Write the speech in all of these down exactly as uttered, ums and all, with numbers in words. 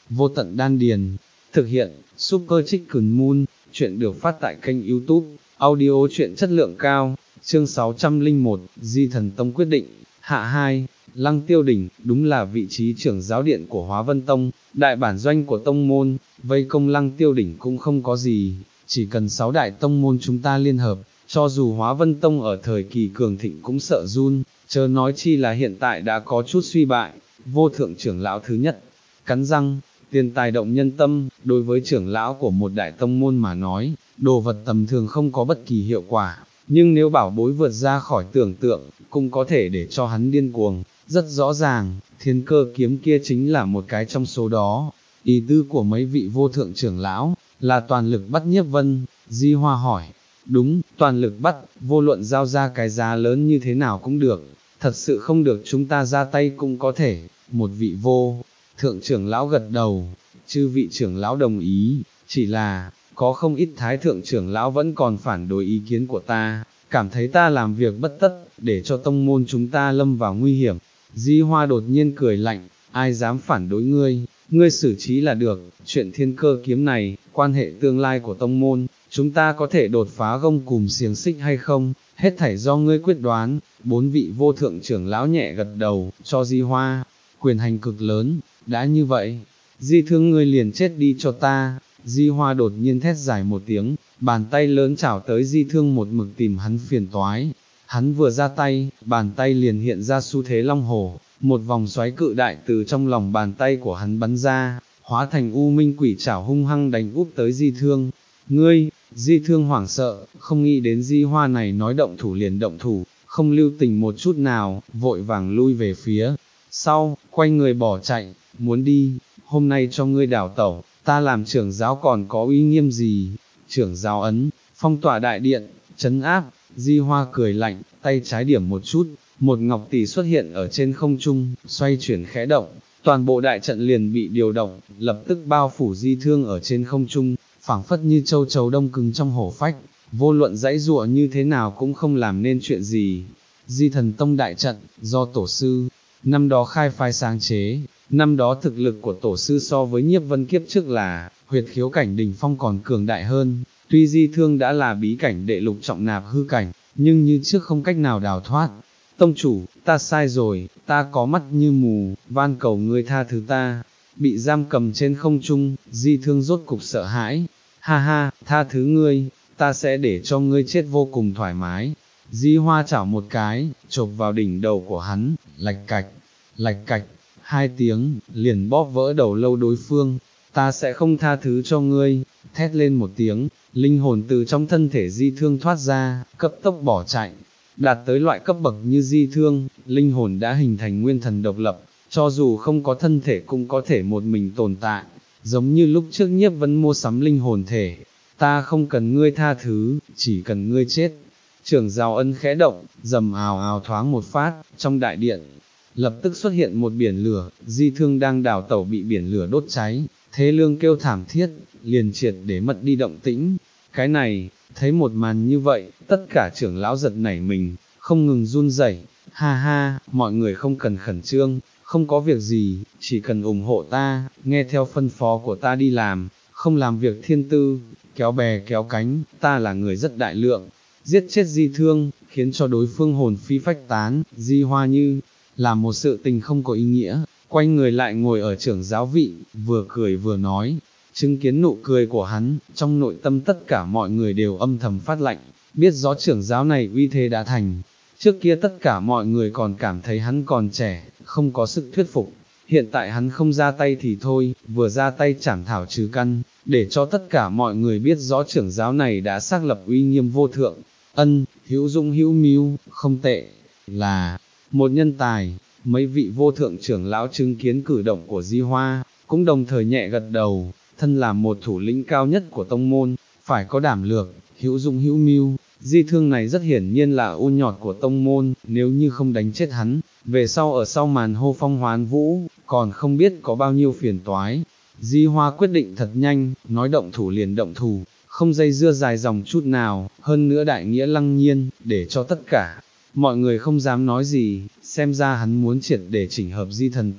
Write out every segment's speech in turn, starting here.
vô tận đan điền. Thực hiện, Super Chicken Moon, chuyện được phát tại kênh YouTube, audio truyện chất lượng cao, chương sáu trăm lẻ một, Di Thần Tông quyết định, hạ hai, Lăng Tiêu Đỉnh, đúng là vị trí trưởng giáo điện của Hóa Vân Tông, đại bản doanh của tông môn, vây công Lăng Tiêu Đỉnh cũng không có gì, chỉ cần sáu đại tông môn chúng ta liên hợp, cho dù Hóa Vân Tông ở thời kỳ cường thịnh cũng sợ run, chớ nói chi là hiện tại đã có chút suy bại. Vô thượng trưởng lão thứ nhất, cắn răng, tiền tài động nhân tâm, đối với trưởng lão của một đại tông môn mà nói, đồ vật tầm thường không có bất kỳ hiệu quả, nhưng nếu bảo bối vượt ra khỏi tưởng tượng, cũng có thể để cho hắn điên cuồng. Rất rõ ràng, thiên cơ kiếm kia chính là một cái trong số đó. Ý tư của mấy vị vô thượng trưởng lão, là toàn lực bắt Nhiếp Vân. Di Hoa hỏi, đúng, toàn lực bắt, vô luận giao ra cái giá lớn như thế nào cũng được, thật sự không được chúng ta ra tay cũng có thể. Một vị vô thượng trưởng lão gật đầu, chư vị trưởng lão đồng ý, chỉ là, có không ít thái thượng trưởng lão vẫn còn phản đối ý kiến của ta, cảm thấy ta làm việc bất tất, để cho tông môn chúng ta lâm vào nguy hiểm. Di Hoa đột nhiên cười lạnh, ai dám phản đối ngươi, ngươi xử trí là được, chuyện thiên cơ kiếm này, quan hệ tương lai của tông môn, chúng ta có thể đột phá gông cùm xiềng xích hay không, hết thảy do ngươi quyết đoán. Bốn vị vô thượng trưởng lão nhẹ gật đầu, cho Di Hoa quyền hành cực lớn. Đã như vậy, Di Thương ngươi liền chết đi cho ta. Di Hoa đột nhiên thét dài một tiếng, bàn tay lớn chảo tới Di Thương một mực tìm hắn phiền toái. Hắn vừa ra tay, bàn tay liền hiện ra xu thế long hổ, một vòng xoáy cự đại từ trong lòng bàn tay của hắn bắn ra, hóa thành u minh quỷ chảo hung hăng đánh úp tới Di Thương. Ngươi, Di Thương hoảng sợ, không nghĩ đến Di Hoa này nói động thủ liền động thủ, không lưu tình một chút nào, vội vàng lui về phía sau, quay người bỏ chạy, muốn đi, hôm nay cho ngươi đảo tẩu, ta làm trưởng giáo còn có uy nghiêm gì? Trưởng giáo ấn, phong tỏa đại điện, trấn áp. Di Hoa cười lạnh, tay trái điểm một chút, một ngọc tỷ xuất hiện ở trên không trung, xoay chuyển khẽ động, toàn bộ đại trận liền bị điều động, lập tức bao phủ Di Thương ở trên không trung, phảng phất như châu chấu đông cứng trong hổ phách, vô luận dãy dụa như thế nào cũng không làm nên chuyện gì. Di Thần Tông đại trận, do tổ sư, năm đó khai phái sáng chế, năm đó thực lực của tổ sư so với Nhiếp Vân kiếp trước là, huyệt khiếu cảnh đỉnh phong còn cường đại hơn, tuy Di Thương đã là bí cảnh đệ lục trọng nạp hư cảnh, nhưng như trước không cách nào đào thoát. Tông chủ, ta sai rồi, ta có mắt như mù, van cầu ngươi tha thứ ta. Bị giam cầm trên không trung, Di Thương rốt cục sợ hãi, ha ha, tha thứ ngươi, ta sẽ để cho ngươi chết vô cùng thoải mái. Di Hoa chảo một cái, chộp vào đỉnh đầu của hắn, lạch cạch, lạch cạch, hai tiếng, liền bóp vỡ đầu lâu đối phương. Ta sẽ không tha thứ cho ngươi. Thét lên một tiếng, linh hồn từ trong thân thể Di Thương thoát ra, cấp tốc bỏ chạy. Đạt tới loại cấp bậc như Di Thương, linh hồn đã hình thành nguyên thần độc lập, cho dù không có thân thể cũng có thể một mình tồn tại, giống như lúc trước Nhiếp Vân mua sắm linh hồn thể. Ta không cần ngươi tha thứ, chỉ cần ngươi chết. Trưởng giáo ân khẽ động, dầm ào ào thoáng một phát, trong đại điện, lập tức xuất hiện một biển lửa. Di Thương đang đào tẩu bị biển lửa đốt cháy, Thế Lương kêu thảm thiết, liền triệt để mất đi động tĩnh. Cái này, thấy một màn như vậy, tất cả trưởng lão giật nảy mình, không ngừng run rẩy. Ha ha, mọi người không cần khẩn trương, không có việc gì, chỉ cần ủng hộ ta, nghe theo phân phó của ta đi làm, không làm việc thiên tư, kéo bè kéo cánh, ta là người rất đại lượng. Giết chết Di Thương, khiến cho đối phương hồn phi phách tán. Di Hoa như làm một sự tình không có ý nghĩa, quay người lại ngồi ở trưởng giáo vị, vừa cười vừa nói. Chứng kiến nụ cười của hắn, trong nội tâm tất cả mọi người đều âm thầm phát lạnh, biết rõ trưởng giáo này uy thế đã thành. Trước kia tất cả mọi người còn cảm thấy hắn còn trẻ, không có sức thuyết phục, hiện tại hắn không ra tay thì thôi, vừa ra tay chảm thảo trừ căn, để cho tất cả mọi người biết rõ trưởng giáo này đã xác lập uy nghiêm vô thượng. Ân, hữu dung hữu mưu, không tệ, là một nhân tài. Mấy vị vô thượng trưởng lão chứng kiến cử động của Di Hoa, cũng đồng thời nhẹ gật đầu. Thân là một thủ lĩnh cao nhất của tông môn, phải có đảm lược, hữu dung hữu mưu. Di Thương này rất hiển nhiên là u nhọt của tông môn, nếu như không đánh chết hắn, về sau ở sau màn hô phong hoán vũ, còn không biết có bao nhiêu phiền toái. Di Hoa quyết định thật nhanh, nói động thủ liền động thủ, không dây dưa dài dòng chút nào, hơn nữa đại nghĩa lăng nhiên, để cho tất cả mọi người không dám nói gì. Xem ra hắn muốn triệt để chỉnh hợp Di Thần Tông,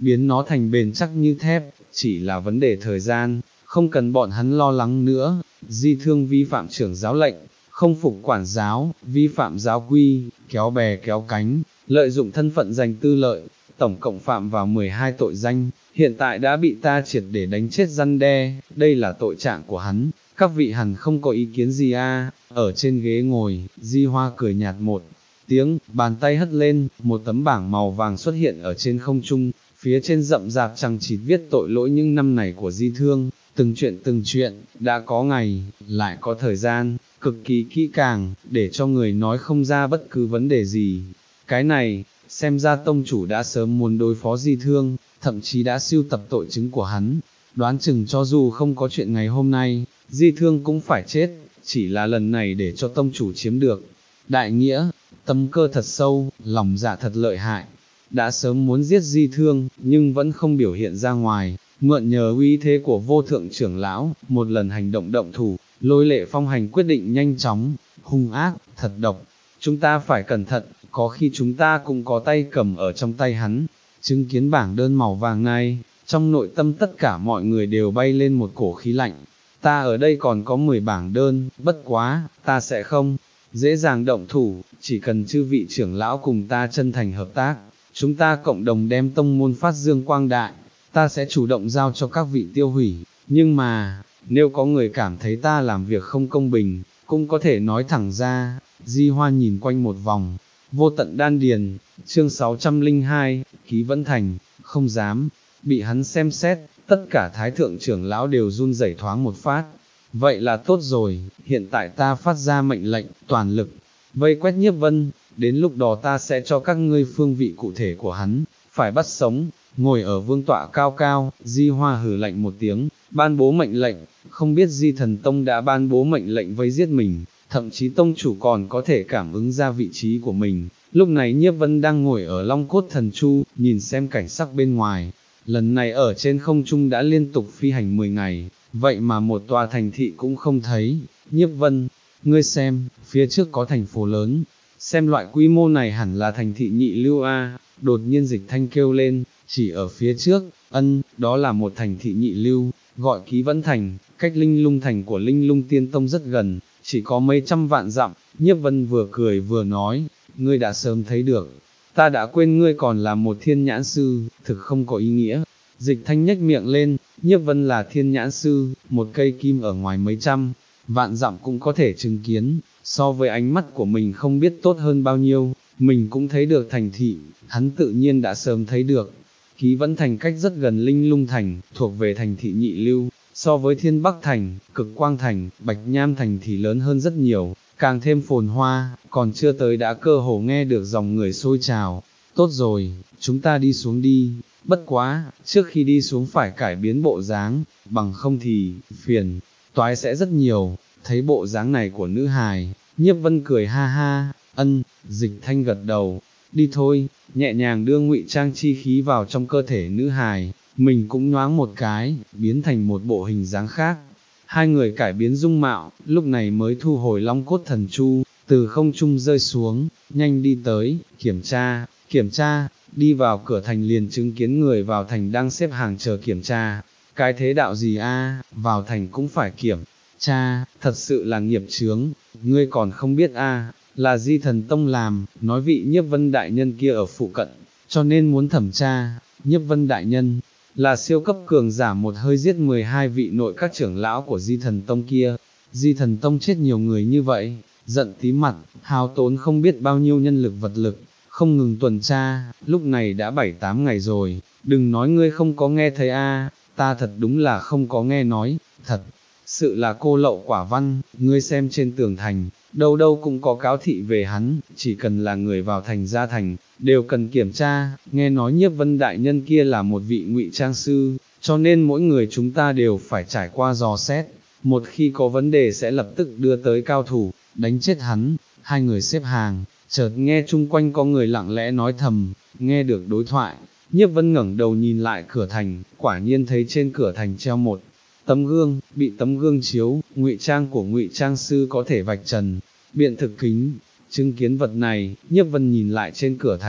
biến nó thành bền chắc như thép, chỉ là vấn đề thời gian, không cần bọn hắn lo lắng nữa. Di Thương vi phạm trưởng giáo lệnh, không phục quản giáo, vi phạm giáo quy, kéo bè kéo cánh, lợi dụng thân phận giành tư lợi, tổng cộng phạm vào mười hai tội danh, hiện tại đã bị ta triệt để đánh chết răn đe, đây là tội trạng của hắn, các vị hẳn không có ý kiến gì a? Ở trên ghế ngồi, Di Hoa cười nhạt một tiếng, bàn tay hất lên, một tấm bảng màu vàng xuất hiện ở trên không trung, phía trên rậm rạp chằng chịt viết tội lỗi những năm này của Di Thương, từng chuyện từng chuyện, đã có ngày, lại có thời gian, cực kỳ kỹ càng, để cho người nói không ra bất cứ vấn đề gì. Cái này, xem ra tông chủ đã sớm muốn đối phó Di Thương, thậm chí đã sưu tập tội chứng của hắn, đoán chừng cho dù không có chuyện ngày hôm nay, Di Thương cũng phải chết, chỉ là lần này để cho tông chủ chiếm được. Đại nghĩa, tâm cơ thật sâu, lòng dạ thật lợi hại, đã sớm muốn giết Di Thương, nhưng vẫn không biểu hiện ra ngoài, mượn nhờ uy thế của vô thượng trưởng lão, một lần hành động động thủ, Lôi Lệ Phong hành quyết định nhanh chóng, hung ác, thật độc, chúng ta phải cẩn thận, có khi chúng ta cũng có tay cầm ở trong tay hắn. Chứng kiến bảng đơn màu vàng này, trong nội tâm tất cả mọi người đều bay lên một cổ khí lạnh. Ta ở đây còn có mười bảng đơn, bất quá, ta sẽ không dễ dàng động thủ, chỉ cần chư vị trưởng lão cùng ta chân thành hợp tác, chúng ta cộng đồng đem tông môn phát dương quang đại, ta sẽ chủ động giao cho các vị tiêu hủy, nhưng mà, nếu có người cảm thấy ta làm việc không công bình, cũng có thể nói thẳng ra. Di Hoa nhìn quanh một vòng, vô tận đan điền, chương sáu trăm lẻ hai, Ký Vẫn Thành, không dám, bị hắn xem xét, tất cả thái thượng trưởng lão đều run rẩy thoáng một phát. Vậy là tốt rồi, hiện tại ta phát ra mệnh lệnh, toàn lực, vây quét Nhiếp Vân, đến lúc đó ta sẽ cho các ngươi phương vị cụ thể của hắn, phải bắt sống. Ngồi ở vương tọa cao cao, Di Hoa hừ lạnh một tiếng, ban bố mệnh lệnh, không biết Di Thần Tông đã ban bố mệnh lệnh vây giết mình, thậm chí tông chủ còn có thể cảm ứng ra vị trí của mình. Lúc này Nhiếp Vân đang ngồi ở Long Cốt Thần Chu, nhìn xem cảnh sắc bên ngoài, lần này ở trên không trung đã liên tục phi hành mười ngày, vậy mà một tòa thành thị cũng không thấy. Nhiếp Vân, ngươi xem, phía trước có thành phố lớn, xem loại quy mô này hẳn là thành thị nhị lưu a. Đột nhiên Dịch Thanh kêu lên, chỉ ở phía trước, ân, đó là một thành thị nhị lưu, gọi Ký Vẫn Thành, cách Linh Lung Thành của Linh Lung Tiên Tông rất gần, chỉ có mấy trăm vạn dặm. Nhiếp Vân vừa cười vừa nói, ngươi đã sớm thấy được, ta đã quên ngươi còn là một thiên nhãn sư, thực không có ý nghĩa. Dịch Thanh nhếch miệng lên, Nhiếp Vân là thiên nhãn sư, một cây kim ở ngoài mấy trăm vạn dặm cũng có thể chứng kiến, so với ánh mắt của mình không biết tốt hơn bao nhiêu, mình cũng thấy được thành thị, hắn tự nhiên đã sớm thấy được. Ký Vẫn Thành cách rất gần Linh Lung Thành, thuộc về thành thị nhị lưu, so với Thiên Bắc Thành, Cực Quang Thành, Bạch Nham Thành thì lớn hơn rất nhiều, càng thêm phồn hoa, còn chưa tới đã cơ hồ nghe được dòng người xôi trào. Tốt rồi, chúng ta đi xuống đi, bất quá, trước khi đi xuống phải cải biến bộ dáng, bằng không thì, phiền, toái sẽ rất nhiều. Thấy bộ dáng này của nữ hài, Nhiếp Vân cười ha ha, ân, Dịch Thanh gật đầu, đi thôi, nhẹ nhàng đưa ngụy trang chi khí vào trong cơ thể nữ hài, mình cũng nhoáng một cái, biến thành một bộ hình dáng khác. Hai người cải biến dung mạo, lúc này mới thu hồi Long Cốt Thần Chu, từ không trung rơi xuống, nhanh đi tới, kiểm tra, kiểm tra, đi vào cửa thành liền chứng kiến người vào thành đang xếp hàng chờ kiểm tra. Cái thế đạo gì a, vào thành cũng phải kiểm tra, thật sự là nghiệp chướng, ngươi còn không biết a, là Di Thần Tông làm, nói vị Nhiếp Vân đại nhân kia ở phụ cận, cho nên muốn thẩm tra. Nhiếp Vân đại nhân là siêu cấp cường giả một hơi giết mười hai vị nội các trưởng lão của Di Thần Tông kia. Di Thần Tông chết nhiều người như vậy, giận tí mặt, hao tốn không biết bao nhiêu nhân lực vật lực, không ngừng tuần tra, lúc này đã bảy tám ngày rồi, đừng nói ngươi không có nghe thấy a, ta thật đúng là không có nghe nói, thật sự là cô lậu quả văn, ngươi xem trên tường thành, đâu đâu cũng có cáo thị về hắn, chỉ cần là người vào thành ra thành, đều cần kiểm tra. Nghe nói Nhiếp Vân đại nhân kia là một vị ngụy trang sư, cho nên mỗi người chúng ta đều phải trải qua dò xét, một khi có vấn đề sẽ lập tức đưa tới cao thủ, đánh chết hắn. Hai người xếp hàng, chợt nghe chung quanh có người lặng lẽ nói thầm. Nghe được đối thoại, Nhiếp Vân ngẩng đầu nhìn lại cửa thành, quả nhiên thấy trên cửa thành treo một tấm gương, bị tấm gương chiếu, ngụy trang của ngụy trang sư có thể vạch trần biện thực kính. Chứng kiến vật này, Nhiếp Vân nhìn lại trên cửa thành,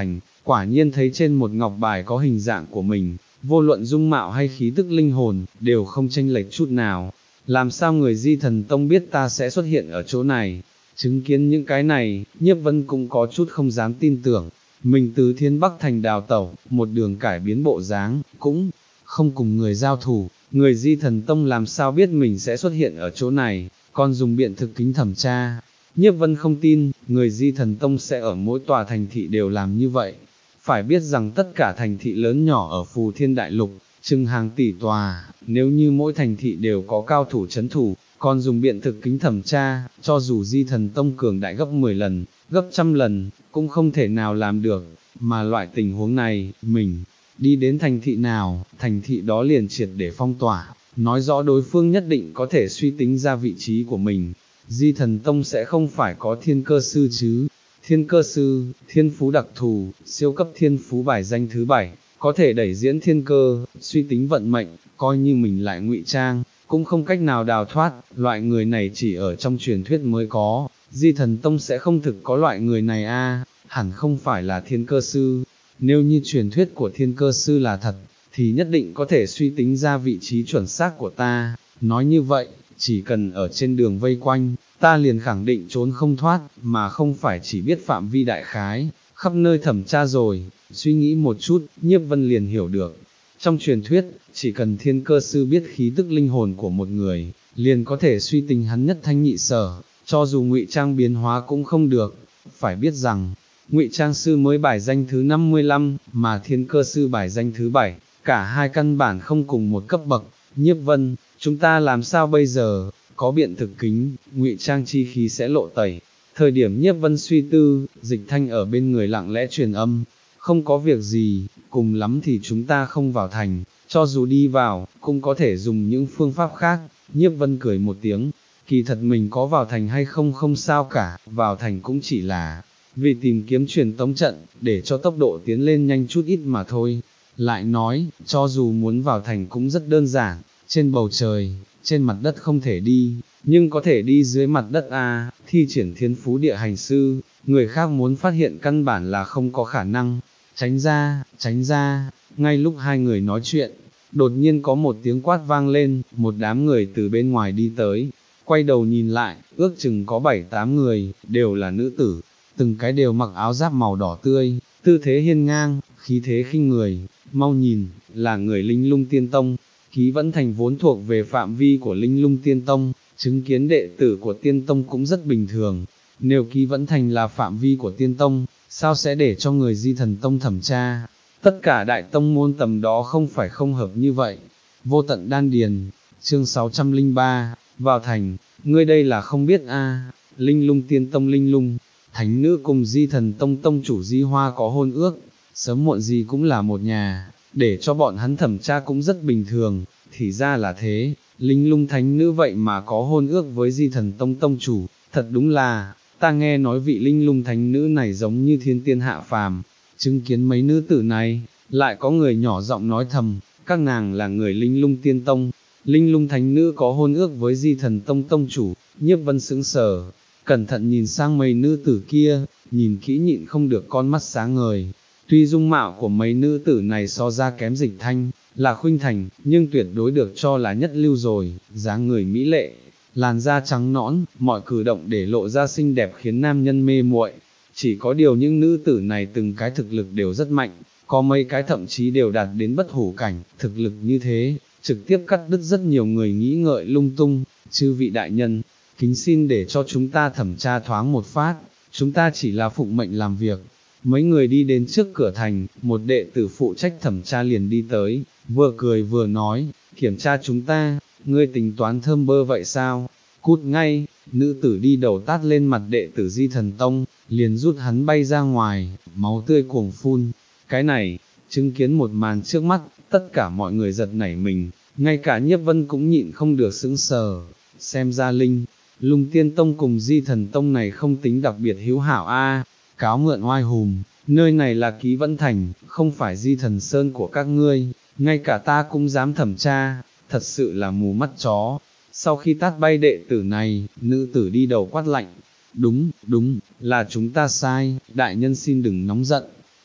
quả nhiên thấy trên một ngọc bài có hình dạng của mình, vô luận dung mạo hay khí tức linh hồn, đều không chênh lệch chút nào. Làm sao người Di Thần Tông biết ta sẽ xuất hiện ở chỗ này? Chứng kiến những cái này, Nhiếp Vân cũng có chút không dám tin tưởng. Mình từ Thiên Bắc Thành đào tẩu, một đường cải biến bộ dáng, cũng không cùng người giao thủ, người Di Thần Tông làm sao biết mình sẽ xuất hiện ở chỗ này, còn dùng biện thực kính thẩm tra. Nhiếp Vân không tin, người Di Thần Tông sẽ ở mỗi tòa thành thị đều làm như vậy. Phải biết rằng tất cả thành thị lớn nhỏ ở Phù Thiên Đại Lục, chừng hàng tỷ tòa, nếu như mỗi thành thị đều có cao thủ chấn thủ, còn dùng biện thực kính thẩm tra, cho dù Di Thần Tông cường đại gấp mười lần, gấp trăm lần, cũng không thể nào làm được, mà loại tình huống này, mình đi đến thành thị nào, thành thị đó liền triệt để phong tỏa, nói rõ đối phương nhất định có thể suy tính ra vị trí của mình. Di Thần Tông sẽ không phải có thiên cơ sư chứ? Thiên cơ sư, thiên phú đặc thù, siêu cấp thiên phú bài danh thứ bảy, có thể đẩy diễn thiên cơ, suy tính vận mệnh, coi như mình lại ngụy trang, cũng không cách nào đào thoát, loại người này chỉ ở trong truyền thuyết mới có, Di Thần Tông sẽ không thực có loại người này a, hẳn không phải là thiên cơ sư. Nếu như truyền thuyết của thiên cơ sư là thật, thì nhất định có thể suy tính ra vị trí chuẩn xác của ta, nói như vậy, chỉ cần ở trên đường vây quanh, ta liền khẳng định trốn không thoát, mà không phải chỉ biết phạm vi đại khái, khắp nơi thẩm tra rồi, suy nghĩ một chút, Nhiếp Vân liền hiểu được. Trong truyền thuyết, chỉ cần thiên cơ sư biết khí tức linh hồn của một người, liền có thể suy tính hắn nhất thanh nhị sở, cho dù ngụy trang biến hóa cũng không được, phải biết rằng, ngụy trang sư mới bài danh thứ năm mươi lăm, mà thiên cơ sư bài danh thứ bảy, cả hai căn bản không cùng một cấp bậc. Nhiếp Vân, chúng ta làm sao bây giờ? Có biện thực kính, ngụy trang chi khí sẽ lộ tẩy. Thời điểm Nhiếp Vân suy tư, Dịch Thanh ở bên người lặng lẽ truyền âm, không có việc gì, cùng lắm thì chúng ta không vào thành, cho dù đi vào, cũng có thể dùng những phương pháp khác. Nhiếp Vân cười một tiếng, kỳ thật mình có vào thành hay không không sao cả, vào thành cũng chỉ là vì tìm kiếm truyền tống trận, để cho tốc độ tiến lên nhanh chút ít mà thôi. Lại nói, cho dù muốn vào thành cũng rất đơn giản, trên bầu trời, trên mặt đất không thể đi, nhưng có thể đi dưới mặt đất a, thi triển thiên phú địa hành sư, người khác muốn phát hiện căn bản là không có khả năng. Tránh ra, tránh ra, ngay lúc hai người nói chuyện, đột nhiên có một tiếng quát vang lên, một đám người từ bên ngoài đi tới, quay đầu nhìn lại, ước chừng có bảy tám người, đều là nữ tử, từng cái đều mặc áo giáp màu đỏ tươi, tư thế hiên ngang, khí thế khinh người, mau nhìn, là người Linh Lung Tiên Tông. Ký Vẫn Thành vốn thuộc về phạm vi của Linh Lung Tiên Tông, chứng kiến đệ tử của Tiên Tông cũng rất bình thường. Nếu Ký Vẫn Thành là phạm vi của Tiên Tông, sao sẽ để cho người Di Thần Tông thẩm tra? Tất cả đại tông môn tầm đó không phải không hợp như vậy. Vô Tận Đan Điền, chương sáu trăm lẻ ba, vào thành, ngươi đây là không biết a? Linh Lung Tiên Tông Linh Lung, Thánh Nữ cùng Di Thần Tông Tông chủ Di Hoa có hôn ước, sớm muộn gì cũng là một nhà, để cho bọn hắn thẩm tra cũng rất bình thường. Thì ra là thế, Linh Lung Thánh Nữ vậy mà có hôn ước với Di Thần Tông Tông chủ, thật đúng là, ta nghe nói vị Linh Lung Thánh Nữ này giống như thiên tiên hạ phàm. Chứng kiến mấy nữ tử này, lại có người nhỏ giọng nói thầm, các nàng là người Linh Lung Tiên Tông. Linh Lung Thánh Nữ có hôn ước với Di Thần Tông Tông chủ. Nhiếp Vân sững sờ, cẩn thận nhìn sang mấy nữ tử kia, nhìn kỹ nhịn không được con mắt sáng ngời. Tuy dung mạo của mấy nữ tử này so ra kém Dịch Thanh, là khuynh thành, nhưng tuyệt đối được cho là nhất lưu rồi, dáng người mỹ lệ, làn da trắng nõn, mọi cử động để lộ ra xinh đẹp khiến nam nhân mê muội. Chỉ có điều những nữ tử này từng cái thực lực đều rất mạnh, có mấy cái thậm chí đều đạt đến bất hủ cảnh, thực lực như thế, trực tiếp cắt đứt rất nhiều người nghĩ ngợi lung tung. Chư vị đại nhân, kính xin để cho chúng ta thẩm tra thoáng một phát, chúng ta chỉ là phụng mệnh làm việc. Mấy người đi đến trước cửa thành, một đệ tử phụ trách thẩm tra liền đi tới, vừa cười vừa nói, kiểm tra chúng ta, ngươi tính toán thơm bơ vậy sao? Cút ngay. Nữ tử đi đầu tát lên mặt đệ tử Di Thần Tông, liền rút hắn bay ra ngoài, máu tươi cuồng phun. Cái này, chứng kiến một màn trước mắt, tất cả mọi người giật nảy mình, ngay cả Nhiếp Vân cũng nhịn không được sững sờ. Xem ra Linh Lung Tiên Tông cùng Di Thần Tông này không tính đặc biệt hiếu hảo a. Cáo mượn oai hùm, nơi này là Ký Vẫn Thành, không phải Di Thần Sơn của các ngươi, ngay cả ta cũng dám thẩm tra, thật sự là mù mắt chó. Sau khi tát bay đệ tử này, nữ tử đi đầu quát lạnh, đúng, đúng, là chúng ta sai, đại nhân xin đừng nóng giận.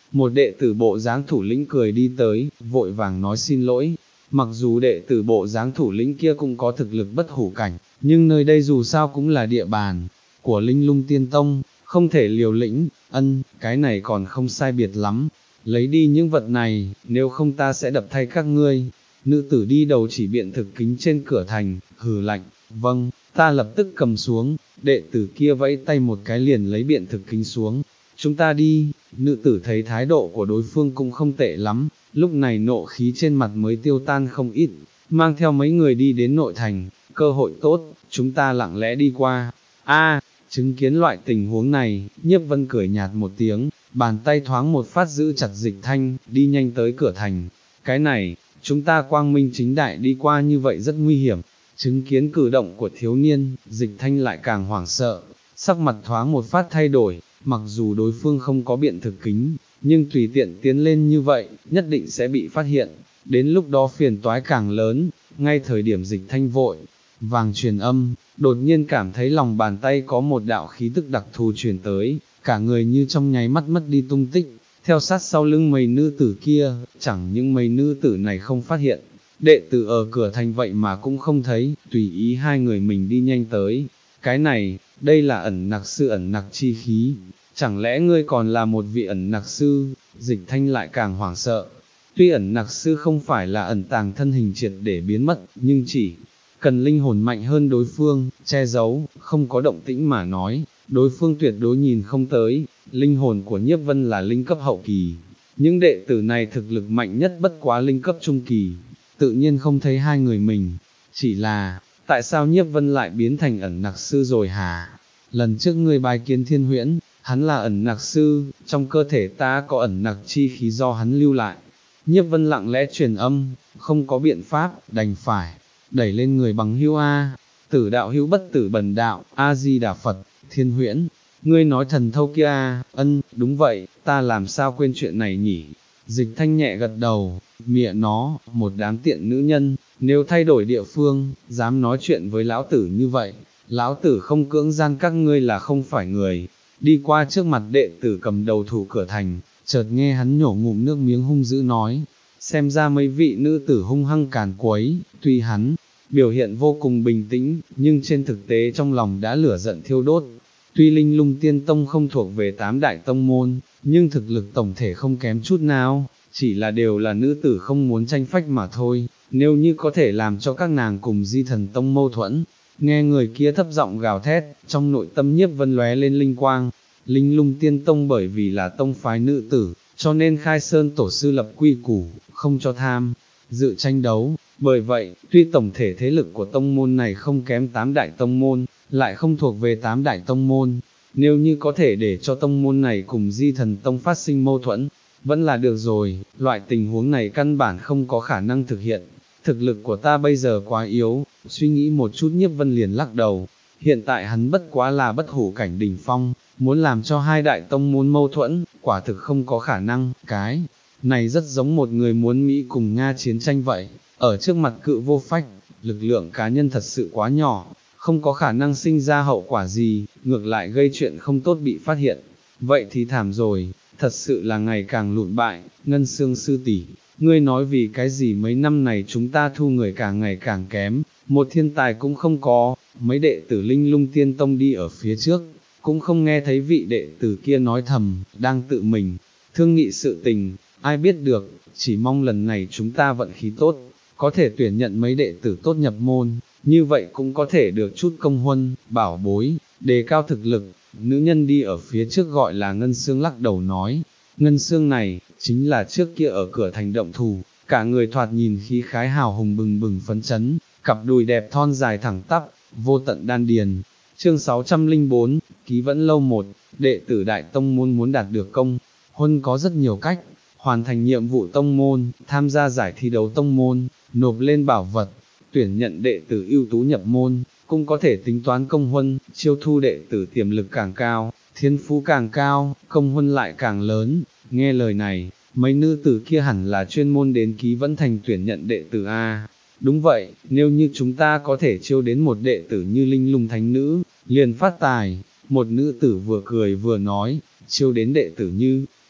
một đệ tử bộ dáng thủ lĩnh cười đi tới, vội vàng nói xin lỗi. Mặc dù đệ tử bộ dáng thủ lĩnh kia cũng có thực lực bất hủ cảnh, nhưng nơi đây dù sao cũng là địa bàn của Linh Lung Tiên Tông, không thể liều lĩnh. Ân, cái này còn không sai biệt lắm, lấy đi những vật này, nếu không ta sẽ đập thay các ngươi. Nữ tử đi đầu chỉ biện thực kính trên cửa thành, hừ lạnh, vâng, ta lập tức cầm xuống. Đệ tử kia vẫy tay một cái liền lấy biện thực kính xuống. Chúng ta đi. Nữ tử thấy thái độ của đối phương cũng không tệ lắm, lúc này nộ khí trên mặt mới tiêu tan không ít, mang theo mấy người đi đến nội thành. Cơ hội tốt, chúng ta lặng lẽ đi qua. A, chứng kiến loại tình huống này, Nhiếp Vân cười nhạt một tiếng, bàn tay thoáng một phát giữ chặt Dịch Thanh, đi nhanh tới cửa thành. Cái này, chúng ta quang minh chính đại đi qua như vậy rất nguy hiểm. Chứng kiến cử động của thiếu niên, Dịch Thanh lại càng hoảng sợ, sắc mặt thoáng một phát thay đổi. Mặc dù đối phương không có biện thực kính, nhưng tùy tiện tiến lên như vậy, nhất định sẽ bị phát hiện, đến lúc đó phiền toái càng lớn. Ngay thời điểm Dịch Thanh vội vàng truyền âm, đột nhiên cảm thấy lòng bàn tay có một đạo khí tức đặc thù truyền tới, cả người như trong nháy mắt mất đi tung tích, theo sát sau lưng mấy nữ tử kia. Chẳng những mấy nữ tử này không phát hiện, đệ tử ở cửa thành vậy mà cũng không thấy, tùy ý hai người mình đi nhanh tới. Cái này, đây là ẩn nặc sư ẩn nặc chi khí, chẳng lẽ ngươi còn là một vị ẩn nặc sư? Dịch Thanh lại càng hoảng sợ. Tuy ẩn nặc sư không phải là ẩn tàng thân hình triệt để biến mất, nhưng chỉ cần linh hồn mạnh hơn đối phương, che giấu, không có động tĩnh mà nói, đối phương tuyệt đối nhìn không tới. Linh hồn của Nhiếp Vân là linh cấp hậu kỳ, những đệ tử này thực lực mạnh nhất bất quá linh cấp trung kỳ, tự nhiên không thấy hai người mình. Chỉ là, tại sao Nhiếp Vân lại biến thành ẩn nặc sư rồi hả? Lần trước ngươi bái kiến Thiên Huyễn, hắn là ẩn nặc sư, trong cơ thể ta có ẩn nặc chi khí do hắn lưu lại. Nhiếp Vân lặng lẽ truyền âm, không có biện pháp, đành phải đẩy lên người bằng hữu A. Tử đạo hữu bất tử bần đạo, A-di-đà Phật. Thiên Huyễn, ngươi nói thần thâu kia a? Ân, đúng vậy, ta làm sao quên chuyện này nhỉ? Dịch Thanh nhẹ gật đầu, mẹ nó, một đám tiện nữ nhân, nếu thay đổi địa phương, dám nói chuyện với lão tử như vậy, lão tử không cưỡng gian các ngươi là không phải người. Đi qua trước mặt đệ tử cầm đầu thủ cửa thành, chợt nghe hắn nhổ ngụm nước miếng hung dữ nói, xem ra mấy vị nữ tử hung hăng càn quấy. Tuy hắn biểu hiện vô cùng bình tĩnh, nhưng trên thực tế trong lòng đã lửa giận thiêu đốt. Tuy Linh Lung Tiên Tông không thuộc về tám đại tông môn, nhưng thực lực tổng thể không kém chút nào, chỉ là đều là nữ tử không muốn tranh phách mà thôi. Nếu như có thể làm cho các nàng cùng Di Thần Tông mâu thuẫn. Nghe người kia thấp giọng gào thét, trong nội tâm Nhiếp Vân lóe lên linh quang. Linh Lung Tiên Tông bởi vì là tông phái nữ tử, cho nên Khai Sơn tổ sư lập quy củ, không cho tham dự tranh đấu. Bởi vậy, tuy tổng thể thế lực của tông môn này không kém tám đại tông môn, lại không thuộc về tám đại tông môn. Nếu như có thể để cho tông môn này cùng Di Thần Tông phát sinh mâu thuẫn, vẫn là được rồi. Loại tình huống này căn bản không có khả năng thực hiện. Thực lực của ta bây giờ quá yếu. Suy nghĩ một chút Nhiếp Vân liền lắc đầu. Hiện tại hắn bất quá là bất hủ cảnh đỉnh phong, muốn làm cho hai đại tông môn mâu thuẫn, quả thực không có khả năng. Cái này rất giống một người muốn Mỹ cùng Nga chiến tranh vậy. Ở trước mặt cự vô phách, lực lượng cá nhân thật sự quá nhỏ, không có khả năng sinh ra hậu quả gì, ngược lại gây chuyện không tốt bị phát hiện. Vậy thì thảm rồi, thật sự là ngày càng lụn bại. Ngân Xương sư tỷ, ngươi nói vì cái gì mấy năm này chúng ta thu người càng ngày càng kém, một thiên tài cũng không có. Mấy đệ tử Linh Lung Tiên Tông đi ở phía trước, cũng không nghe thấy vị đệ tử kia nói thầm, đang tự mình thương nghị sự tình. Ai biết được, chỉ mong lần này chúng ta vận khí tốt, có thể tuyển nhận mấy đệ tử tốt nhập môn, như vậy cũng có thể được chút công huân, bảo bối, đề cao thực lực. Nữ nhân đi ở phía trước gọi là Ngân Xương lắc đầu nói, Ngân Xương này, chính là trước kia ở cửa thành động thủ, cả người thoạt nhìn khí khái hào hùng bừng bừng phấn chấn, cặp đùi đẹp thon dài thẳng tắp, vô tận đan điền. Chương sáu trăm lẻ bốn, Ký Vẫn Lâu một, đệ tử Đại Tông Môn muốn đạt được công huân có rất nhiều cách, hoàn thành nhiệm vụ tông môn, tham gia giải thi đấu tông môn, nộp lên bảo vật, tuyển nhận đệ tử ưu tú nhập môn, cũng có thể tính toán công huân. Chiêu thu đệ tử tiềm lực càng cao, thiên phú càng cao, công huân lại càng lớn. Nghe lời này, mấy nữ tử kia hẳn là chuyên môn đến Ký Vẫn Thành tuyển nhận đệ tử a. Đúng vậy, nếu như chúng ta có thể chiêu đến một đệ tử như Linh Lung Thánh Nữ, liền phát tài. Một nữ tử vừa cười vừa nói, chiêu đến đệ tử như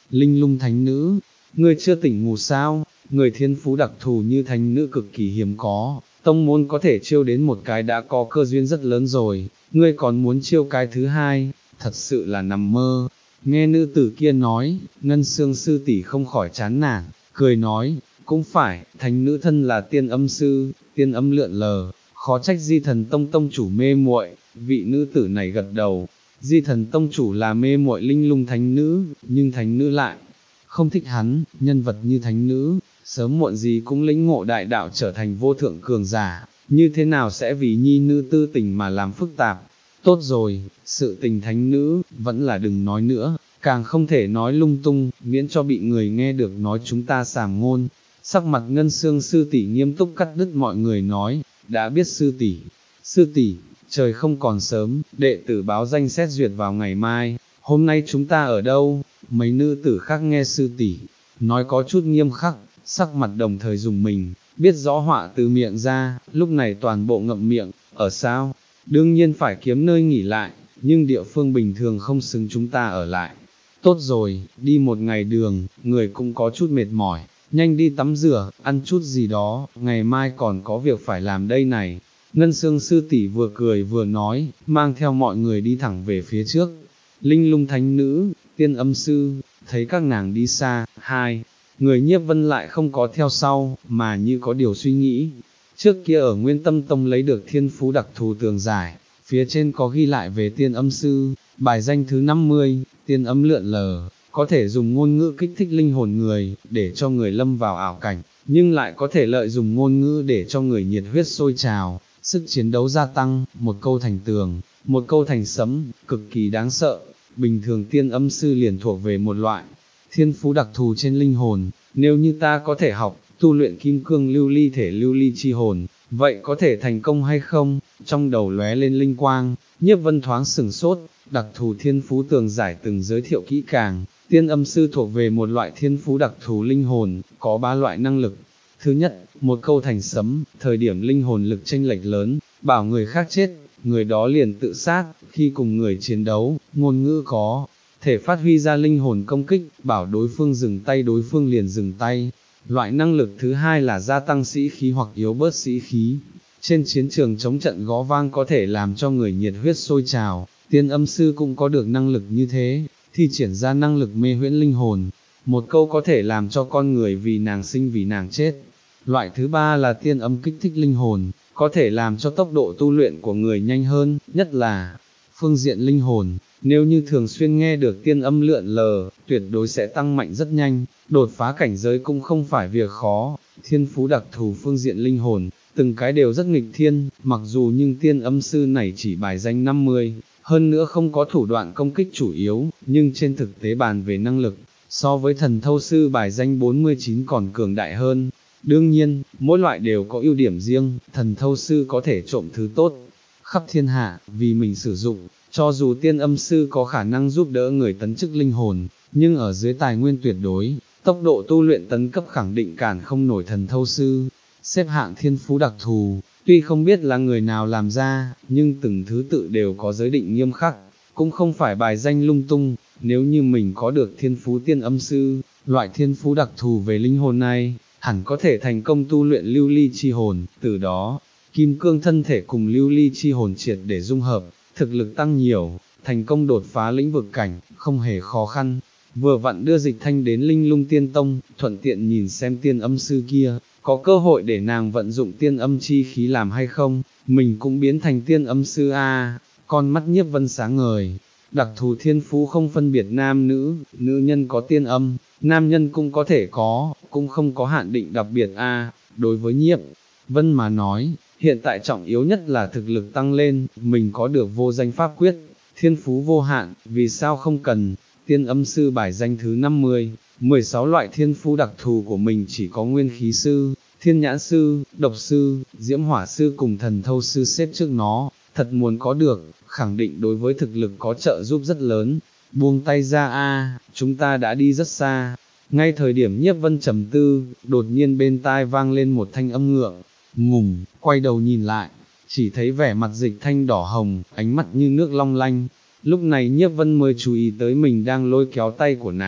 Linh lung thánh nữ, ngươi chưa tỉnh ngủ sao, người thiên phú đặc thù như thánh nữ cực kỳ hiếm có, tông môn có thể chiêu đến một cái đã có cơ duyên rất lớn rồi, ngươi còn muốn chiêu cái thứ hai, thật sự là nằm mơ. Nghe nữ tử kia nói, Ngân Xương sư tỷ không khỏi chán nản, cười nói, cũng phải, thánh nữ thân là tiên âm sư, tiên âm lượn lờ, khó trách Di Thần Tông tông chủ mê muội. Vị nữ tử này gật đầu, Di Thần tông chủ là mê muội linh lung thánh nữ, nhưng thánh nữ lại không thích hắn, nhân vật như thánh nữ, sớm muộn gì cũng lĩnh ngộ đại đạo trở thành vô thượng cường giả, như thế nào sẽ vì nhi nữ tư tình mà làm phức tạp. Tốt rồi, sự tình thánh nữ, vẫn là đừng nói nữa, càng không thể nói lung tung, miễn cho bị người nghe được nói chúng ta sàm ngôn. Sắc mặt Ngân Xương sư tỷ nghiêm túc cắt đứt mọi người nói, đã biết sư tỷ, sư tỷ, trời không còn sớm, đệ tử báo danh xét duyệt vào ngày mai, hôm nay chúng ta ở đâu? Mấy nữ tử khác nghe sư tỷ nói có chút nghiêm khắc, sắc mặt đồng thời dùng mình, biết rõ họa từ miệng ra, lúc này toàn bộ ngậm miệng, ở sao? Đương nhiên phải kiếm nơi nghỉ lại, nhưng địa phương bình thường không xứng chúng ta ở lại. Tốt rồi, đi một ngày đường, người cũng có chút mệt mỏi, nhanh đi tắm rửa, ăn chút gì đó, ngày mai còn có việc phải làm đây này. Ngân Xương sư tỷ vừa cười vừa nói, mang theo mọi người đi thẳng về phía trước. Linh lung thánh nữ, tiên âm sư, thấy các nàng đi xa, hai người Nhiếp Vân lại không có theo sau, mà như có điều suy nghĩ. Trước kia ở Nguyên Tâm Tông lấy được thiên phú đặc thù tường giải, phía trên có ghi lại về tiên âm sư, bài danh thứ năm mươi, tiên âm lượn lờ, có thể dùng ngôn ngữ kích thích linh hồn người, để cho người lâm vào ảo cảnh, nhưng lại có thể lợi dụng ngôn ngữ để cho người nhiệt huyết sôi trào, sức chiến đấu gia tăng, một câu thành tường, một câu thành sấm, cực kỳ đáng sợ. Bình thường tiên âm sư liền thuộc về một loại thiên phú đặc thù trên linh hồn, nếu như ta có thể học, tu luyện kim cương lưu ly thể lưu ly chi hồn, vậy có thể thành công hay không? Trong đầu lóe lên linh quang, Nhiếp Vân thoáng sửng sốt, đặc thù thiên phú tường giải từng giới thiệu kỹ càng, tiên âm sư thuộc về một loại thiên phú đặc thù linh hồn, có ba loại năng lực. Thứ nhất, một câu thành sấm, thời điểm linh hồn lực chênh lệch lớn, bảo người khác chết, người đó liền tự sát, khi cùng người chiến đấu, ngôn ngữ có thể phát huy ra linh hồn công kích, bảo đối phương dừng tay đối phương liền dừng tay. Loại năng lực thứ hai là gia tăng sĩ khí hoặc yếu bớt sĩ khí. Trên chiến trường chống trận gõ vang có thể làm cho người nhiệt huyết sôi trào, tiên âm sư cũng có được năng lực như thế, thi triển ra năng lực mê huyễn linh hồn. Một câu có thể làm cho con người vì nàng sinh vì nàng chết. Loại thứ ba là tiên âm kích thích linh hồn, có thể làm cho tốc độ tu luyện của người nhanh hơn, nhất là phương diện linh hồn. Nếu như thường xuyên nghe được tiên âm lượn lờ, tuyệt đối sẽ tăng mạnh rất nhanh, đột phá cảnh giới cũng không phải việc khó. Thiên phú đặc thù phương diện linh hồn, từng cái đều rất nghịch thiên, mặc dù nhưng tiên âm sư này chỉ bài danh năm mươi, hơn nữa không có thủ đoạn công kích chủ yếu, nhưng trên thực tế bàn về năng lực, so với thần thâu sư bài danh bốn mươi chín còn cường đại hơn. Đương nhiên, mỗi loại đều có ưu điểm riêng, thần thâu sư có thể trộm thứ tốt khắp thiên hạ, vì mình sử dụng, cho dù tiên âm sư có khả năng giúp đỡ người tấn chức linh hồn, nhưng ở dưới tài nguyên tuyệt đối, tốc độ tu luyện tấn cấp khẳng định cản không nổi thần thâu sư. Xếp hạng thiên phú đặc thù, tuy không biết là người nào làm ra, nhưng từng thứ tự đều có giới định nghiêm khắc, cũng không phải bài danh lung tung. Nếu như mình có được thiên phú tiên âm sư, loại thiên phú đặc thù về linh hồn này, hẳn có thể thành công tu luyện lưu ly chi hồn, từ đó, kim cương thân thể cùng lưu ly chi hồn triệt để dung hợp, thực lực tăng nhiều, thành công đột phá lĩnh vực cảnh, không hề khó khăn. Vừa vặn đưa Dịch Thanh đến Linh Lung Tiên Tông, thuận tiện nhìn xem tiên âm sư kia, có cơ hội để nàng vận dụng tiên âm chi khí làm hay không, mình cũng biến thành tiên âm sư a. Con mắt Nhiếp Vân sáng ngời, đặc thù thiên phú không phân biệt nam nữ, nữ nhân có tiên âm, nam nhân cũng có thể có, cũng không có hạn định đặc biệt a. Đối với Nhiếp Vân mà nói, hiện tại trọng yếu nhất là thực lực tăng lên, mình có được vô danh pháp quyết, thiên phú vô hạn, vì sao không cần. Tiên âm sư bài danh thứ năm mươi, mười sáu loại thiên phú đặc thù của mình chỉ có nguyên khí sư, thiên nhãn sư, độc sư, diễm hỏa sư cùng thần thâu sư xếp trước nó, thật muốn có được, khẳng định đối với thực lực có trợ giúp rất lớn. Buông tay ra a, chúng ta đã đi rất xa. Ngay thời điểm Nhiếp Vân trầm tư, đột nhiên bên tai vang lên một thanh âm ngượng ngùng, quay đầu nhìn lại, chỉ thấy vẻ mặt Dịch Thanh đỏ hồng, ánh mắt như nước long lanh. Lúc này Nhiếp Vân mới chú ý tới mình đang lôi kéo tay của nàng,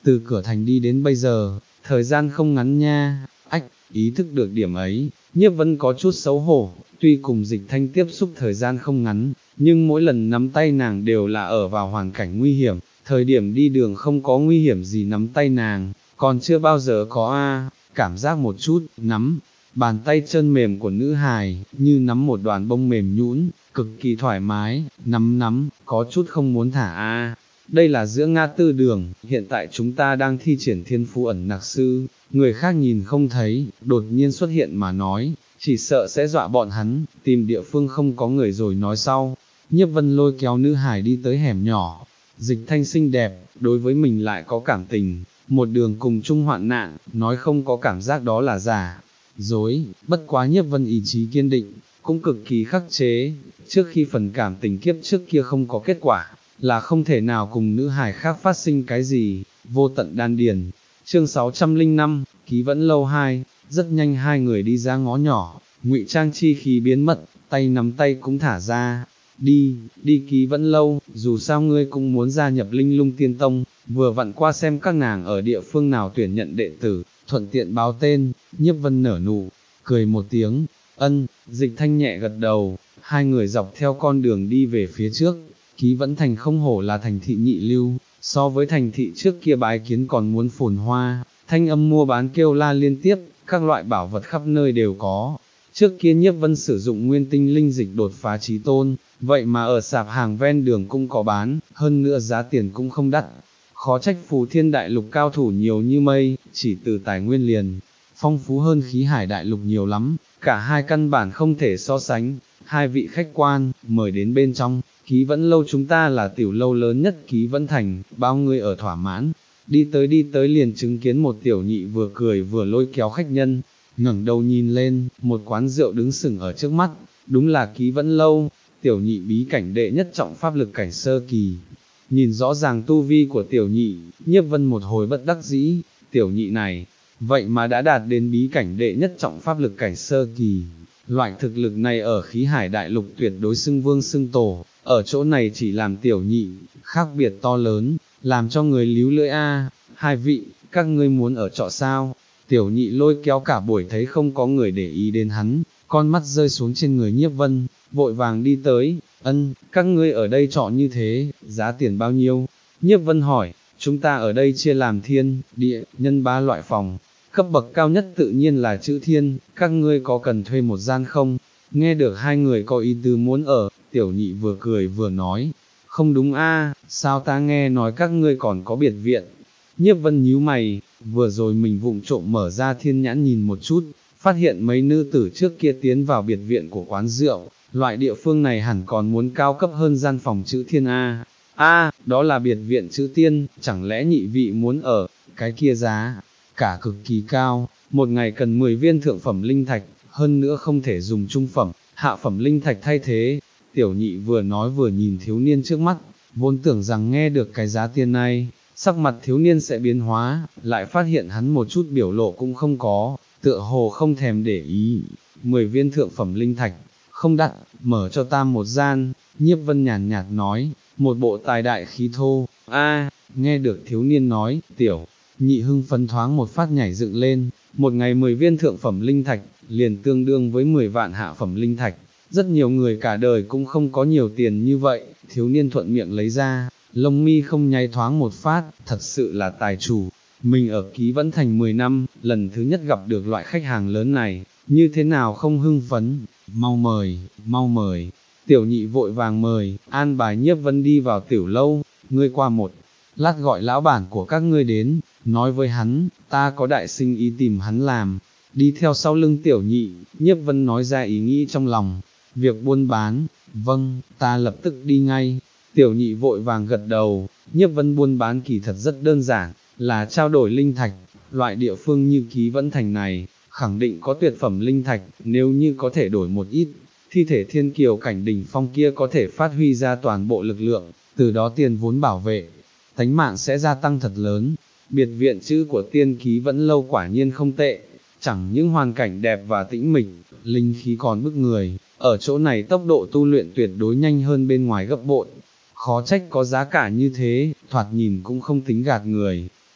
từ cửa thành đi đến bây giờ, thời gian không ngắn nha, ách, ý thức được điểm ấy, Nhiếp Vân có chút xấu hổ, tuy cùng Dịch Thanh tiếp xúc thời gian không ngắn, nhưng mỗi lần nắm tay nàng đều là ở vào hoàn cảnh nguy hiểm, thời điểm đi đường không có nguy hiểm gì nắm tay nàng, còn chưa bao giờ có a, cảm giác một chút, nắm, bàn tay chân mềm của nữ hài, như nắm một đoàn bông mềm nhũn, cực kỳ thoải mái, nắm nắm, có chút không muốn thả a. Đây là giữa ngã tư đường, hiện tại chúng ta đang thi triển thiên phú ẩn nặc sư, người khác nhìn không thấy, đột nhiên xuất hiện mà nói, chỉ sợ sẽ dọa bọn hắn, tìm địa phương không có người rồi nói sau. Nhiếp Vân lôi kéo nữ hải đi tới hẻm nhỏ, Dịch Thanh xinh đẹp, đối với mình lại có cảm tình, một đường cùng chung hoạn nạn, nói không có cảm giác đó là giả, dối, bất quá Nhiếp Vân ý chí kiên định, cũng cực kỳ khắc chế, trước khi phần cảm tình kiếp trước kia không có kết quả, là không thể nào cùng nữ hài khác phát sinh cái gì, vô tận đan điền. Chương sáu trăm lẻ năm, Ký Vẫn Lâu hai, rất nhanh hai người đi ra ngõ nhỏ, Ngụy Trang chi khí biến mất, tay nắm tay cũng thả ra, đi, đi Ký Vẫn Lâu, dù sao ngươi cũng muốn gia nhập Linh Lung Tiên Tông, vừa vặn qua xem các nàng ở địa phương nào tuyển nhận đệ tử, thuận tiện báo tên. Nhiếp Vân nở nụ, cười một tiếng, ân, Dịch Thanh nhẹ gật đầu, hai người dọc theo con đường đi về phía trước. Ký Vẫn Thành không hổ là thành thị nhị lưu, so với thành thị trước kia bái kiến còn muốn phồn hoa, thanh âm mua bán kêu la liên tiếp, các loại bảo vật khắp nơi đều có. Trước kia Nhiếp Vân sử dụng nguyên tinh linh dịch đột phá chí tôn, vậy mà ở sạp hàng ven đường cũng có bán, hơn nữa giá tiền cũng không đắt. Khó trách Phù Thiên Đại Lục cao thủ nhiều như mây, chỉ từ tài nguyên liền, phong phú hơn Khí Hải Đại Lục nhiều lắm, cả hai căn bản không thể so sánh. Hai vị khách quan, mời đến bên trong. Ký Vẫn Lâu chúng ta là tiểu lâu lớn nhất Ký Vẫn Thành, bao người ở thỏa mãn. Đi tới đi tới liền chứng kiến một tiểu nhị vừa cười vừa lôi kéo khách nhân, ngẩng đầu nhìn lên, một quán rượu đứng sừng ở trước mắt, đúng là Ký Vẫn Lâu. Tiểu nhị bí cảnh đệ nhất trọng pháp lực cảnh sơ kỳ. Nhìn rõ ràng tu vi của tiểu nhị, Nhiếp Vân một hồi bất đắc dĩ, tiểu nhị này, vậy mà đã đạt đến bí cảnh đệ nhất trọng pháp lực cảnh sơ kỳ. Loại thực lực này ở Khí Hải Đại Lục tuyệt đối xưng vương xưng tổ, ở chỗ này chỉ làm tiểu nhị, khác biệt to lớn, làm cho người líu lưỡi a. Hai vị, các ngươi muốn ở trọ sao? Tiểu nhị lôi kéo cả buổi thấy không có người để ý đến hắn, con mắt rơi xuống trên người Nhiếp Vân, vội vàng đi tới, ân, các ngươi ở đây trọ như thế, giá tiền bao nhiêu? Nhiếp Vân hỏi, chúng ta ở đây chia làm thiên, địa, nhân ba loại phòng. Cấp bậc cao nhất tự nhiên là chữ thiên, các ngươi có cần thuê một gian không? Nghe được hai người có ý tứ muốn ở, tiểu nhị vừa cười vừa nói, không đúng a, sao ta nghe nói các ngươi còn có biệt viện? Nhiếp Vân nhíu mày, vừa rồi mình vụng trộm mở ra thiên nhãn nhìn một chút, phát hiện mấy nữ tử trước kia tiến vào biệt viện của quán rượu, loại địa phương này hẳn còn muốn cao cấp hơn gian phòng chữ thiên a. A, đó là biệt viện chữ tiên, chẳng lẽ nhị vị muốn ở, cái kia giá cả cực kỳ cao, một ngày cần mười viên thượng phẩm linh thạch, hơn nữa không thể dùng trung phẩm, hạ phẩm linh thạch thay thế. Tiểu nhị vừa nói vừa nhìn thiếu niên trước mắt, vốn tưởng rằng nghe được cái giá tiền này, sắc mặt thiếu niên sẽ biến hóa, lại phát hiện hắn một chút biểu lộ cũng không có, tựa hồ không thèm để ý. Mười viên thượng phẩm linh thạch, không đắt, mở cho ta một gian. Nhiếp Vân nhàn nhạt nói, một bộ tài đại khí thô. A, nghe được thiếu niên nói, tiểu nhị hưng phấn thoáng một phát nhảy dựng lên, một ngày mười viên thượng phẩm linh thạch, liền tương đương với mười vạn hạ phẩm linh thạch. Rất nhiều người cả đời cũng không có nhiều tiền như vậy, thiếu niên thuận miệng lấy ra, lông mi không nháy thoáng một phát, thật sự là tài chủ. Mình ở Ký Vẫn Thành mười năm, lần thứ nhất gặp được loại khách hàng lớn này, như thế nào không hưng phấn, mau mời, mau mời. Tiểu nhị vội vàng mời, an bài Nhiếp Vân đi vào tiểu lâu, ngươi qua một lát gọi lão bản của các ngươi đến, nói với hắn, ta có đại sinh ý tìm hắn làm. Đi theo sau lưng tiểu nhị, Nhiếp Vân nói ra ý nghĩ trong lòng, việc buôn bán, vâng, ta lập tức đi ngay. Tiểu nhị vội vàng gật đầu, Nhiếp Vân buôn bán kỳ thật rất đơn giản, là trao đổi linh thạch, loại địa phương như Ký Vẫn Thành này, khẳng định có tuyệt phẩm linh thạch, nếu như có thể đổi một ít, thi thể thiên kiều cảnh đỉnh phong kia có thể phát huy ra toàn bộ lực lượng, từ đó tiền vốn bảo vệ, tánh mạng sẽ gia tăng thật lớn. Biệt viện chữ của tiên Ký Vẫn Lâu quả nhiên không tệ, chẳng những hoàn cảnh đẹp và tĩnh mịch, linh khí còn bức người, ở chỗ này tốc độ tu luyện tuyệt đối nhanh hơn bên ngoài gấp bội. Khó trách có giá cả như thế, thoạt nhìn cũng không tính gạt người.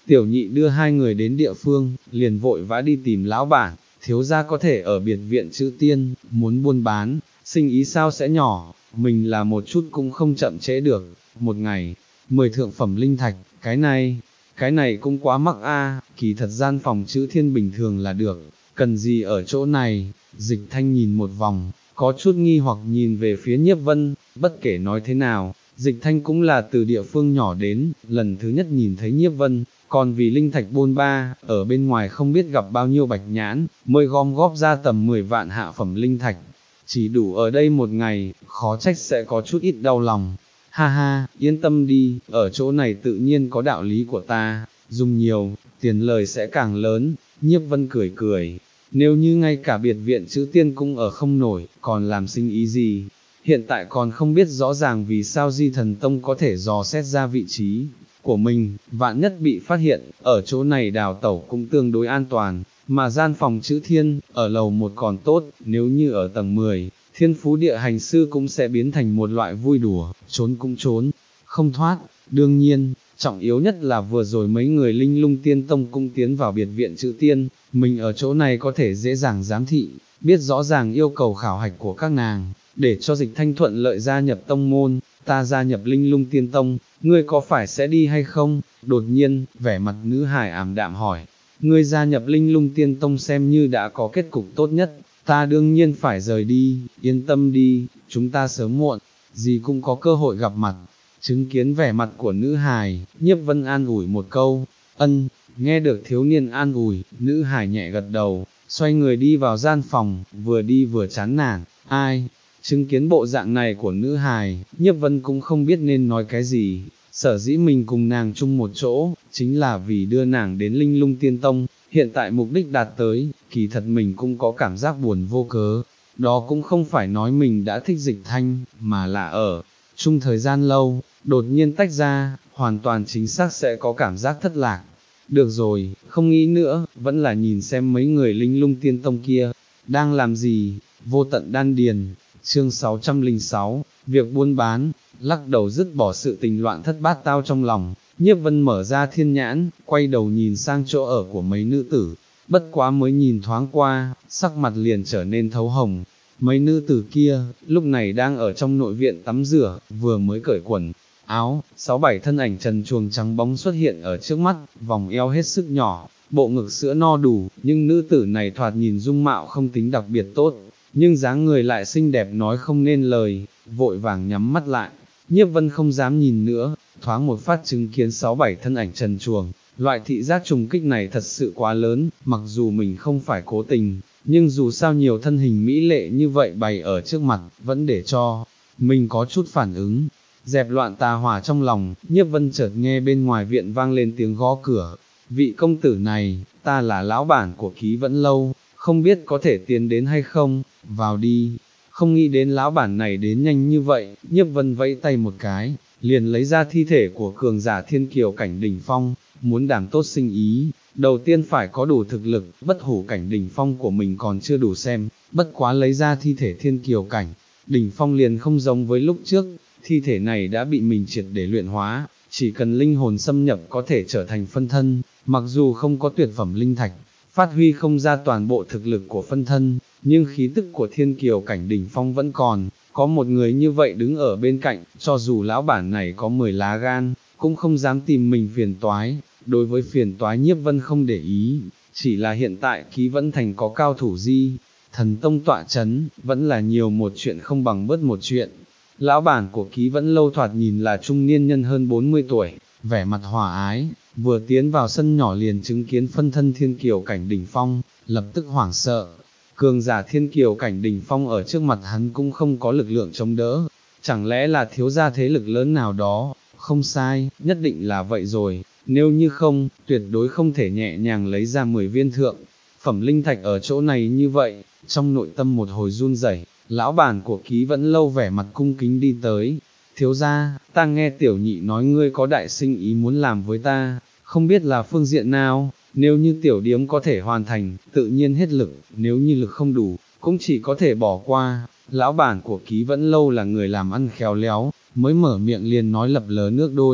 Tiểu nhị đưa hai người đến địa phương, liền vội vã đi tìm lão bản, thiếu gia có thể ở biệt viện Chữ Tiên, muốn buôn bán, sinh ý sao sẽ nhỏ, mình là một chút cũng không chậm trễ được, một ngày, mười thượng phẩm linh thạch, cái này, cái này cũng quá mắc a, kỳ thật gian phòng Chữ Thiên bình thường là được, cần gì ở chỗ này, Dịch Thanh nhìn một vòng, có chút nghi hoặc nhìn về phía Nhiếp Vân, bất kể nói thế nào, Dịch Thanh cũng là từ địa phương nhỏ đến, lần thứ nhất nhìn thấy Nhiếp Vân, còn vì linh thạch bôn ba, ở bên ngoài không biết gặp bao nhiêu bạch nhãn, mới gom góp ra tầm mười vạn hạ phẩm linh thạch, chỉ đủ ở đây một ngày, khó trách sẽ có chút ít đau lòng. Ha ha, yên tâm đi, ở chỗ này tự nhiên có đạo lý của ta, dùng nhiều, tiền lời sẽ càng lớn, Nhiếp Vân cười cười, nếu như ngay cả biệt viện Chữ Tiên cũng ở không nổi, còn làm sinh ý gì, hiện tại còn không biết rõ ràng vì sao Di Thần Tông có thể dò xét ra vị trí của mình, vạn nhất bị phát hiện, ở chỗ này đào tẩu cũng tương đối an toàn, mà gian phòng Chữ Thiên, ở lầu một còn tốt, nếu như ở tầng mười, Thiên Phú Địa Hành Sư cũng sẽ biến thành một loại vui đùa, trốn cũng trốn, không thoát, đương nhiên, trọng yếu nhất là vừa rồi mấy người Linh Lung Tiên Tông cũng tiến vào biệt viện Chữ Tiên, mình ở chỗ này có thể dễ dàng giám thị, biết rõ ràng yêu cầu khảo hạch của các nàng, để cho Dịch Thanh thuận lợi gia nhập tông môn, ta gia nhập Linh Lung Tiên Tông, ngươi có phải sẽ đi hay không? Đột nhiên, vẻ mặt nữ hài ảm đạm hỏi, ngươi gia nhập Linh Lung Tiên Tông xem như đã có kết cục tốt nhất, ta đương nhiên phải rời đi, yên tâm đi, chúng ta sớm muộn, gì cũng có cơ hội gặp mặt. Chứng kiến vẻ mặt của nữ hài, Nhiếp Vân an ủi một câu, ân, nghe được thiếu niên an ủi, nữ hài nhẹ gật đầu, xoay người đi vào gian phòng, vừa đi vừa chán nản, ai? Chứng kiến bộ dạng này của nữ hài, Nhiếp Vân cũng không biết nên nói cái gì, sở dĩ mình cùng nàng chung một chỗ, chính là vì đưa nàng đến Linh Lung Tiên Tông, hiện tại mục đích đạt tới, kỳ thật mình cũng có cảm giác buồn vô cớ, đó cũng không phải nói mình đã thích Dịch Thanh, mà là ở chung thời gian lâu, đột nhiên tách ra, hoàn toàn chính xác sẽ có cảm giác thất lạc. Được rồi, không nghĩ nữa, vẫn là nhìn xem mấy người Linh Lung Tiên Tông kia, đang làm gì, Vô Tận Đan Điền. Chương sáu trăm lẻ sáu, việc buôn bán, lắc đầu dứt bỏ sự tình loạn thất bát tao trong lòng, Nhiếp Vân mở ra thiên nhãn, quay đầu nhìn sang chỗ ở của mấy nữ tử, bất quá mới nhìn thoáng qua, sắc mặt liền trở nên thấu hồng. Mấy nữ tử kia, lúc này đang ở trong nội viện tắm rửa, vừa mới cởi quần áo, sáu bảy thân ảnh trần truồng trắng bóng xuất hiện ở trước mắt, vòng eo hết sức nhỏ, bộ ngực sữa no đủ, nhưng nữ tử này thoạt nhìn dung mạo không tính đặc biệt tốt, nhưng dáng người lại xinh đẹp nói không nên lời, vội vàng nhắm mắt lại, Nhiếp Vân không dám nhìn nữa, thoáng một phát chứng kiến sáu bảy thân ảnh trần truồng, loại thị giác trùng kích này thật sự quá lớn, mặc dù mình không phải cố tình, nhưng dù sao nhiều thân hình mỹ lệ như vậy bày ở trước mặt, vẫn để cho mình có chút phản ứng. Dẹp loạn tà hỏa trong lòng, Nhiếp Vân chợt nghe bên ngoài viện vang lên tiếng gõ cửa, vị công tử này, ta là lão bản của Ký Vẫn Lâu, không biết có thể tiến đến hay không, vào đi. Không nghĩ đến lão bản này đến nhanh như vậy, Nhiếp Vân vẫy tay một cái, liền lấy ra thi thể của cường giả thiên kiều cảnh đỉnh phong, muốn đảm tốt sinh ý, đầu tiên phải có đủ thực lực, bất hủ cảnh đỉnh phong của mình còn chưa đủ xem, bất quá lấy ra thi thể thiên kiều cảnh, đỉnh phong liền không giống với lúc trước, thi thể này đã bị mình triệt để luyện hóa, chỉ cần linh hồn xâm nhập có thể trở thành phân thân, mặc dù không có tuyệt phẩm linh thạch, phát huy không ra toàn bộ thực lực của phân thân, nhưng khí tức của thiên kiều cảnh đỉnh phong vẫn còn, có một người như vậy đứng ở bên cạnh, cho dù lão bản này có mười lá gan, cũng không dám tìm mình phiền toái, đối với phiền toái Nhiếp Vân không để ý, chỉ là hiện tại Ký Vẫn Thành có cao thủ Di Thần Tông tọa chấn, vẫn là nhiều một chuyện không bằng bớt một chuyện. Lão bản của Ký Vẫn Lâu thoạt nhìn là trung niên nhân hơn bốn mươi tuổi, vẻ mặt hòa ái, vừa tiến vào sân nhỏ liền chứng kiến phân thân thiên kiều cảnh đỉnh phong, lập tức hoảng sợ. Cường giả thiên kiều cảnh đỉnh phong ở trước mặt hắn cũng không có lực lượng chống đỡ, chẳng lẽ là thiếu gia thế lực lớn nào đó, không sai, nhất định là vậy rồi, nếu như không, tuyệt đối không thể nhẹ nhàng lấy ra mười viên thượng phẩm linh thạch ở chỗ này như vậy, trong nội tâm một hồi run rẩy, lão bản của Ký Vẫn Lâu vẻ mặt cung kính đi tới, thiếu gia, ta nghe tiểu nhị nói ngươi có đại sinh ý muốn làm với ta, không biết là phương diện nào, nếu như tiểu điếm có thể hoàn thành, tự nhiên hết lực, nếu như lực không đủ, cũng chỉ có thể bỏ qua. Lão bản của Ký Vẫn Lâu là người làm ăn khéo léo, mới mở miệng liền nói lập lờ nước đôi,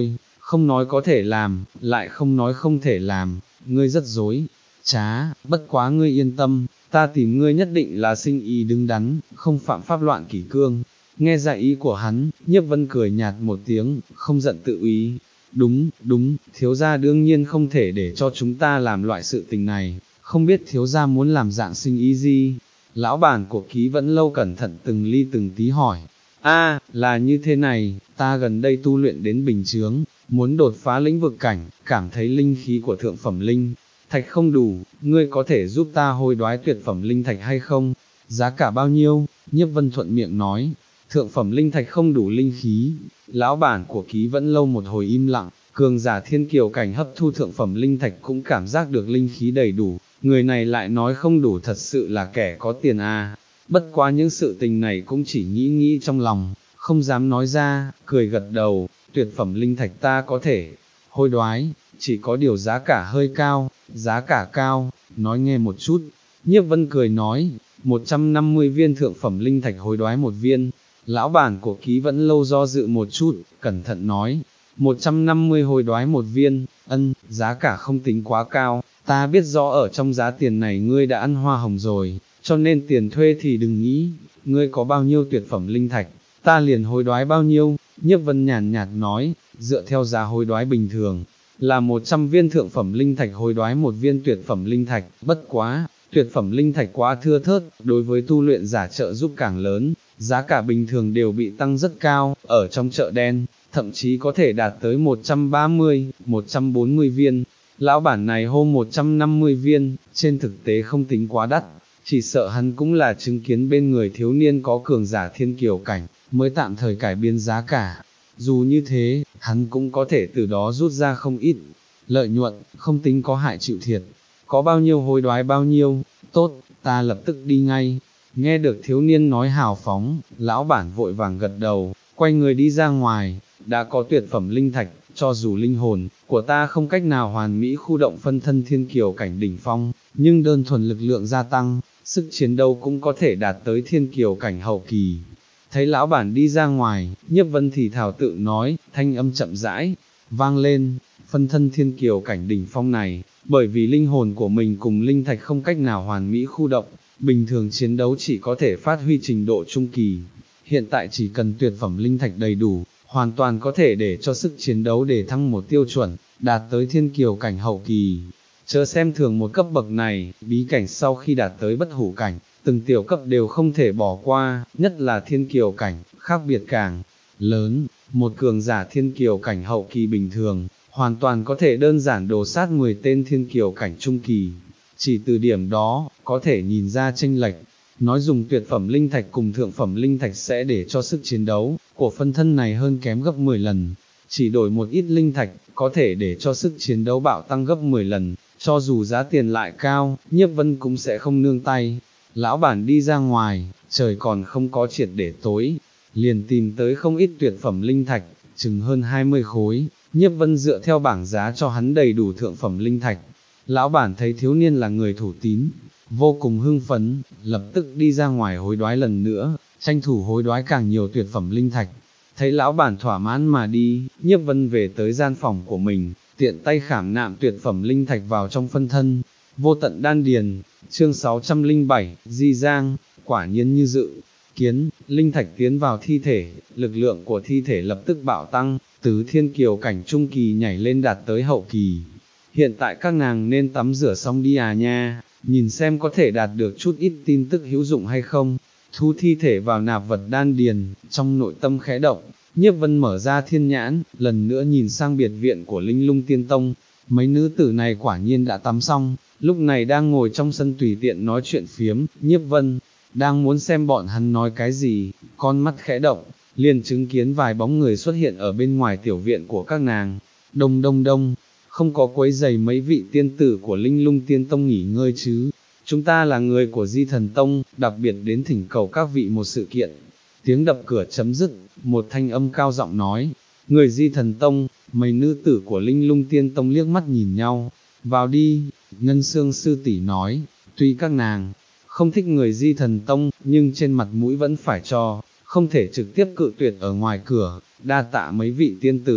không nói có thể làm, lại không nói không thể làm, ngươi rất dối, trá, bất quá ngươi yên tâm, ta tìm ngươi nhất định là sinh ý đứng đắn, không phạm pháp loạn kỷ cương. Nghe ra ý của hắn, Nhiếp Vân cười nhạt một tiếng, không giận tự úy. Đúng, đúng, thiếu gia đương nhiên không thể để cho chúng ta làm loại sự tình này, không biết thiếu gia muốn làm dạng sinh ý gì. Lão bản của Ký Vẫn Lâu cẩn thận từng ly từng tí hỏi. A, là như thế này, ta gần đây tu luyện đến bình chướng, muốn đột phá lĩnh vực cảnh, cảm thấy linh khí của thượng phẩm linh thạch không đủ, ngươi có thể giúp ta hối đoái tuyệt phẩm linh thạch hay không? Giá cả bao nhiêu? Nhiếp Vân thuận miệng nói, thượng phẩm linh thạch không đủ linh khí. Lão bản của Ký Vẫn Lâu một hồi im lặng, cường giả thiên kiều cảnh hấp thu thượng phẩm linh thạch cũng cảm giác được linh khí đầy đủ, người này lại nói không đủ thật sự là kẻ có tiền à. Bất quá những sự tình này cũng chỉ nghĩ nghĩ trong lòng, không dám nói ra, cười gật đầu, tuyệt phẩm linh thạch ta có thể hối đoái, chỉ có điều giá cả hơi cao. Giá cả cao, nói nghe một chút. Nhiếp Vân cười nói, một trăm năm mươi viên thượng phẩm linh thạch hối đoái một viên. Lão bản của Ký Vẫn Lâu do dự một chút, cẩn thận nói, một trăm năm mươi hối đoái một viên, ân, giá cả không tính quá cao, ta biết rõ ở trong giá tiền này ngươi đã ăn hoa hồng rồi, cho nên tiền thuê thì đừng nghĩ, ngươi có bao nhiêu tuyệt phẩm linh thạch, ta liền hối đoái bao nhiêu. Nhiếp Vân nhàn nhạt nói, dựa theo giá hối đoái bình thường, là một trăm viên thượng phẩm linh thạch hối đoái một viên tuyệt phẩm linh thạch, bất quá, tuyệt phẩm linh thạch quá thưa thớt, đối với tu luyện giả trợ giúp càng lớn, giá cả bình thường đều bị tăng rất cao, ở trong chợ đen, thậm chí có thể đạt tới một trăm ba mươi, một trăm bốn mươi viên. Lão bản này hôm một trăm năm mươi viên, trên thực tế không tính quá đắt, chỉ sợ hắn cũng là chứng kiến bên người thiếu niên có cường giả thiên kiều cảnh, mới tạm thời cải biên giá cả. Dù như thế, hắn cũng có thể từ đó rút ra không ít lợi nhuận, không tính có hại chịu thiệt. Có bao nhiêu hối đoái bao nhiêu, tốt, ta lập tức đi ngay. Nghe được thiếu niên nói hào phóng, lão bản vội vàng gật đầu, quay người đi ra ngoài, đã có tuyệt phẩm linh thạch, cho dù linh hồn của ta không cách nào hoàn mỹ khu động phân thân thiên kiều cảnh đỉnh phong, nhưng đơn thuần lực lượng gia tăng, sức chiến đấu cũng có thể đạt tới thiên kiều cảnh hậu kỳ. Thấy lão bản đi ra ngoài, Nhiếp Vân thì thảo tự nói, thanh âm chậm rãi, vang lên, phân thân thiên kiều cảnh đỉnh phong này, bởi vì linh hồn của mình cùng linh thạch không cách nào hoàn mỹ khu động, bình thường chiến đấu chỉ có thể phát huy trình độ trung kỳ, hiện tại chỉ cần tuyệt phẩm linh thạch đầy đủ, hoàn toàn có thể để cho sức chiến đấu để thăng một tiêu chuẩn, đạt tới thiên kiều cảnh hậu kỳ. Chớ xem thường một cấp bậc này, bí cảnh sau khi đạt tới bất hủ cảnh, từng tiểu cấp đều không thể bỏ qua, nhất là thiên kiều cảnh, khác biệt càng lớn, một cường giả thiên kiều cảnh hậu kỳ bình thường, hoàn toàn có thể đơn giản đồ sát mười tên thiên kiều cảnh trung kỳ. Chỉ từ điểm đó, có thể nhìn ra chênh lệch. Nói dùng tuyệt phẩm linh thạch cùng thượng phẩm linh thạch sẽ để cho sức chiến đấu của phân thân này hơn kém gấp mười lần. Chỉ đổi một ít linh thạch, có thể để cho sức chiến đấu bạo tăng gấp mười lần, cho dù giá tiền lại cao, Nhiếp Vân cũng sẽ không nương tay. Lão bản đi ra ngoài, trời còn không có triệt để tối, liền tìm tới không ít tuyệt phẩm linh thạch, chừng hơn hai mươi khối. Nhiếp Vân dựa theo bảng giá cho hắn đầy đủ thượng phẩm linh thạch. Lão bản thấy thiếu niên là người thủ tín, vô cùng hưng phấn, lập tức đi ra ngoài hối đoái lần nữa, tranh thủ hối đoái càng nhiều tuyệt phẩm linh thạch. Thấy lão bản thỏa mãn mà đi, Nhiếp Vân về tới gian phòng của mình, tiện tay khảm nạm tuyệt phẩm linh thạch vào trong phân thân. Vô tận đan điền, chương sáu trăm lẻ bảy, Di Giang, quả nhiên như dự kiến, linh thạch tiến vào thi thể, lực lượng của thi thể lập tức bạo tăng, từ thiên kiều cảnh trung kỳ nhảy lên đạt tới hậu kỳ. Hiện tại các nàng nên tắm rửa xong đi à nha, nhìn xem có thể đạt được chút ít tin tức hữu dụng hay không. Thu thi thể vào nạp vật đan điền, trong nội tâm khẽ động, Nhiếp Vân mở ra thiên nhãn, lần nữa nhìn sang biệt viện của Linh Lung Tiên Tông. Mấy nữ tử này quả nhiên đã tắm xong, lúc này đang ngồi trong sân tùy tiện nói chuyện phiếm. Nhiếp Vân đang muốn xem bọn hắn nói cái gì, con mắt khẽ động, liền chứng kiến vài bóng người xuất hiện ở bên ngoài tiểu viện của các nàng. Đông đông đông, không có quấy giày mấy vị tiên tử của Linh Lung Tiên Tông nghỉ ngơi chứ. Chúng ta là người của Di Thần Tông, đặc biệt đến thỉnh cầu các vị một sự kiện. Tiếng đập cửa chấm dứt, một thanh âm cao giọng nói, người Di Thần Tông. Mấy nữ tử của Linh Lung Tiên Tông liếc mắt nhìn nhau, vào đi. Ngân Xương sư tỷ nói, tuy các nàng không thích người Di Thần Tông, nhưng trên mặt mũi vẫn phải cho, không thể trực tiếp cự tuyệt ở ngoài cửa. Đa tạ mấy vị tiên tử.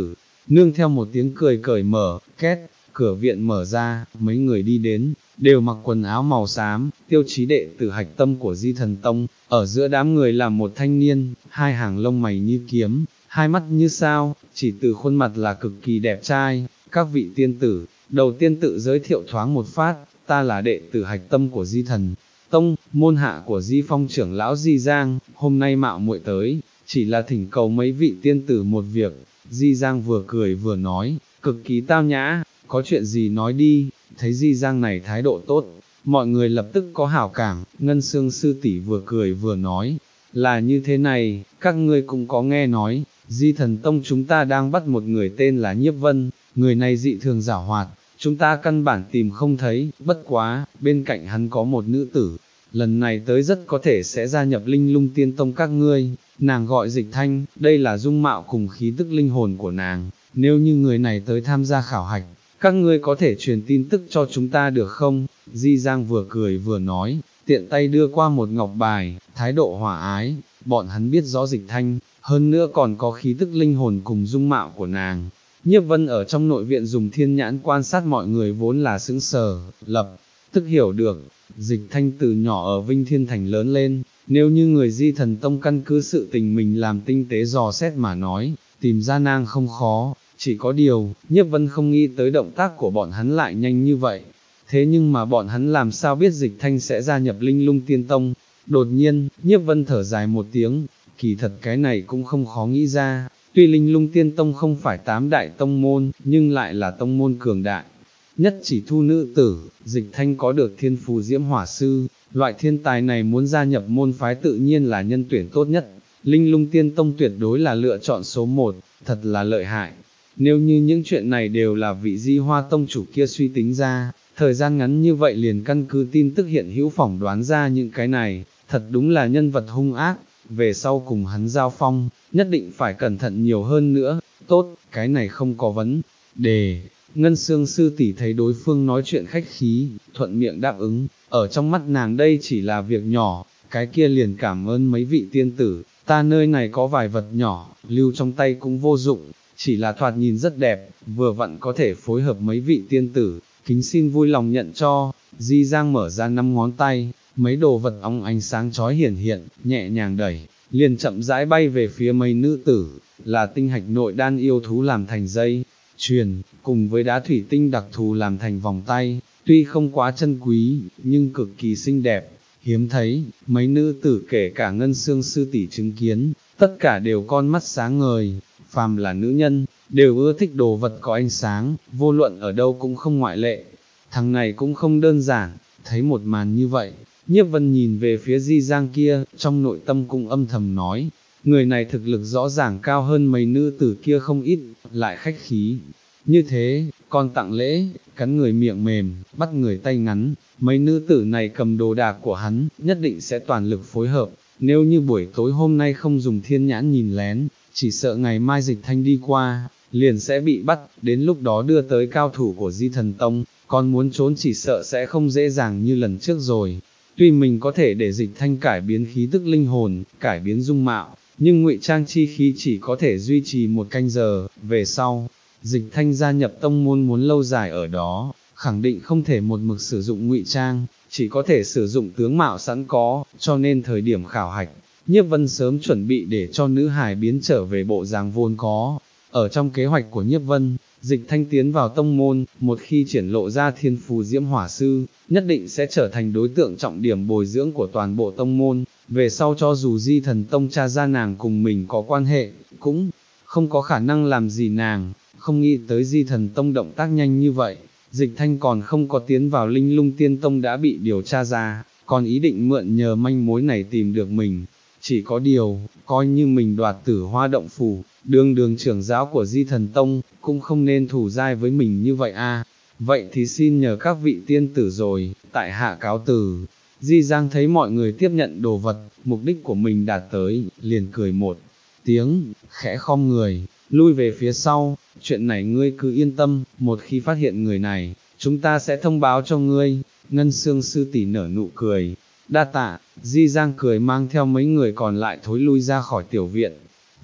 nương theo một tiếng cười cởi mở, két, cửa viện mở ra, mấy người đi đến, đều mặc quần áo màu xám, tiêu chí đệ tử hạch tâm của Di Thần Tông, ở giữa đám người là một thanh niên, hai hàng lông mày như kiếm, hai mắt như sao, chỉ từ khuôn mặt là cực kỳ đẹp trai. Các vị tiên tử, đầu tiên tự giới thiệu thoáng một phát, ta là đệ tử hạch tâm của Di Thần Tông, môn hạ của Di Phong trưởng lão Di Giang, hôm nay mạo muội tới, chỉ là thỉnh cầu mấy vị tiên tử một việc. Di Giang vừa cười vừa nói, cực kỳ tao nhã, có chuyện gì nói đi. Thấy Di Giang này thái độ tốt, mọi người lập tức có hảo cảm. Ngân Xương sư tỷ vừa cười vừa nói, là như thế này, các ngươi cũng có nghe nói, Di Thần Tông chúng ta đang bắt một người tên là Nhiếp Vân, người này dị thường giảo hoạt, chúng ta căn bản tìm không thấy, bất quá, bên cạnh hắn có một nữ tử, lần này tới rất có thể sẽ gia nhập Linh Lung Tiên Tông các ngươi. Nàng gọi Dịch Thanh, đây là dung mạo cùng khí tức linh hồn của nàng, nếu như người này tới tham gia khảo hạch, các ngươi có thể truyền tin tức cho chúng ta được không? Di Giang vừa cười vừa nói, tiện tay đưa qua một ngọc bài, thái độ hòa ái, bọn hắn biết rõ Dịch Thanh, hơn nữa còn có khí tức linh hồn cùng dung mạo của nàng. Nhiếp Vân ở trong nội viện dùng thiên nhãn quan sát mọi người vốn là sững sờ, lập tức hiểu được, Dịch Thanh từ nhỏ ở Vinh Thiên Thành lớn lên, nếu như người Di Thần Tông căn cứ sự tình mình làm tinh tế dò xét mà nói, tìm ra nàng không khó, chỉ có điều, Nhiếp Vân không nghĩ tới động tác của bọn hắn lại nhanh như vậy. Thế nhưng mà bọn hắn làm sao biết Dịch Thanh sẽ gia nhập Linh Lung Tiên Tông? Đột nhiên, Nhiếp Vân thở dài một tiếng, kỳ thật cái này cũng không khó nghĩ ra, tuy Linh Lung Tiên Tông không phải tám đại tông môn, nhưng lại là tông môn cường đại. Nhất chỉ thu nữ tử, Dịch Thanh có được thiên phù diễm hỏa sư, loại thiên tài này muốn gia nhập môn phái tự nhiên là nhân tuyển tốt nhất. Linh Lung Tiên Tông tuyệt đối là lựa chọn số một, thật là lợi hại. Nếu như những chuyện này đều là vị Di Hoa Tông chủ kia suy tính ra, thời gian ngắn như vậy liền căn cứ tin tức hiện hữu phỏng đoán ra những cái này, thật đúng là nhân vật hung ác, về sau cùng hắn giao phong, nhất định phải cẩn thận nhiều hơn nữa. Tốt, cái này không có vấn đề. Ngân Xương sư tỷ thấy đối phương nói chuyện khách khí, thuận miệng đáp ứng, ở trong mắt nàng đây chỉ là việc nhỏ, cái kia liền cảm ơn mấy vị tiên tử, ta nơi này có vài vật nhỏ, lưu trong tay cũng vô dụng, chỉ là thoạt nhìn rất đẹp, vừa vặn có thể phối hợp mấy vị tiên tử, kính xin vui lòng nhận cho. Di Giang mở ra năm ngón tay, mấy đồ vật óng ánh sáng chói hiển hiện, nhẹ nhàng đẩy, liền chậm rãi bay về phía mấy nữ tử, là tinh hạch nội đan yêu thú làm thành dây chuyền, cùng với đá thủy tinh đặc thù làm thành vòng tay, tuy không quá chân quý, nhưng cực kỳ xinh đẹp, hiếm thấy. Mấy nữ tử kể cả Ngân Xương sư tỷ chứng kiến, tất cả đều con mắt sáng ngời, phàm là nữ nhân, đều ưa thích đồ vật có ánh sáng, vô luận ở đâu cũng không ngoại lệ. Thằng này cũng không đơn giản, thấy một màn như vậy, Nhiếp Vân nhìn về phía Di Giang kia, trong nội tâm cũng âm thầm nói, người này thực lực rõ ràng cao hơn mấy nữ tử kia không ít, lại khách khí. Như thế, còn tặng lễ, cắn người miệng mềm, bắt người tay ngắn, mấy nữ tử này cầm đồ đạc của hắn, nhất định sẽ toàn lực phối hợp, nếu như buổi tối hôm nay không dùng thiên nhãn nhìn lén, chỉ sợ ngày mai Dịch Thanh đi qua, liền sẽ bị bắt, đến lúc đó đưa tới cao thủ của Di Thần Tông, còn muốn trốn chỉ sợ sẽ không dễ dàng như lần trước rồi. Tuy mình có thể để Dịch Thanh cải biến khí tức linh hồn, cải biến dung mạo, nhưng ngụy trang chi khí chỉ có thể duy trì một canh giờ, về sau, Dịch Thanh gia nhập tông môn muốn lâu dài ở đó, khẳng định không thể một mực sử dụng ngụy trang, chỉ có thể sử dụng tướng mạo sẵn có, cho nên thời điểm khảo hạch, Nhiếp Vân sớm chuẩn bị để cho nữ hài biến trở về bộ dáng vốn có. Ở trong kế hoạch của Nhiếp Vân, Dịch Thanh tiến vào tông môn, một khi triển lộ ra thiên phù diễm hỏa sư, nhất định sẽ trở thành đối tượng trọng điểm bồi dưỡng của toàn bộ tông môn, về sau cho dù Di Thần Tông tra ra nàng cùng mình có quan hệ, cũng không có khả năng làm gì nàng. Không nghĩ tới Di Thần Tông động tác nhanh như vậy, Dịch Thanh còn không có tiến vào Linh Lung Tiên Tông đã bị điều tra ra, còn ý định mượn nhờ manh mối này tìm được mình. Chỉ có điều, coi như mình đoạt Tử Hoa động phủ, đường đường trưởng giáo của Di Thần Tông, cũng không nên thủ dai với mình như vậy a. Vậy thì xin nhờ các vị tiên tử rồi, tại hạ cáo từ. Di Giang thấy mọi người tiếp nhận đồ vật, mục đích của mình đạt tới, liền cười một tiếng, khẽ khom người, lui về phía sau. Chuyện này ngươi cứ yên tâm, một khi phát hiện người này, chúng ta sẽ thông báo cho ngươi. Ngân Xương sư tỷ nở nụ cười, đa tạ. Di Giang cười mang theo mấy người còn lại thối lui ra khỏi tiểu viện.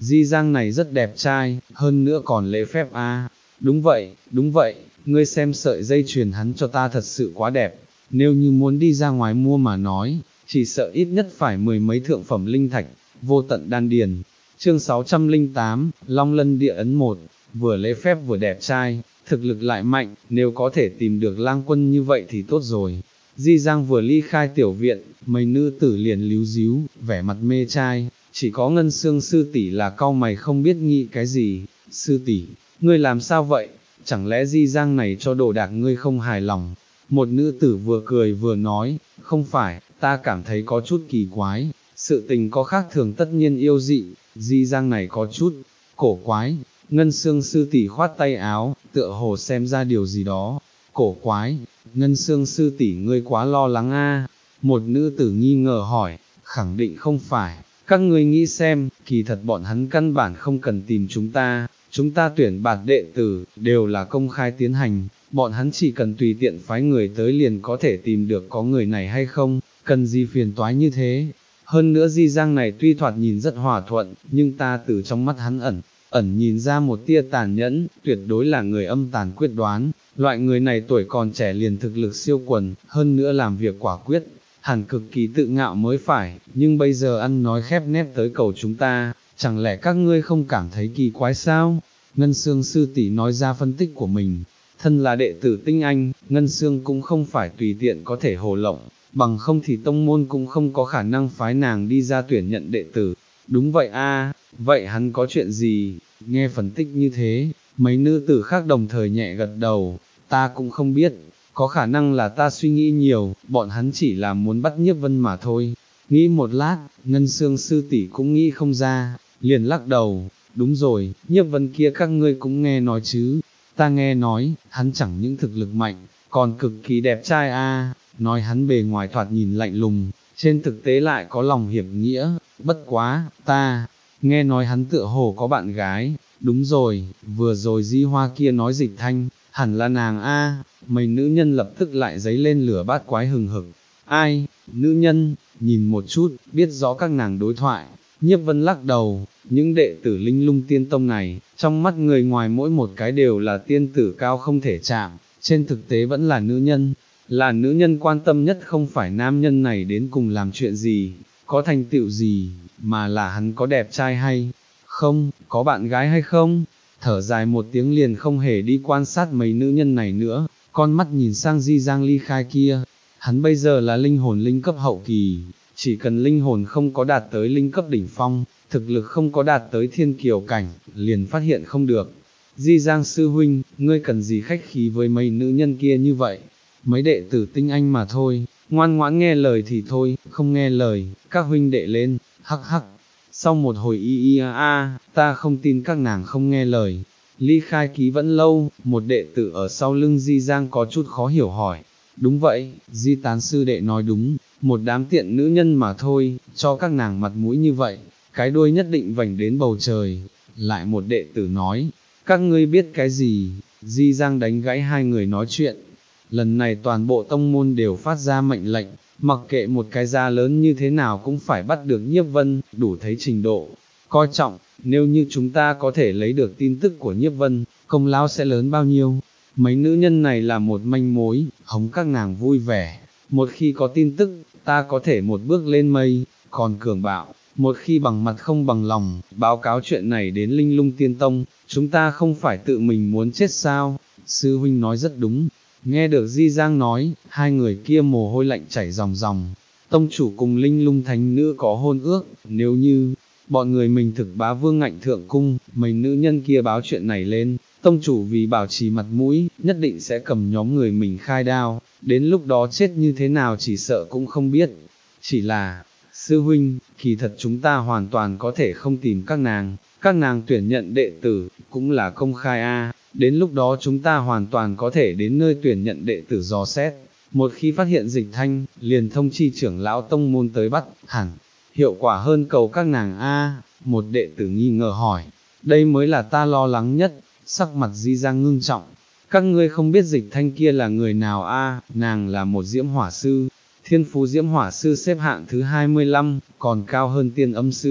Di Giang này rất đẹp trai, hơn nữa còn lễ phép a. Đúng vậy, đúng vậy, ngươi xem sợi dây chuyền hắn cho ta thật sự quá đẹp, nếu như muốn đi ra ngoài mua mà nói, chỉ sợ ít nhất phải mười mấy thượng phẩm linh thạch, vô tận đan điền. Chương sáu trăm lẻ tám, Long Lân Địa Ấn một, vừa lễ phép vừa đẹp trai, thực lực lại mạnh, nếu có thể tìm được lang quân như vậy thì tốt rồi. Di Giang vừa ly khai tiểu viện, mấy nữ tử liền líu díu, vẻ mặt mê trai, chỉ có Ngân Xương sư tỷ là cau mày không biết nghĩ cái gì. Sư tỷ, ngươi làm sao vậy, chẳng lẽ Di Giang này cho đồ đạc ngươi không hài lòng? Một nữ tử vừa cười vừa nói, không phải, ta cảm thấy có chút kỳ quái, sự tình có khác thường tất nhiên yêu dị, Di Giang này có chút cổ quái. Ngân Xương sư tỷ khoát tay áo, tựa hồ xem ra điều gì đó. Cổ quái, Ngân Xương sư tỷ ngươi quá lo lắng a. Một nữ tử nghi ngờ hỏi, khẳng định không phải, các ngươi nghĩ xem, kỳ thật bọn hắn căn bản không cần tìm chúng ta, chúng ta tuyển bạt đệ tử, đều là công khai tiến hành, bọn hắn chỉ cần tùy tiện phái người tới liền có thể tìm được có người này hay không, cần gì phiền toái như thế. Hơn nữa Di Giang này tuy thoạt nhìn rất hòa thuận, nhưng ta từ trong mắt hắn ẩn, ẩn nhìn ra một tia tàn nhẫn, tuyệt đối là người âm tàn quyết đoán, loại người này tuổi còn trẻ liền thực lực siêu quần, hơn nữa làm việc quả quyết, hẳn cực kỳ tự ngạo mới phải, nhưng bây giờ ăn nói khép nép tới cầu chúng ta, chẳng lẽ các ngươi không cảm thấy kỳ quái sao? Ngân Xương sư tỷ nói ra phân tích của mình, thân là đệ tử tinh anh, Ngân Xương cũng không phải tùy tiện có thể hồ lộng, bằng không thì tông môn cũng không có khả năng phái nàng đi ra tuyển nhận đệ tử. Đúng vậy a, vậy hắn có chuyện gì? Nghe phân tích như thế, mấy nữ tử khác đồng thời nhẹ gật đầu, ta cũng không biết, có khả năng là ta suy nghĩ nhiều, bọn hắn chỉ là muốn bắt Nhiếp Vân mà thôi. Nghĩ một lát, Ngân Xương sư tỷ cũng nghĩ không ra, liền lắc đầu, đúng rồi, Nhiếp Vân kia các ngươi cũng nghe nói chứ, ta nghe nói, hắn chẳng những thực lực mạnh, còn cực kỳ đẹp trai a. Nói hắn bề ngoài thoạt nhìn lạnh lùng, trên thực tế lại có lòng hiệp nghĩa, bất quá, ta, nghe nói hắn tựa hồ có bạn gái, đúng rồi, vừa rồi Di Hoa kia nói Dịch Thanh, hẳn là nàng a. Mấy nữ nhân lập tức lại dấy lên lửa bát quái hừng hực, ai, nữ nhân, nhìn một chút, biết rõ các nàng đối thoại. Nhiếp Vân lắc đầu, những đệ tử Linh Lung Tiên Tông này, trong mắt người ngoài mỗi một cái đều là tiên tử cao không thể chạm, trên thực tế vẫn là nữ nhân, là nữ nhân quan tâm nhất không phải nam nhân này đến cùng làm chuyện gì, có thành tựu gì, mà là hắn có đẹp trai hay không, có bạn gái hay không. Thở dài một tiếng liền không hề đi quan sát mấy nữ nhân này nữa, con mắt nhìn sang Di Giang ly khai kia, hắn bây giờ là linh hồn linh cấp hậu kỳ, chỉ cần linh hồn không có đạt tới linh cấp đỉnh phong, thực lực không có đạt tới thiên kiều cảnh, liền phát hiện không được. Di Giang sư huynh, ngươi cần gì khách khí với mấy nữ nhân kia như vậy, mấy đệ tử tinh anh mà thôi, ngoan ngoãn nghe lời thì thôi, không nghe lời, các huynh đệ lên, hắc hắc. Sau một hồi y y a a, ta không tin các nàng không nghe lời. Ly khai ký vẫn lâu, một đệ tử ở sau lưng Di Giang có chút khó hiểu hỏi. Đúng vậy, Di Tán sư đệ nói đúng, một đám tiện nữ nhân mà thôi, cho các nàng mặt mũi như vậy, cái đuôi nhất định vành đến bầu trời. Lại một đệ tử nói, các ngươi biết cái gì? Di Giang đánh gãy hai người nói chuyện. Lần này toàn bộ tông môn đều phát ra mệnh lệnh, mặc kệ một cái giá lớn như thế nào cũng phải bắt được Nhiếp Vân, đủ thấy trình độ coi trọng, nếu như chúng ta có thể lấy được tin tức của Nhiếp Vân, công lao sẽ lớn bao nhiêu. Mấy nữ nhân này là một manh mối, hống các nàng vui vẻ, một khi có tin tức, ta có thể một bước lên mây, còn cường bạo, một khi bằng mặt không bằng lòng, báo cáo chuyện này đến Linh Lung Tiên Tông, chúng ta không phải tự mình muốn chết sao? Sư huynh nói rất đúng. Nghe được Di Giang nói, hai người kia mồ hôi lạnh chảy ròng ròng. Tông chủ cùng Linh Lung Thánh Nữ có hôn ước, nếu như bọn người mình thực bá vương ngạnh thượng cung, mấy nữ nhân kia báo chuyện này lên, tông chủ vì bảo trì mặt mũi, nhất định sẽ cầm nhóm người mình khai đao, đến lúc đó chết như thế nào chỉ sợ cũng không biết. Chỉ là, sư huynh, kỳ thật chúng ta hoàn toàn có thể không tìm các nàng, các nàng tuyển nhận đệ tử, cũng là công khai a. Đến lúc đó chúng ta hoàn toàn có thể đến nơi tuyển nhận đệ tử dò xét, một khi phát hiện Dịch Thanh, liền thông chi trưởng lão tông môn tới bắt, hẳn, hiệu quả hơn cầu các nàng a. Một đệ tử nghi ngờ hỏi, đây mới là ta lo lắng nhất. Sắc mặt Di Giang ngưng trọng, các ngươi không biết Dịch Thanh kia là người nào a? Nàng là một diễm hỏa sư, thiên phú diễm hỏa sư xếp hạng thứ hai mươi lăm, còn cao hơn tiên âm sư,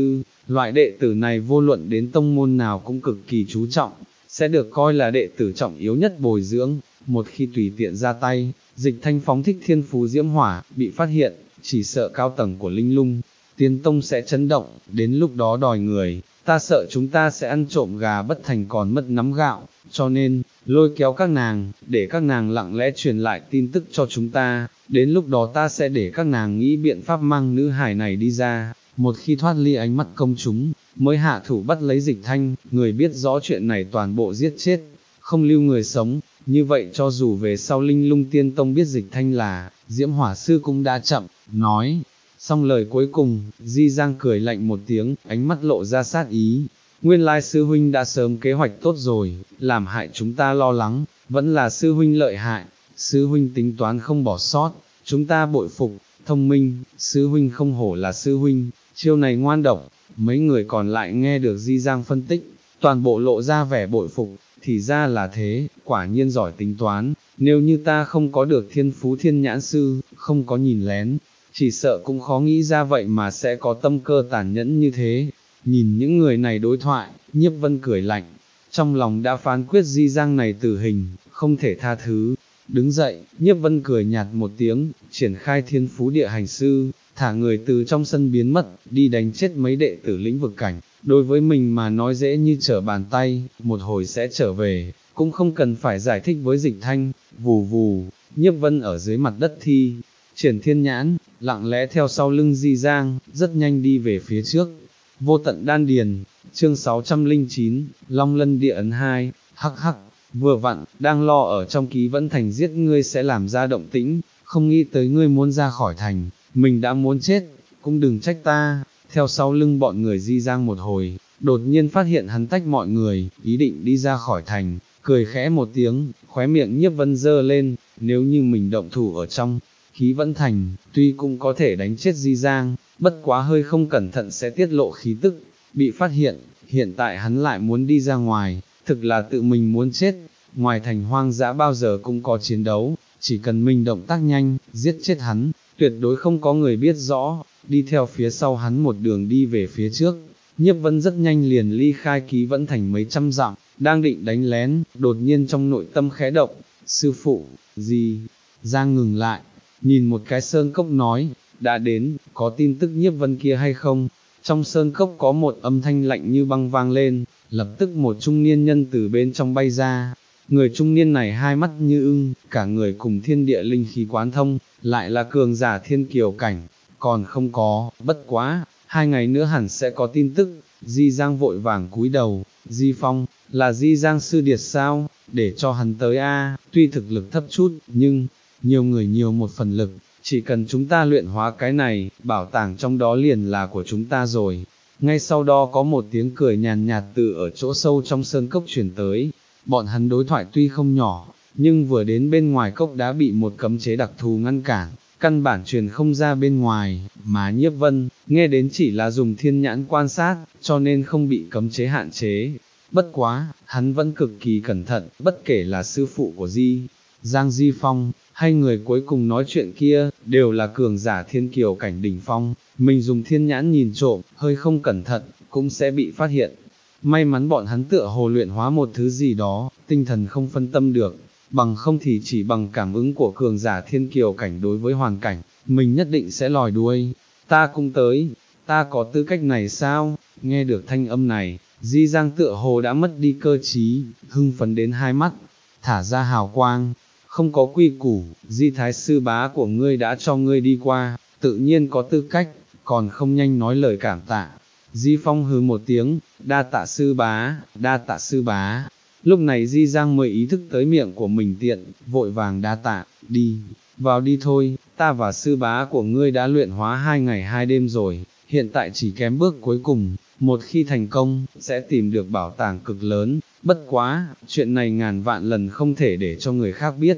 loại đệ tử này vô luận đến tông môn nào cũng cực kỳ chú trọng, sẽ được coi là đệ tử trọng yếu nhất bồi dưỡng, một khi tùy tiện ra tay, Dịch Thanh phóng thích thiên phú diễm hỏa, bị phát hiện, chỉ sợ cao tầng của Linh Lung, Tiên Tông sẽ chấn động, đến lúc đó đòi người, ta sợ chúng ta sẽ ăn trộm gà bất thành còn mất nắm gạo, cho nên, lôi kéo các nàng, để các nàng lặng lẽ truyền lại tin tức cho chúng ta, đến lúc đó ta sẽ để các nàng nghĩ biện pháp mang nữ hải này đi ra, một khi thoát ly ánh mắt công chúng, mới hạ thủ bắt lấy Dịch Thanh, người biết rõ chuyện này toàn bộ giết chết, không lưu người sống, như vậy cho dù về sau Linh Lung Tiên Tông biết Dịch Thanh là, Diễm Hỏa Sư cũng đã chậm, nói. Xong lời cuối cùng, Di Giang cười lạnh một tiếng, ánh mắt lộ ra sát ý. Nguyên lai sư huynh đã sớm kế hoạch tốt rồi, làm hại chúng ta lo lắng, vẫn là sư huynh lợi hại, sư huynh tính toán không bỏ sót, chúng ta bội phục, thông minh, sư huynh không hổ là sư huynh, chiêu này ngoan độc. Mấy người còn lại nghe được Di Giang phân tích, toàn bộ lộ ra vẻ bội phục, thì ra là thế, quả nhiên giỏi tính toán, nếu như ta không có được thiên phú thiên nhãn sư, không có nhìn lén, chỉ sợ cũng khó nghĩ ra vậy mà sẽ có tâm cơ tàn nhẫn như thế. Nhìn những người này đối thoại, Nhiếp Vân cười lạnh, trong lòng đã phán quyết Di Giang này tử hình, không thể tha thứ. Đứng dậy, Nhiếp Vân cười nhạt một tiếng, triển khai thiên phú địa hành sư, thả người từ trong sân biến mất, đi đánh chết mấy đệ tử lĩnh vực cảnh. Đối với mình mà nói dễ như trở bàn tay, một hồi sẽ trở về, cũng không cần phải giải thích với Dịch Thanh. Vù vù, Nhiếp Vân ở dưới mặt đất thi triển thiên nhãn, lặng lẽ theo sau lưng Di Giang, rất nhanh đi về phía trước. Vô tận đan điền, chương sáu trăm lẻ chín, Long Lân địa ấn hai, hắc hắc, vừa vặn, đang lo ở trong Ký Vẫn Thành giết ngươi sẽ làm ra động tĩnh, không nghĩ tới ngươi muốn ra khỏi thành, mình đã muốn chết, cũng đừng trách ta. Theo sau lưng bọn người Di Giang một hồi, đột nhiên phát hiện hắn tách mọi người, ý định đi ra khỏi thành, cười khẽ một tiếng, khóe miệng Nhiếp Vân dơ lên, nếu như mình động thủ ở trong Ký Vẫn Thành, tuy cũng có thể đánh chết Di Giang, bất quá hơi không cẩn thận sẽ tiết lộ khí tức, bị phát hiện, hiện tại hắn lại muốn đi ra ngoài, thực là tự mình muốn chết. Ngoài thành hoang dã bao giờ cũng có chiến đấu, chỉ cần mình động tác nhanh, giết chết hắn, tuyệt đối không có người biết rõ. Đi theo phía sau hắn một đường đi về phía trước, Nhiếp Vân rất nhanh liền ly khai Ký Vẫn Thành mấy trăm dặm, đang định đánh lén, đột nhiên trong nội tâm khẽ động, sư phụ, Di Giang ngừng lại, nhìn một cái sơn cốc nói, đã đến, có tin tức Nhiếp Vân kia hay không? Trong sơn cốc có một âm thanh lạnh như băng vang lên, lập tức một trung niên nhân từ bên trong bay ra. Người trung niên này hai mắt như ưng, cả người cùng thiên địa linh khí quán thông, lại là cường giả thiên kiều cảnh, còn không có, bất quá, hai ngày nữa hẳn sẽ có tin tức. Di Giang vội vàng cúi đầu, Di Phong, là Di Giang sư điệt sao, để cho hắn tới a. Tuy thực lực thấp chút, nhưng, nhiều người nhiều một phần lực, chỉ cần chúng ta luyện hóa cái này, bảo tàng trong đó liền là của chúng ta rồi. Ngay sau đó có một tiếng cười nhàn nhạt từ ở chỗ sâu trong sơn cốc truyền tới, bọn hắn đối thoại tuy không nhỏ, nhưng vừa đến bên ngoài cốc đã bị một cấm chế đặc thù ngăn cản, căn bản truyền không ra bên ngoài, mà Nhiếp Vân, nghe đến chỉ là dùng thiên nhãn quan sát, cho nên không bị cấm chế hạn chế. Bất quá, hắn vẫn cực kỳ cẩn thận, bất kể là sư phụ của Di Giang Di Phong, hay người cuối cùng nói chuyện kia, đều là cường giả thiên kiều cảnh đỉnh phong, mình dùng thiên nhãn nhìn trộm, hơi không cẩn thận, cũng sẽ bị phát hiện. May mắn bọn hắn tựa hồ luyện hóa một thứ gì đó, tinh thần không phân tâm được, bằng không thì chỉ bằng cảm ứng của cường giả thiên kiều cảnh đối với hoàn cảnh, mình nhất định sẽ lòi đuôi. Ta cũng tới, ta có tư cách này sao? Nghe được thanh âm này, Di Giang tựa hồ đã mất đi cơ trí, hưng phấn đến hai mắt, thả ra hào quang. Không có quy củ, Di Thái sư bá của ngươi đã cho ngươi đi qua, tự nhiên có tư cách, còn không nhanh nói lời cảm tạ. Di Phong hừ một tiếng, đa tạ sư bá, đa tạ sư bá. Lúc này Di Giang mới ý thức tới miệng của mình tiện, vội vàng đa tạ, đi, vào đi thôi, ta và sư bá của ngươi đã luyện hóa hai ngày hai đêm rồi, hiện tại chỉ kém bước cuối cùng, một khi thành công, sẽ tìm được bảo tàng cực lớn, bất quá, chuyện này ngàn vạn lần không thể để cho người khác biết.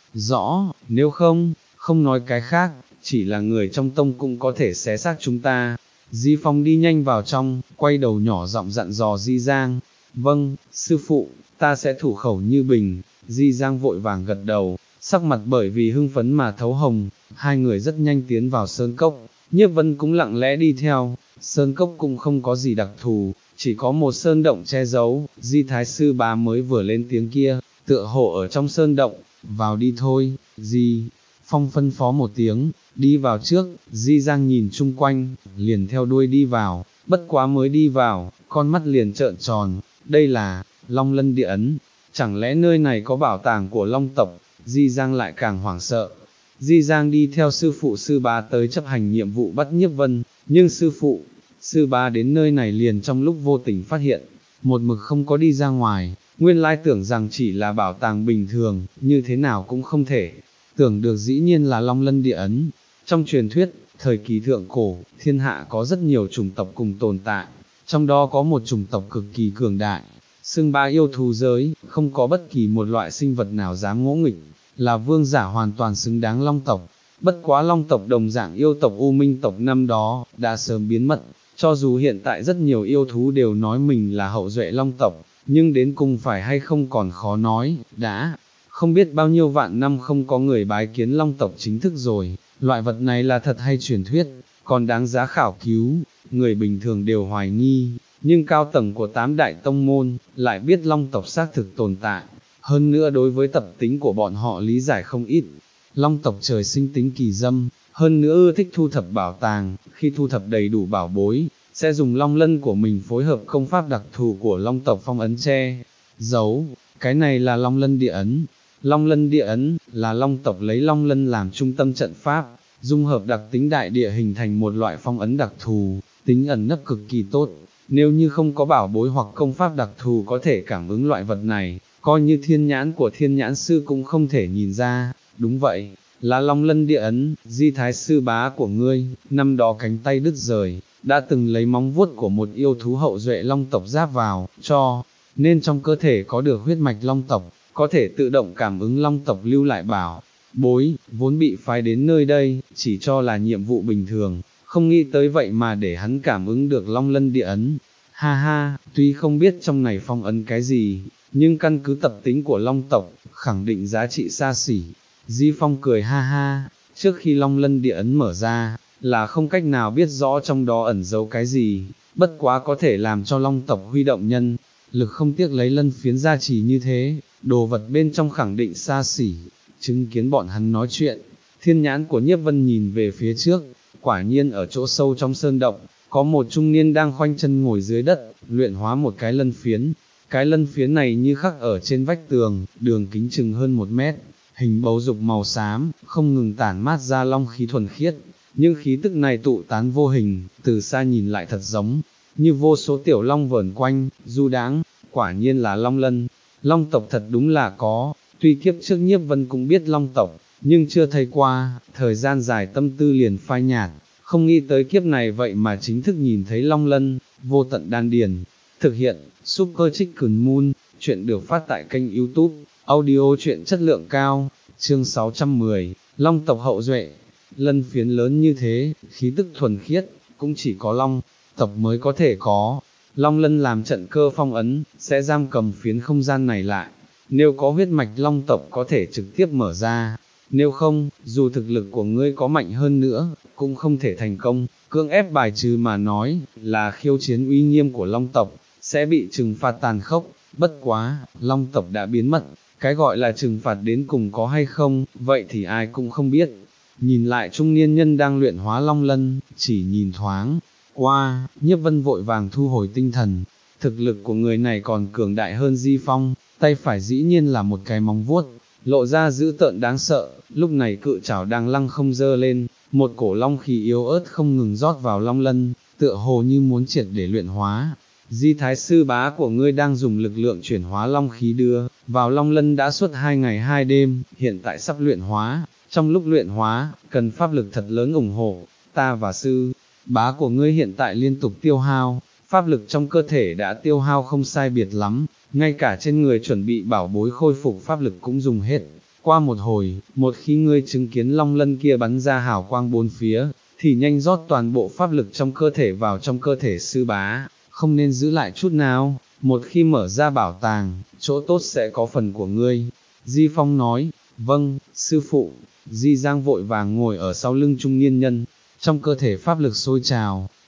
Rõ, nếu không, không nói cái khác, chỉ là người trong tông cũng có thể xé xác chúng ta. Di Phong đi nhanh vào trong, quay đầu nhỏ giọng dặn dò Di Giang, vâng, sư phụ, ta sẽ thủ khẩu như bình. Di Giang vội vàng gật đầu, sắc mặt bởi vì hưng phấn mà thấu hồng, hai người rất nhanh tiến vào sơn cốc, Nhiếp Vân cũng lặng lẽ đi theo, sơn cốc cũng không có gì đặc thù, chỉ có một sơn động che giấu, Di Thái Sư Bá mới vừa lên tiếng kia, tựa hồ ở trong sơn động, vào đi thôi, Di. Phong phân phó một tiếng, đi vào trước, Di Giang nhìn chung quanh, liền theo đuôi đi vào, bất quá mới đi vào, con mắt liền trợn tròn, đây là, Long Lân Địa Ấn, chẳng lẽ nơi này có bảo tàng của Long tộc, Di Giang lại càng hoảng sợ. Di Giang đi theo sư phụ sư bá tới chấp hành nhiệm vụ bắt Nhiếp Vân, nhưng sư phụ, sư bá đến nơi này liền trong lúc vô tình phát hiện, một mực không có đi ra ngoài, nguyên lai tưởng rằng chỉ là bảo tàng bình thường, như thế nào cũng không thể, tưởng được dĩ nhiên là Long Lân Địa Ấn. Trong truyền thuyết, thời kỳ thượng cổ, thiên hạ có rất nhiều chủng tộc cùng tồn tại, trong đó có một chủng tộc cực kỳ cường đại, xưng bá yêu thú giới, không có bất kỳ một loại sinh vật nào dám ngỗ nghịch, là vương giả hoàn toàn xứng đáng Long tộc. Bất quá Long tộc đồng dạng yêu tộc U Minh tộc năm đó, đã sớm biến mất, cho dù hiện tại rất nhiều yêu thú đều nói mình là hậu duệ Long tộc, nhưng đến cùng phải hay không còn khó nói, đã không biết bao nhiêu vạn năm không có người bái kiến Long tộc chính thức rồi, loại vật này là thật hay truyền thuyết, còn đáng giá khảo cứu, người bình thường đều hoài nghi, nhưng cao tầng của tám đại tông môn, lại biết Long tộc xác thực tồn tại, hơn nữa đối với tập tính của bọn họ lý giải không ít. Long tộc trời sinh tính kỳ dâm, hơn nữa ưa thích thu thập bảo tàng, khi thu thập đầy đủ bảo bối, sẽ dùng long lân của mình phối hợp công pháp đặc thù của Long tộc phong ấn che, giấu, cái này là Long Lân Địa Ấn. Long Lân Địa Ấn, là Long tộc lấy Long Lân làm trung tâm trận pháp, dung hợp đặc tính đại địa hình thành một loại phong ấn đặc thù, tính ẩn nấp cực kỳ tốt, nếu như không có bảo bối hoặc công pháp đặc thù có thể cảm ứng loại vật này, coi như thiên nhãn của thiên nhãn sư cũng không thể nhìn ra. Đúng vậy, là Long Lân Địa Ấn, Di Thái Sư Bá của ngươi, năm đó cánh tay đứt rời, đã từng lấy móng vuốt của một yêu thú hậu duệ Long tộc giáp vào, cho, nên trong cơ thể có được huyết mạch Long tộc, có thể tự động cảm ứng Long tộc lưu lại bảo bối, vốn bị phái đến nơi đây, chỉ cho là nhiệm vụ bình thường, không nghĩ tới vậy mà để hắn cảm ứng được Long Lân Địa Ấn. Ha ha, tuy không biết trong này phong ấn cái gì, nhưng căn cứ tập tính của Long tộc, khẳng định giá trị xa xỉ. Di Phong cười ha ha, trước khi Long Lân Địa Ấn mở ra, là không cách nào biết rõ trong đó ẩn giấu cái gì, bất quá có thể làm cho Long tộc huy động nhân lực không tiếc lấy lân phiến gia trì như thế, đồ vật bên trong khẳng định xa xỉ. Chứng kiến bọn hắn nói chuyện, thiên nhãn của Nhiếp Vân nhìn về phía trước, quả nhiên ở chỗ sâu trong sơn động, có một trung niên đang khoanh chân ngồi dưới đất, luyện hóa một cái lân phiến. Cái lân phiến này như khắc ở trên vách tường, đường kính chừng hơn một mét, hình bầu dục màu xám, không ngừng tản mát ra long khí thuần khiết, nhưng khí tức này tụ tán vô hình, từ xa nhìn lại thật giống như vô số tiểu long vờn quanh, du đãng, quả nhiên là Long Lân. Long tộc thật đúng là có, tuy kiếp trước Nhiếp Vân cũng biết Long tộc, nhưng chưa thấy qua, thời gian dài tâm tư liền phai nhạt, không nghĩ tới kiếp này vậy mà chính thức nhìn thấy Long Lân. Vô Tận Đan Điền thực hiện, Super Chicken Moon, chuyện được phát tại kênh YouTube, audio chuyện chất lượng cao, chương sáu trăm mười, Long tộc hậu duệ. Lân phiến lớn như thế, khí tức thuần khiết, cũng chỉ có Long tộc mới có thể có. Long Lân làm trận cơ phong ấn, sẽ giam cầm phiến không gian này lại, nếu có huyết mạch Long tộc có thể trực tiếp mở ra, nếu không, dù thực lực của ngươi có mạnh hơn nữa, cũng không thể thành công, cưỡng ép bài trừ mà nói, là khiêu chiến uy nghiêm của Long tộc, sẽ bị trừng phạt tàn khốc. Bất quá, Long tộc đã biến mất, cái gọi là trừng phạt đến cùng có hay không, vậy thì ai cũng không biết. Nhìn lại trung niên nhân đang luyện hóa Long Lân, chỉ nhìn thoáng qua, Nhiếp Vân vội vàng thu hồi tinh thần, thực lực của người này còn cường đại hơn Di Phong, tay phải dĩ nhiên là một cái móng vuốt, lộ ra dữ tợn đáng sợ, lúc này cự chảo đang lăng không dơ lên, một cổ long khí yếu ớt không ngừng rót vào Long Lân, tựa hồ như muốn triệt để luyện hóa. Di Thái Sư Bá của ngươi đang dùng lực lượng chuyển hóa long khí đưa vào Long Lân đã suốt hai ngày hai đêm, hiện tại sắp luyện hóa, trong lúc luyện hóa, cần pháp lực thật lớn ủng hộ, ta và Sư Bá của ngươi hiện tại liên tục tiêu hao, pháp lực trong cơ thể đã tiêu hao không sai biệt lắm, ngay cả trên người chuẩn bị bảo bối khôi phục pháp lực cũng dùng hết. Qua một hồi, một khi ngươi chứng kiến Long Lân kia bắn ra hào quang bốn phía, thì nhanh rót toàn bộ pháp lực trong cơ thể vào trong cơ thể Sư Bá, không nên giữ lại chút nào, một khi mở ra bảo tàng, chỗ tốt sẽ có phần của ngươi. Di Phong nói, vâng, sư phụ. Di Giang vội vàng ngồi ở sau lưng trung niên nhân, trong cơ thể pháp lực sôi trào,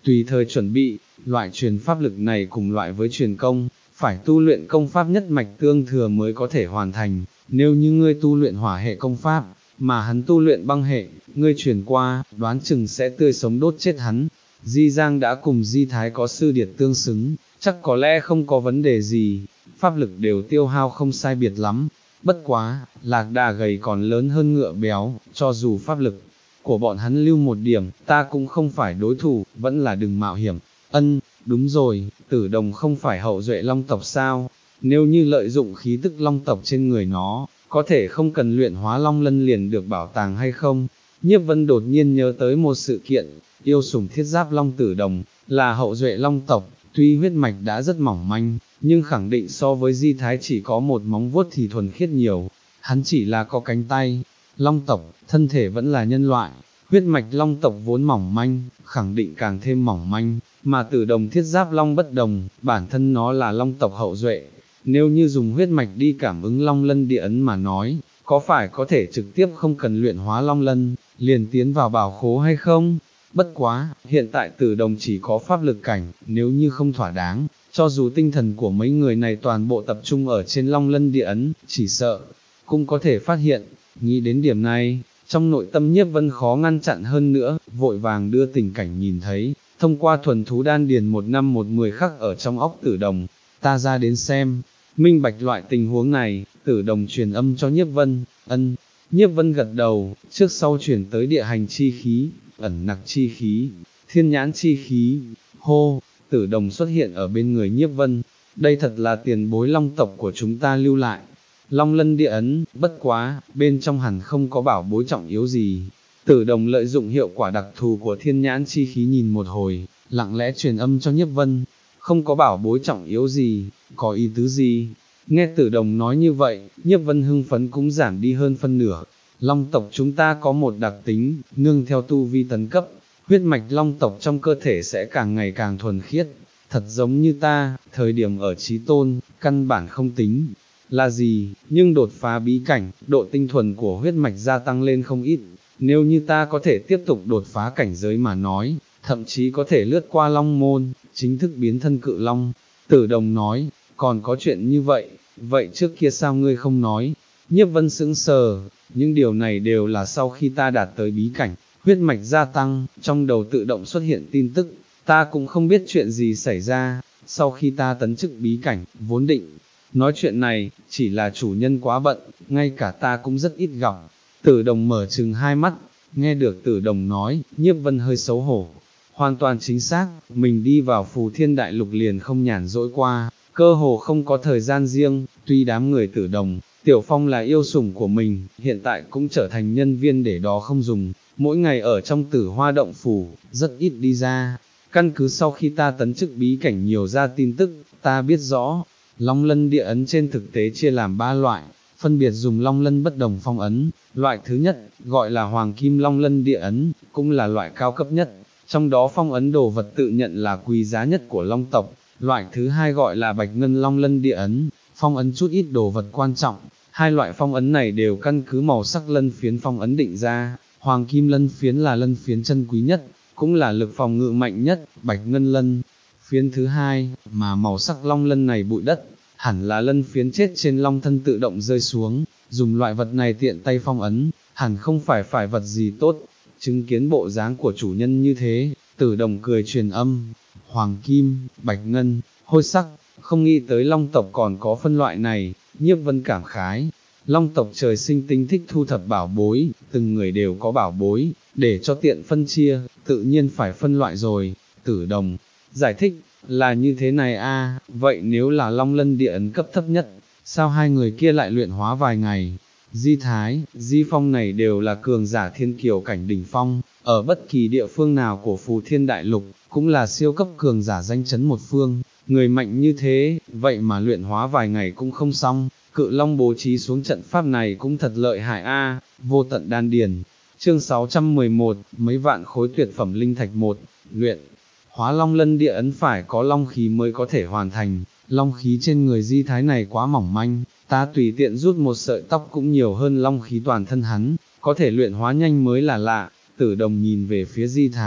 tùy thời chuẩn bị, loại truyền pháp lực này cùng loại với truyền công, phải tu luyện công pháp nhất mạch tương thừa mới có thể hoàn thành, nếu như ngươi tu luyện hỏa hệ công pháp, mà hắn tu luyện băng hệ, ngươi truyền qua, đoán chừng sẽ tươi sống đốt chết hắn. Di Giang đã cùng Di Thái có sư điệt tương xứng, chắc có lẽ không có vấn đề gì, pháp lực đều tiêu hao không sai biệt lắm. Bất quá, lạc đà gầy còn lớn hơn ngựa béo, cho dù pháp lực của bọn hắn lưu một điểm, ta cũng không phải đối thủ, vẫn là đừng mạo hiểm. Ân, đúng rồi, Tử Đồng không phải hậu duệ long tộc sao, nếu như lợi dụng khí tức long tộc trên người nó, có thể không cần luyện hóa long lân liền được bảo tàng hay không? Nhiếp Vân đột nhiên nhớ tới một sự kiện, yêu sủng thiết giáp long Tử Đồng, là hậu duệ long tộc, tuy huyết mạch đã rất mỏng manh, nhưng khẳng định so với Di Thái chỉ có một móng vuốt thì thuần khiết nhiều, hắn chỉ là có cánh tay. Long tộc, thân thể vẫn là nhân loại, huyết mạch long tộc vốn mỏng manh, khẳng định càng thêm mỏng manh, mà Tử Đồng thiết giáp long bất đồng, bản thân nó là long tộc hậu duệ, nếu như dùng huyết mạch đi cảm ứng long lân địa ấn mà nói, có phải có thể trực tiếp không cần luyện hóa long lân, liền tiến vào bảo khố hay không? Bất quá, hiện tại Tử Đồng chỉ có pháp lực cảnh, nếu như không thỏa đáng, cho dù tinh thần của mấy người này toàn bộ tập trung ở trên long lân địa ấn, chỉ sợ, cũng có thể phát hiện. Nghĩ đến điểm này, trong nội tâm Nhiếp Vân khó ngăn chặn hơn nữa, vội vàng đưa tình cảnh nhìn thấy, thông qua thuần thú đan điền một năm một mười khắc ở trong óc Tử Đồng, ta ra đến xem, minh bạch loại tình huống này, Tử Đồng truyền âm cho Nhiếp Vân, ân, Nhiếp Vân gật đầu, trước sau chuyển tới địa hành chi khí, ẩn nặc chi khí, thiên nhãn chi khí, hô, Tử Đồng xuất hiện ở bên người Nhiếp Vân, đây thật là tiền bối long tộc của chúng ta lưu lại. Long lân địa ấn, bất quá, bên trong hẳn không có bảo bối trọng yếu gì. Tử Đồng lợi dụng hiệu quả đặc thù của thiên nhãn chi khí nhìn một hồi, lặng lẽ truyền âm cho Nhiếp Vân, không có bảo bối trọng yếu gì, có ý tứ gì. Nghe Tử Đồng nói như vậy, Nhiếp Vân hưng phấn cũng giảm đi hơn phân nửa. Long tộc chúng ta có một đặc tính, nương theo tu vi tấn cấp, huyết mạch long tộc trong cơ thể sẽ càng ngày càng thuần khiết, thật giống như ta, thời điểm ở chí tôn, căn bản không tính là gì, nhưng đột phá bí cảnh, độ tinh thuần của huyết mạch gia tăng lên không ít, nếu như ta có thể tiếp tục đột phá cảnh giới mà nói, thậm chí có thể lướt qua long môn, chính thức biến thân cự long. Tử Đồng nói, còn có chuyện như vậy, vậy trước kia sao ngươi không nói? Nhiếp Vân sững sờ, những điều này đều là sau khi ta đạt tới bí cảnh, huyết mạch gia tăng, trong đầu tự động xuất hiện tin tức, ta cũng không biết chuyện gì xảy ra, sau khi ta tấn chức bí cảnh, vốn định nói chuyện này, chỉ là chủ nhân quá bận, ngay cả ta cũng rất ít gặp. Tử Đồng mở trừng hai mắt, nghe được Tử Đồng nói, Nhiếp Vân hơi xấu hổ. Hoàn toàn chính xác, mình đi vào Phù Thiên Đại Lục liền không nhàn rỗi qua, cơ hồ không có thời gian riêng, tuy đám người Tử Đồng, Tiểu Phong là yêu sủng của mình, hiện tại cũng trở thành nhân viên để đó không dùng, mỗi ngày ở trong Tử Hoa Động Phủ, rất ít đi ra. Căn cứ sau khi ta tấn chức bí cảnh nhiều ra tin tức, ta biết rõ, Long lân địa ấn trên thực tế chia làm ba loại, phân biệt dùng long lân bất đồng phong ấn, loại thứ nhất, gọi là hoàng kim long lân địa ấn, cũng là loại cao cấp nhất, trong đó phong ấn đồ vật tự nhận là quý giá nhất của long tộc, loại thứ hai gọi là bạch ngân long lân địa ấn, phong ấn chút ít đồ vật quan trọng, hai loại phong ấn này đều căn cứ màu sắc lân phiến phong ấn định ra, hoàng kim lân phiến là lân phiến chân quý nhất, cũng là lực phòng ngự mạnh nhất, bạch ngân lân phiến thứ hai, mà màu sắc long lân này bụi đất, hẳn là lân phiến chết trên long thân tự động rơi xuống, dùng loại vật này tiện tay phong ấn, hẳn không phải phải vật gì tốt. Chứng kiến bộ dáng của chủ nhân như thế, Tử Đồng cười truyền âm, hoàng kim, bạch ngân, hôi sắc, không nghĩ tới long tộc còn có phân loại này. Nhiếp Vân cảm khái, long tộc trời sinh tinh thích thu thập bảo bối, từng người đều có bảo bối, để cho tiện phân chia, tự nhiên phải phân loại rồi. Tử Đồng giải thích, là như thế này a, vậy nếu là long lân địa ấn cấp thấp nhất, sao hai người kia lại luyện hóa vài ngày? Di Thái, Di Phong này đều là cường giả thiên kiều cảnh đỉnh phong, ở bất kỳ địa phương nào của Phù Thiên Đại Lục, cũng là siêu cấp cường giả danh chấn một phương, người mạnh như thế, vậy mà luyện hóa vài ngày cũng không xong, cự long bố trí xuống trận pháp này cũng thật lợi hại a. Vô tận đan điền, chương sáu trăm mười một, mấy vạn khối tuyệt phẩm linh thạch một, luyện hóa long lân địa ấn phải có long khí mới có thể hoàn thành, long khí trên người Di Thái này quá mỏng manh, ta tùy tiện rút một sợi tóc cũng nhiều hơn long khí toàn thân hắn, có thể luyện hóa nhanh mới là lạ. Tử Đồng nhìn về phía Di Thái,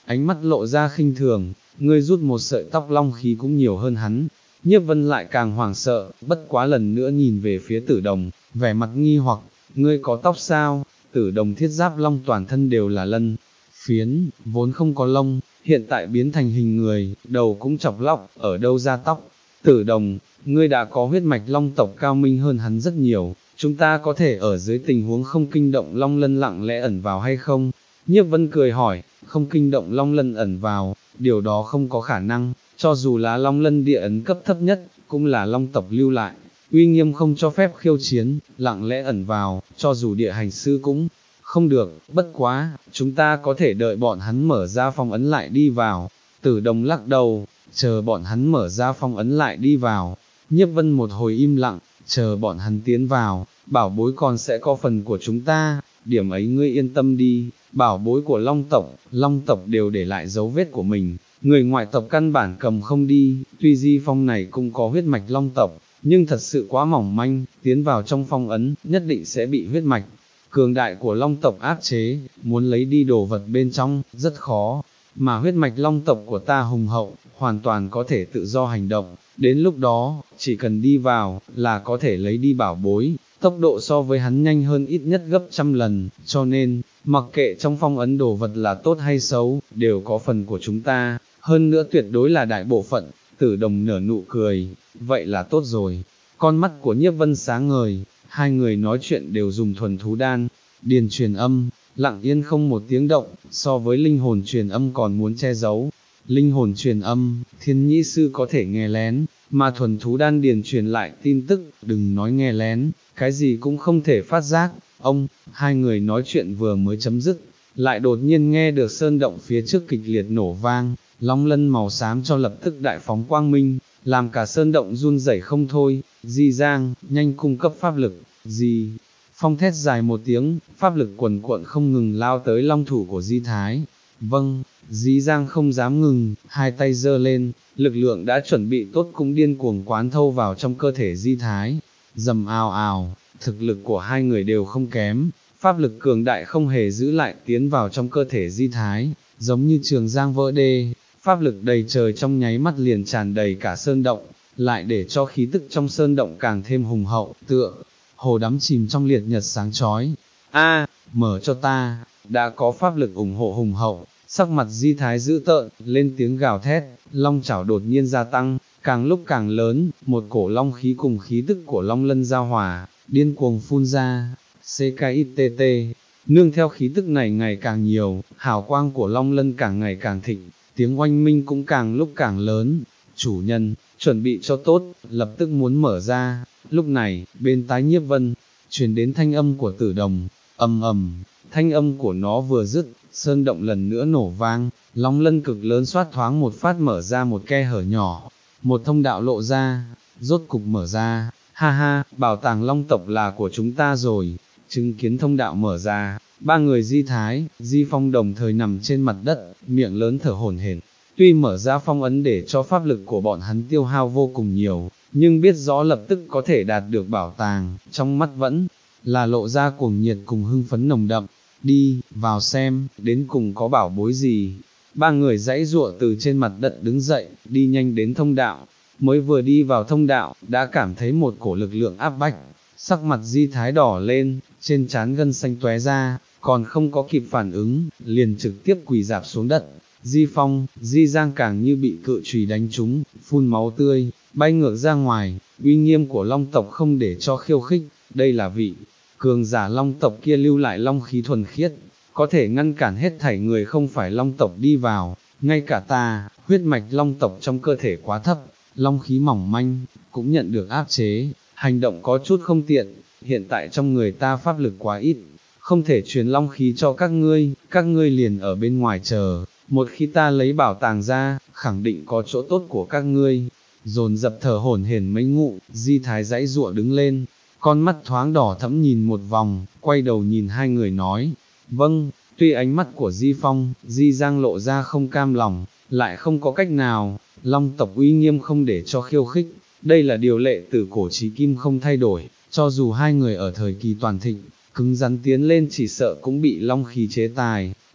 ánh mắt lộ ra khinh thường, ngươi rút một sợi tóc long khí cũng nhiều hơn hắn. Nhiếp Vân lại càng hoảng sợ, bất quá lần nữa nhìn về phía Tử Đồng, vẻ mặt nghi hoặc, ngươi có tóc sao? Tử Đồng thiết giáp long toàn thân đều là lân, phiến, vốn không có lông, hiện tại biến thành hình người, đầu cũng chọc lóc, ở đâu ra tóc? Tử Đồng, ngươi đã có huyết mạch long tộc cao minh hơn hắn rất nhiều, chúng ta có thể ở dưới tình huống không kinh động long lân lặng lẽ ẩn vào hay không? Nhiếp Vân cười hỏi, không kinh động long lân ẩn vào, điều đó không có khả năng, cho dù là long lân địa ấn cấp thấp nhất, cũng là long tộc lưu lại, uy nghiêm không cho phép khiêu chiến, lặng lẽ ẩn vào, cho dù địa hành sư cũng không được, bất quá, chúng ta có thể đợi bọn hắn mở ra phong ấn lại đi vào. Tử Đồng lắc đầu, chờ bọn hắn mở ra phong ấn lại đi vào. Nhiếp Vân một hồi im lặng, chờ bọn hắn tiến vào, bảo bối còn sẽ có phần của chúng ta, điểm ấy ngươi yên tâm đi, bảo bối của long tộc, long tộc đều để lại dấu vết của mình, người ngoại tộc căn bản cầm không đi, tuy di phong này cũng có huyết mạch long tộc, nhưng thật sự quá mỏng manh, tiến vào trong phong ấn, nhất định sẽ bị huyết mạch cường đại của long tộc áp chế, muốn lấy đi đồ vật bên trong, rất khó, mà huyết mạch long tộc của ta hùng hậu, hoàn toàn có thể tự do hành động, đến lúc đó, chỉ cần đi vào, là có thể lấy đi bảo bối, tốc độ so với hắn nhanh hơn ít nhất gấp trăm lần, cho nên, mặc kệ trong phong ấn đồ vật là tốt hay xấu, đều có phần của chúng ta, hơn nữa tuyệt đối là đại bộ phận. Tử Đồng nở nụ cười, vậy là tốt rồi, con mắt của Nhiếp Vân sáng ngời, hai người nói chuyện đều dùng thuần thú đan, điền truyền âm, lặng yên không một tiếng động, so với linh hồn truyền âm còn muốn che giấu. Linh hồn truyền âm, thiên nhĩ sư có thể nghe lén, mà thuần thú đan điền truyền lại tin tức, đừng nói nghe lén, cái gì cũng không thể phát giác. Ông, hai người nói chuyện vừa mới chấm dứt, lại đột nhiên nghe được sơn động phía trước kịch liệt nổ vang, long lân màu xám cho lập tức đại phóng quang minh, làm cả sơn động run rẩy không thôi. Di Giang, nhanh cung cấp pháp lực. Di Phong thét dài một tiếng, pháp lực quần cuộn không ngừng lao tới long thủ của Di Thái. Vâng, Di Giang không dám ngừng, hai tay giơ lên, lực lượng đã chuẩn bị tốt cũng điên cuồng quán thâu vào trong cơ thể Di Thái. Dầm ào ào, thực lực của hai người đều không kém, pháp lực cường đại không hề giữ lại tiến vào trong cơ thể Di Thái, giống như trường giang vỡ đê, pháp lực đầy trời trong nháy mắt liền tràn đầy cả sơn động, lại để cho khí tức trong sơn động càng thêm hùng hậu, tựa hồ đắm chìm trong liệt nhật sáng chói. A, mở cho ta, đã có pháp lực ủng hộ hùng hậu, sắc mặt Di Thái dữ tợn, lên tiếng gào thét, long chảo đột nhiên gia tăng, càng lúc càng lớn, một cổ long khí cùng khí tức của long lân giao hòa, điên cuồng phun ra. xê ca i tê tê, nương theo khí tức này ngày càng nhiều, hào quang của long lân càng ngày càng thịnh, tiếng oanh minh cũng càng lúc càng lớn. Chủ nhân, chuẩn bị cho tốt, lập tức muốn mở ra. Lúc này, bên tai Nhiếp Vân, truyền đến thanh âm của Tử Đồng, ầm ầm, thanh âm của nó vừa dứt, sơn động lần nữa nổ vang, long lân cực lớn xoát thoáng một phát mở ra một khe hở nhỏ, một thông đạo lộ ra, rốt cục mở ra, ha ha, bảo tàng long tộc là của chúng ta rồi. Chứng kiến thông đạo mở ra, ba người Di Thái, Di Phong đồng thời nằm trên mặt đất, miệng lớn thở hổn hển. Tuy mở ra phong ấn để cho pháp lực của bọn hắn tiêu hao vô cùng nhiều, nhưng biết rõ lập tức có thể đạt được bảo tàng, trong mắt vẫn là lộ ra cuồng nhiệt cùng hưng phấn nồng đậm. Đi, vào xem, đến cùng có bảo bối gì. Ba người giãy giụa từ trên mặt đất đứng dậy, đi nhanh đến thông đạo. Mới vừa đi vào thông đạo, đã cảm thấy một cổ lực lượng áp bách. Sắc mặt Di Thái đỏ lên, trên trán gân xanh tóe ra, còn không có kịp phản ứng, liền trực tiếp quỳ rạp xuống đất. Di Phong, Di Giang càng như bị cự chùy đánh trúng, phun máu tươi, bay ngược ra ngoài. Uy nghiêm của long tộc không để cho khiêu khích, đây là vị cường giả long tộc kia lưu lại long khí thuần khiết, có thể ngăn cản hết thảy người không phải long tộc đi vào. Ngay cả ta, huyết mạch long tộc trong cơ thể quá thấp, long khí mỏng manh, cũng nhận được áp chế, hành động có chút không tiện. Hiện tại trong người ta pháp lực quá ít, không thể truyền long khí cho các ngươi, các ngươi liền ở bên ngoài chờ, một khi ta lấy bảo tàng ra, khẳng định có chỗ tốt của các ngươi. Dồn dập thở hổn hển mấy ngụ, Di Thái giãy giụa đứng lên, con mắt thoáng đỏ thẫm nhìn một vòng, quay đầu nhìn hai người nói, vâng. Tuy ánh mắt của Di Phong, Di Giang lộ ra không cam lòng, lại không có cách nào, long tộc uy nghiêm không để cho khiêu khích, đây là điều lệ từ cổ chí kim không thay đổi, cho dù hai người ở thời kỳ toàn thịnh, cứng rắn tiến lên chỉ sợ cũng bị long khí chế tài,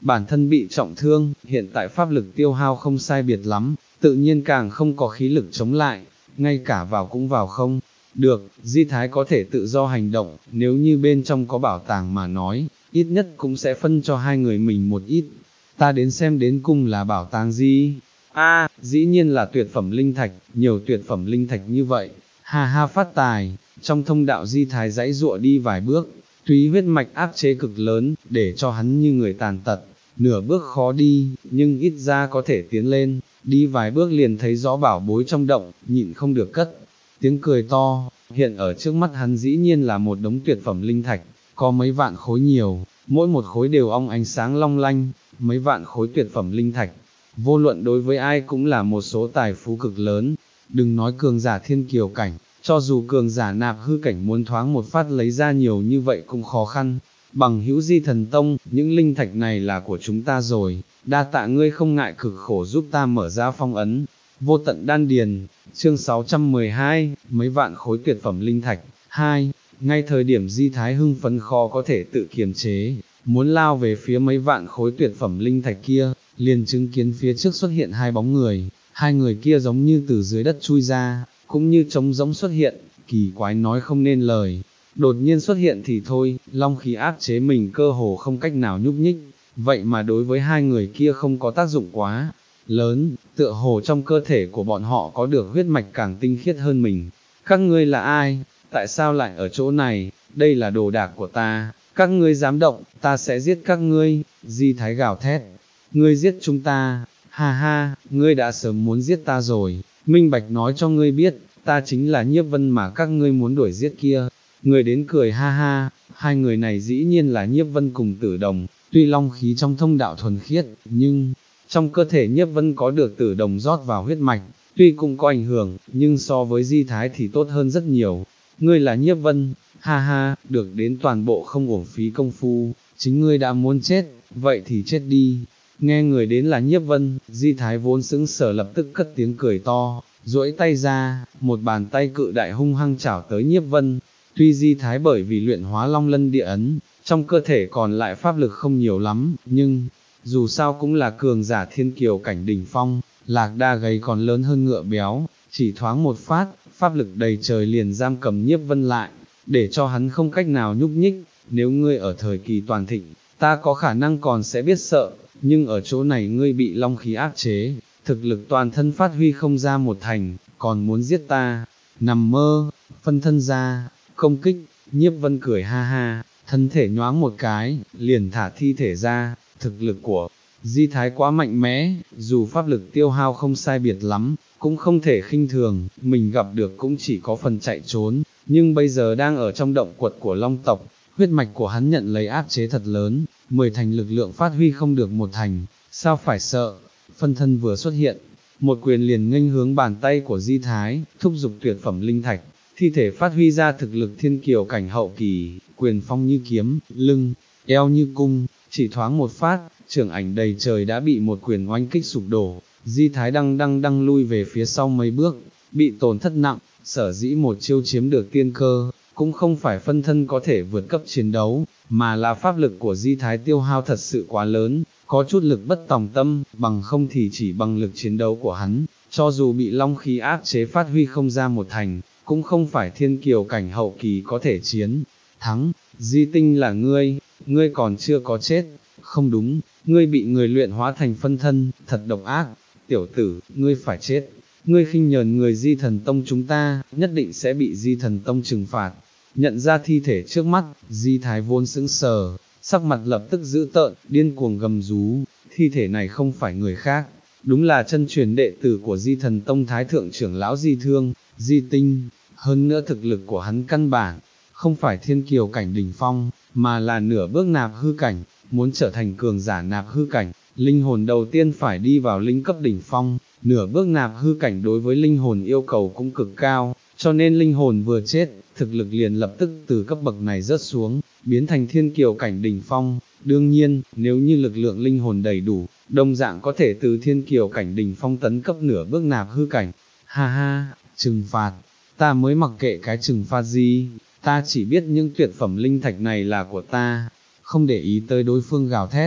bản thân bị trọng thương, hiện tại pháp lực tiêu hao không sai biệt lắm, tự nhiên càng không có khí lực chống lại, ngay cả vào cũng vào không. Được, Di Thái có thể tự do hành động, nếu như bên trong có bảo tàng mà nói, ít nhất cũng sẽ phân cho hai người mình một ít. Ta đến xem đến cùng là bảo tàng gì? A, dĩ nhiên là tuyệt phẩm linh thạch, nhiều tuyệt phẩm linh thạch như vậy. Ha ha, phát tài. Trong thông đạo Di Thái dãy dụa đi vài bước, túy huyết mạch áp chế cực lớn, để cho hắn như người tàn tật, nửa bước khó đi, nhưng ít ra có thể tiến lên, đi vài bước liền thấy rõ bảo bối trong động, nhịn không được cất tiếng cười to. Hiện ở trước mắt hắn dĩ nhiên là một đống tuyệt phẩm linh thạch, có mấy vạn khối nhiều, mỗi một khối đều ong ánh sáng long lanh, mấy vạn khối tuyệt phẩm linh thạch, vô luận đối với ai cũng là một số tài phú cực lớn. Đừng nói cường giả thiên kiều cảnh, cho dù cường giả nạp hư cảnh muốn thoáng một phát lấy ra nhiều như vậy cũng khó khăn. Bằng hữu Di Thần Tông, những linh thạch này là của chúng ta rồi, đa tạ ngươi không ngại cực khổ giúp ta mở ra phong ấn. Vô tận đan điền, chương sáu trăm mười hai, mấy vạn khối tuyệt phẩm linh thạch. Hai, ngay thời điểm Di Thái hưng phấn khó có thể tự kiềm chế, muốn lao về phía mấy vạn khối tuyệt phẩm linh thạch kia, liền chứng kiến phía trước xuất hiện hai bóng người, hai người kia giống như từ dưới đất chui ra, cũng như trống rỗng xuất hiện, kỳ quái nói không nên lời. Đột nhiên xuất hiện thì thôi, long khí áp chế mình cơ hồ không cách nào nhúc nhích, vậy mà đối với hai người kia không có tác dụng quá lớn, tựa hồ trong cơ thể của bọn họ có được huyết mạch càng tinh khiết hơn mình. Các ngươi là ai? Tại sao lại ở chỗ này? Đây là đồ đạc của ta, các ngươi dám động, ta sẽ giết các ngươi. Di Thái gào thét, ngươi giết chúng ta, ha ha, ngươi đã sớm muốn giết ta rồi, minh bạch nói cho ngươi biết, ta chính là Nhiếp Vân mà các ngươi muốn đuổi giết kia. Người đến cười ha ha, hai người này dĩ nhiên là Nhiếp Vân cùng Tử Đồng, tuy long khí trong thông đạo thuần khiết, nhưng trong cơ thể Nhiếp Vân có được Tử Đồng rót vào huyết mạch, tuy cũng có ảnh hưởng, nhưng so với Di Thái thì tốt hơn rất nhiều. Ngươi là Nhiếp Vân, ha ha, được đến toàn bộ không uổng phí công phu, chính ngươi đã muốn chết, vậy thì chết đi. Nghe người đến là Nhiếp Vân, Di Thái vốn sững sờ lập tức cất tiếng cười to, duỗi tay ra, một bàn tay cự đại hung hăng chảo tới Nhiếp Vân. Tuy Di Thái bởi vì luyện hóa long lân địa ấn, trong cơ thể còn lại pháp lực không nhiều lắm, nhưng, dù sao cũng là cường giả thiên kiều cảnh đỉnh phong, lạc đa gầy còn lớn hơn ngựa béo, chỉ thoáng một phát, pháp lực đầy trời liền giam cầm Nhiếp Vân lại, để cho hắn không cách nào nhúc nhích. Nếu ngươi ở thời kỳ toàn thịnh, ta có khả năng còn sẽ biết sợ, nhưng ở chỗ này ngươi bị long khí áp chế, thực lực toàn thân phát huy không ra một thành, còn muốn giết ta, nằm mơ. Phân thân ra, công kích. Nhiếp Vân cười ha ha, thân thể nhoáng một cái, liền thả thi thể ra. Thực lực của Di Thái quá mạnh mẽ, dù pháp lực tiêu hao không sai biệt lắm, cũng không thể khinh thường, mình gặp được cũng chỉ có phần chạy trốn, nhưng bây giờ đang ở trong động quật của long tộc, huyết mạch của hắn nhận lấy áp chế thật lớn, mười thành lực lượng phát huy không được một thành, sao phải sợ. Phân thân vừa xuất hiện, một quyền liền nghênh hướng bàn tay của Di Thái, thúc giục tuyệt phẩm linh thạch, thi thể phát huy ra thực lực thiên kiều cảnh hậu kỳ, quyền phong như kiếm, lưng, eo như cung, chỉ thoáng một phát, trưởng ảnh đầy trời đã bị một quyền oanh kích sụp đổ. Di Thái đăng đăng đăng lui về phía sau mấy bước, bị tổn thất nặng. Sở dĩ một chiêu chiếm được tiên cơ, cũng không phải phân thân có thể vượt cấp chiến đấu, mà là pháp lực của Di Thái tiêu hao thật sự quá lớn, có chút lực bất tòng tâm, bằng không thì chỉ bằng lực chiến đấu của hắn, cho dù bị long khí áp chế phát huy không ra một thành, cũng không phải thiên kiều cảnh hậu kỳ có thể chiến thắng. Di Tinh là ngươi, ngươi còn chưa có chết. Không đúng, ngươi bị người luyện hóa thành phân thân, thật độc ác. Tiểu tử, ngươi phải chết. Ngươi khinh nhờn người Di Thần Tông chúng ta, nhất định sẽ bị Di Thần Tông trừng phạt. Nhận ra thi thể trước mắt, Di Thái vốn sững sờ, sắc mặt lập tức dữ tợn, điên cuồng gầm rú. Thi thể này không phải người khác, đúng là chân truyền đệ tử của Di Thần Tông Thái Thượng trưởng lão Di Thương, Di Tinh. Hơn nữa thực lực của hắn căn bản không phải thiên kiều cảnh đỉnh phong, mà là nửa bước nạp hư cảnh. Muốn trở thành cường giả nạp hư cảnh, linh hồn đầu tiên phải đi vào linh cấp đỉnh phong. Nửa bước nạp hư cảnh đối với linh hồn yêu cầu cũng cực cao, cho nên linh hồn vừa chết, thực lực liền lập tức từ cấp bậc này rớt xuống, biến thành thiên kiều cảnh đỉnh phong. Đương nhiên, nếu như lực lượng linh hồn đầy đủ, đồng dạng có thể từ thiên kiều cảnh đỉnh phong tấn cấp nửa bước nạp hư cảnh. Ha ha, trừng phạt, ta mới mặc kệ cái trừng phạt gì, ta chỉ biết những tuyệt phẩm linh thạch này là của ta. Không để ý tới đối phương gào thét,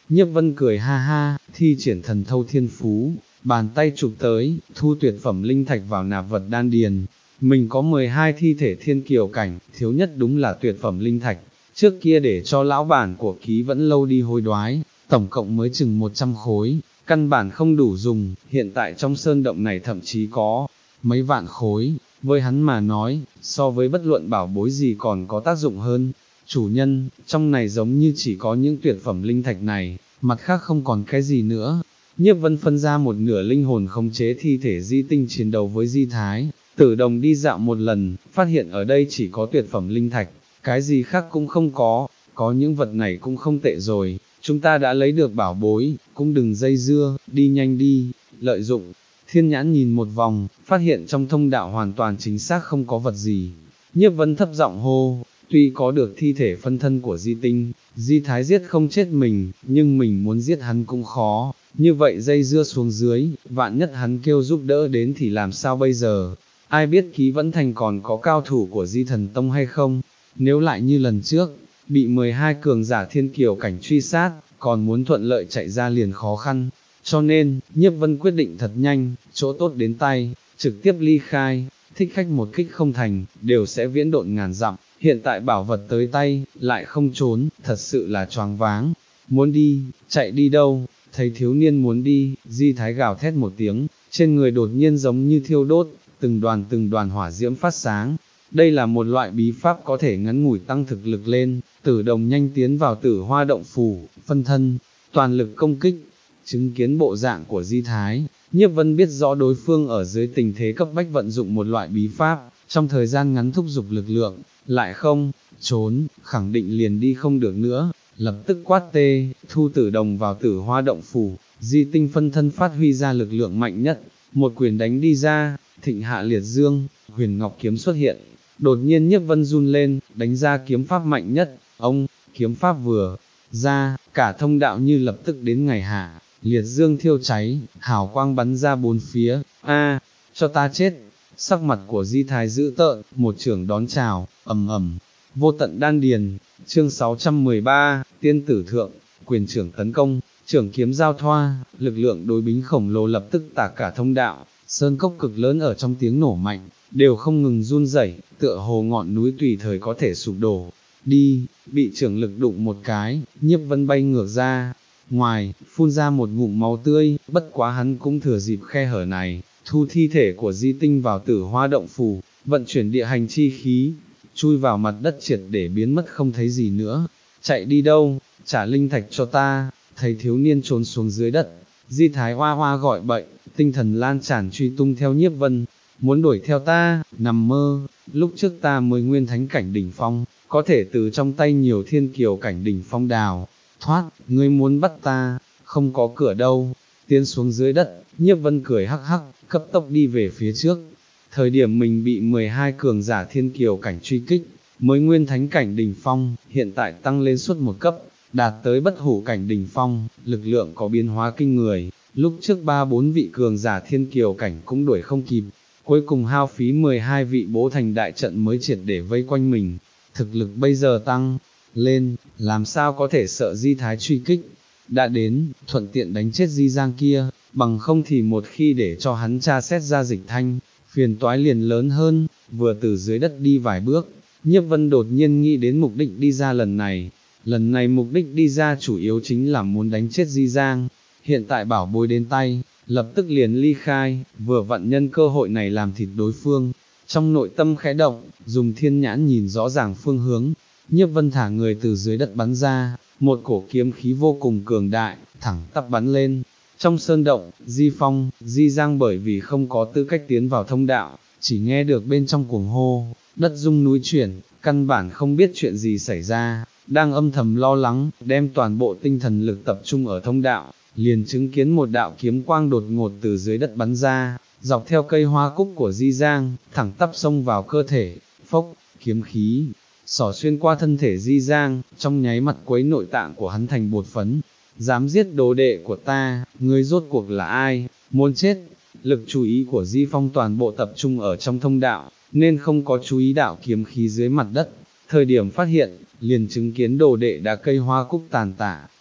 Nhiếp Vân cười ha ha, thi triển thần thâu thiên phú, bàn tay chụp tới, thu tuyệt phẩm linh thạch vào nạp vật đan điền. Mình có mười hai thi thể thiên kiều cảnh, thiếu nhất đúng là tuyệt phẩm linh thạch, trước kia để cho lão bản của ký vẫn lâu đi hối đoái, tổng cộng mới chừng một trăm khối, căn bản không đủ dùng, hiện tại trong sơn động này thậm chí có mấy vạn khối, với hắn mà nói, so với bất luận bảo bối gì còn có tác dụng hơn. Chủ nhân, trong này giống như chỉ có những tuyệt phẩm linh thạch này, mặt khác không còn cái gì nữa. Nhiếp Vân phân ra một nửa linh hồn khống chế thi thể Di Tinh chiến đấu với Di Thái, Tử Đồng đi dạo một lần, phát hiện ở đây chỉ có tuyệt phẩm linh thạch, cái gì khác cũng không có, có những vật này cũng không tệ rồi, chúng ta đã lấy được bảo bối, cũng đừng dây dưa, đi nhanh đi, lợi dụng. Thiên nhãn nhìn một vòng, phát hiện trong thông đạo hoàn toàn chính xác không có vật gì. Nhiếp Vân thấp giọng hô, tuy có được thi thể phân thân của Di Tinh, Di Thái giết không chết mình, nhưng mình muốn giết hắn cũng khó, như vậy dây dưa xuống dưới, vạn nhất hắn kêu giúp đỡ đến thì làm sao bây giờ? Ai biết Ký Vẫn Thành còn có cao thủ của Di Thần Tông hay không? Nếu lại như lần trước, bị mười hai cường giả thiên kiều cảnh truy sát, còn muốn thuận lợi chạy ra liền khó khăn. Cho nên, Nhiếp Vân quyết định thật nhanh, chỗ tốt đến tay, trực tiếp ly khai, thích khách một kích không thành, đều sẽ viễn độn ngàn dặm. Hiện tại bảo vật tới tay, lại không trốn, thật sự là choáng váng. Muốn đi, chạy đi đâu? Thấy thiếu niên muốn đi, Di Thái gào thét một tiếng, trên người đột nhiên giống như thiêu đốt, từng đoàn từng đoàn hỏa diễm phát sáng. Đây là một loại bí pháp có thể ngắn ngủi tăng thực lực lên. Tử Đồng nhanh tiến vào Tử Hoa động phủ, phân thân, toàn lực công kích. Chứng kiến bộ dạng của Di Thái, Nhiếp Vân biết rõ đối phương ở dưới tình thế cấp bách vận dụng một loại bí pháp, trong thời gian ngắn thúc giục lực lượng, lại không trốn, khẳng định liền đi không được nữa. Lập tức quát tê, thu Tử Đồng vào Tử Hoa động phủ, Di Tinh phân thân phát huy ra lực lượng mạnh nhất, một quyền đánh đi ra, thịnh hạ liệt dương, huyền ngọc kiếm xuất hiện. Đột nhiên Nhiếp Vân run lên, đánh ra kiếm pháp mạnh nhất, ông, kiếm pháp vừa ra, cả thông đạo như lập tức đến ngày hạ, liệt dương thiêu cháy, hào quang bắn ra bốn phía, a, cho ta chết. Sắc mặt của Di Thái dữ tợn, một chưởng đón chào, ầm ầm, vô tận đan điền. Chương sáu trăm mười ba, tiên tử thượng, quyền trưởng tấn công, trưởng kiếm giao thoa, lực lượng đối bính khổng lồ lập tức tả cả thông đạo, sơn cốc cực lớn ở trong tiếng nổ mạnh, đều không ngừng run rẩy, tựa hồ ngọn núi tùy thời có thể sụp đổ. Đi, bị trưởng lực đụng một cái, Nhiếp Vân bay ngược ra, ngoài, phun ra một ngụm máu tươi, bất quá hắn cũng thừa dịp khe hở này, thu thi thể của Di Tinh vào Tử Hoa động phủ, vận chuyển địa hành chi khí, chui vào mặt đất triệt để biến mất không thấy gì nữa. Chạy đi đâu, trả linh thạch cho ta. Thấy thiếu niên trốn xuống dưới đất, Di Thái hoa hoa gọi bậy, tinh thần lan tràn truy tung theo Nhiếp Vân, muốn đuổi theo ta, nằm mơ, lúc trước ta mới nguyên thánh cảnh đỉnh phong, có thể từ trong tay nhiều thiên kiều cảnh đỉnh phong đào thoát, ngươi muốn bắt ta, không có cửa đâu. Tiến xuống dưới đất, Nhiếp Vân cười hắc hắc, cấp tốc đi về phía trước. Thời điểm mình bị mười hai cường giả thiên kiều cảnh truy kích, mới nguyên thánh cảnh đỉnh phong, hiện tại tăng lên suốt một cấp, đạt tới bất hủ cảnh đỉnh phong, lực lượng có biến hóa kinh người, lúc trước ba bốn vị cường giả thiên kiều cảnh cũng đuổi không kịp, cuối cùng hao phí mười hai vị bố thành đại trận mới triệt để vây quanh mình. Thực lực bây giờ tăng lên, làm sao có thể sợ Di Thái truy kích, đã đến, thuận tiện đánh chết Di Giang kia, bằng không thì một khi để cho hắn tra xét ra Dịch Thanh, phiền toái liền lớn hơn. Vừa từ dưới đất đi vài bước, Nhiếp Vân đột nhiên nghĩ đến mục đích đi ra lần này, lần này mục đích đi ra chủ yếu chính là muốn đánh chết Di Giang, hiện tại bảo bối đến tay, lập tức liền ly khai, vừa vặn nhân cơ hội này làm thịt đối phương. Trong nội tâm khẽ động, dùng thiên nhãn nhìn rõ ràng phương hướng, Nhiếp Vân thả người từ dưới đất bắn ra, một cổ kiếm khí vô cùng cường đại, thẳng tắp bắn lên. Trong sơn động, Di Phong, Di Giang bởi vì không có tư cách tiến vào thông đạo, chỉ nghe được bên trong cuồng hô, đất rung núi chuyển, căn bản không biết chuyện gì xảy ra, đang âm thầm lo lắng, đem toàn bộ tinh thần lực tập trung ở thông đạo, liền chứng kiến một đạo kiếm quang đột ngột từ dưới đất bắn ra, dọc theo cây hoa cúc của Di Giang, thẳng tắp xông vào cơ thể, phốc, kiếm khí, xỏ xuyên qua thân thể Di Giang, trong nháy mặt quấy nội tạng của hắn thành bột phấn. Dám giết đồ đệ của ta, ngươi rốt cuộc là ai, muốn chết. Lực chú ý của Di Phong toàn bộ tập trung ở trong thông đạo, nên không có chú ý đạo kiếm khí dưới mặt đất. Thời điểm phát hiện, liền chứng kiến đồ đệ đã cây hoa cúc tàn tả,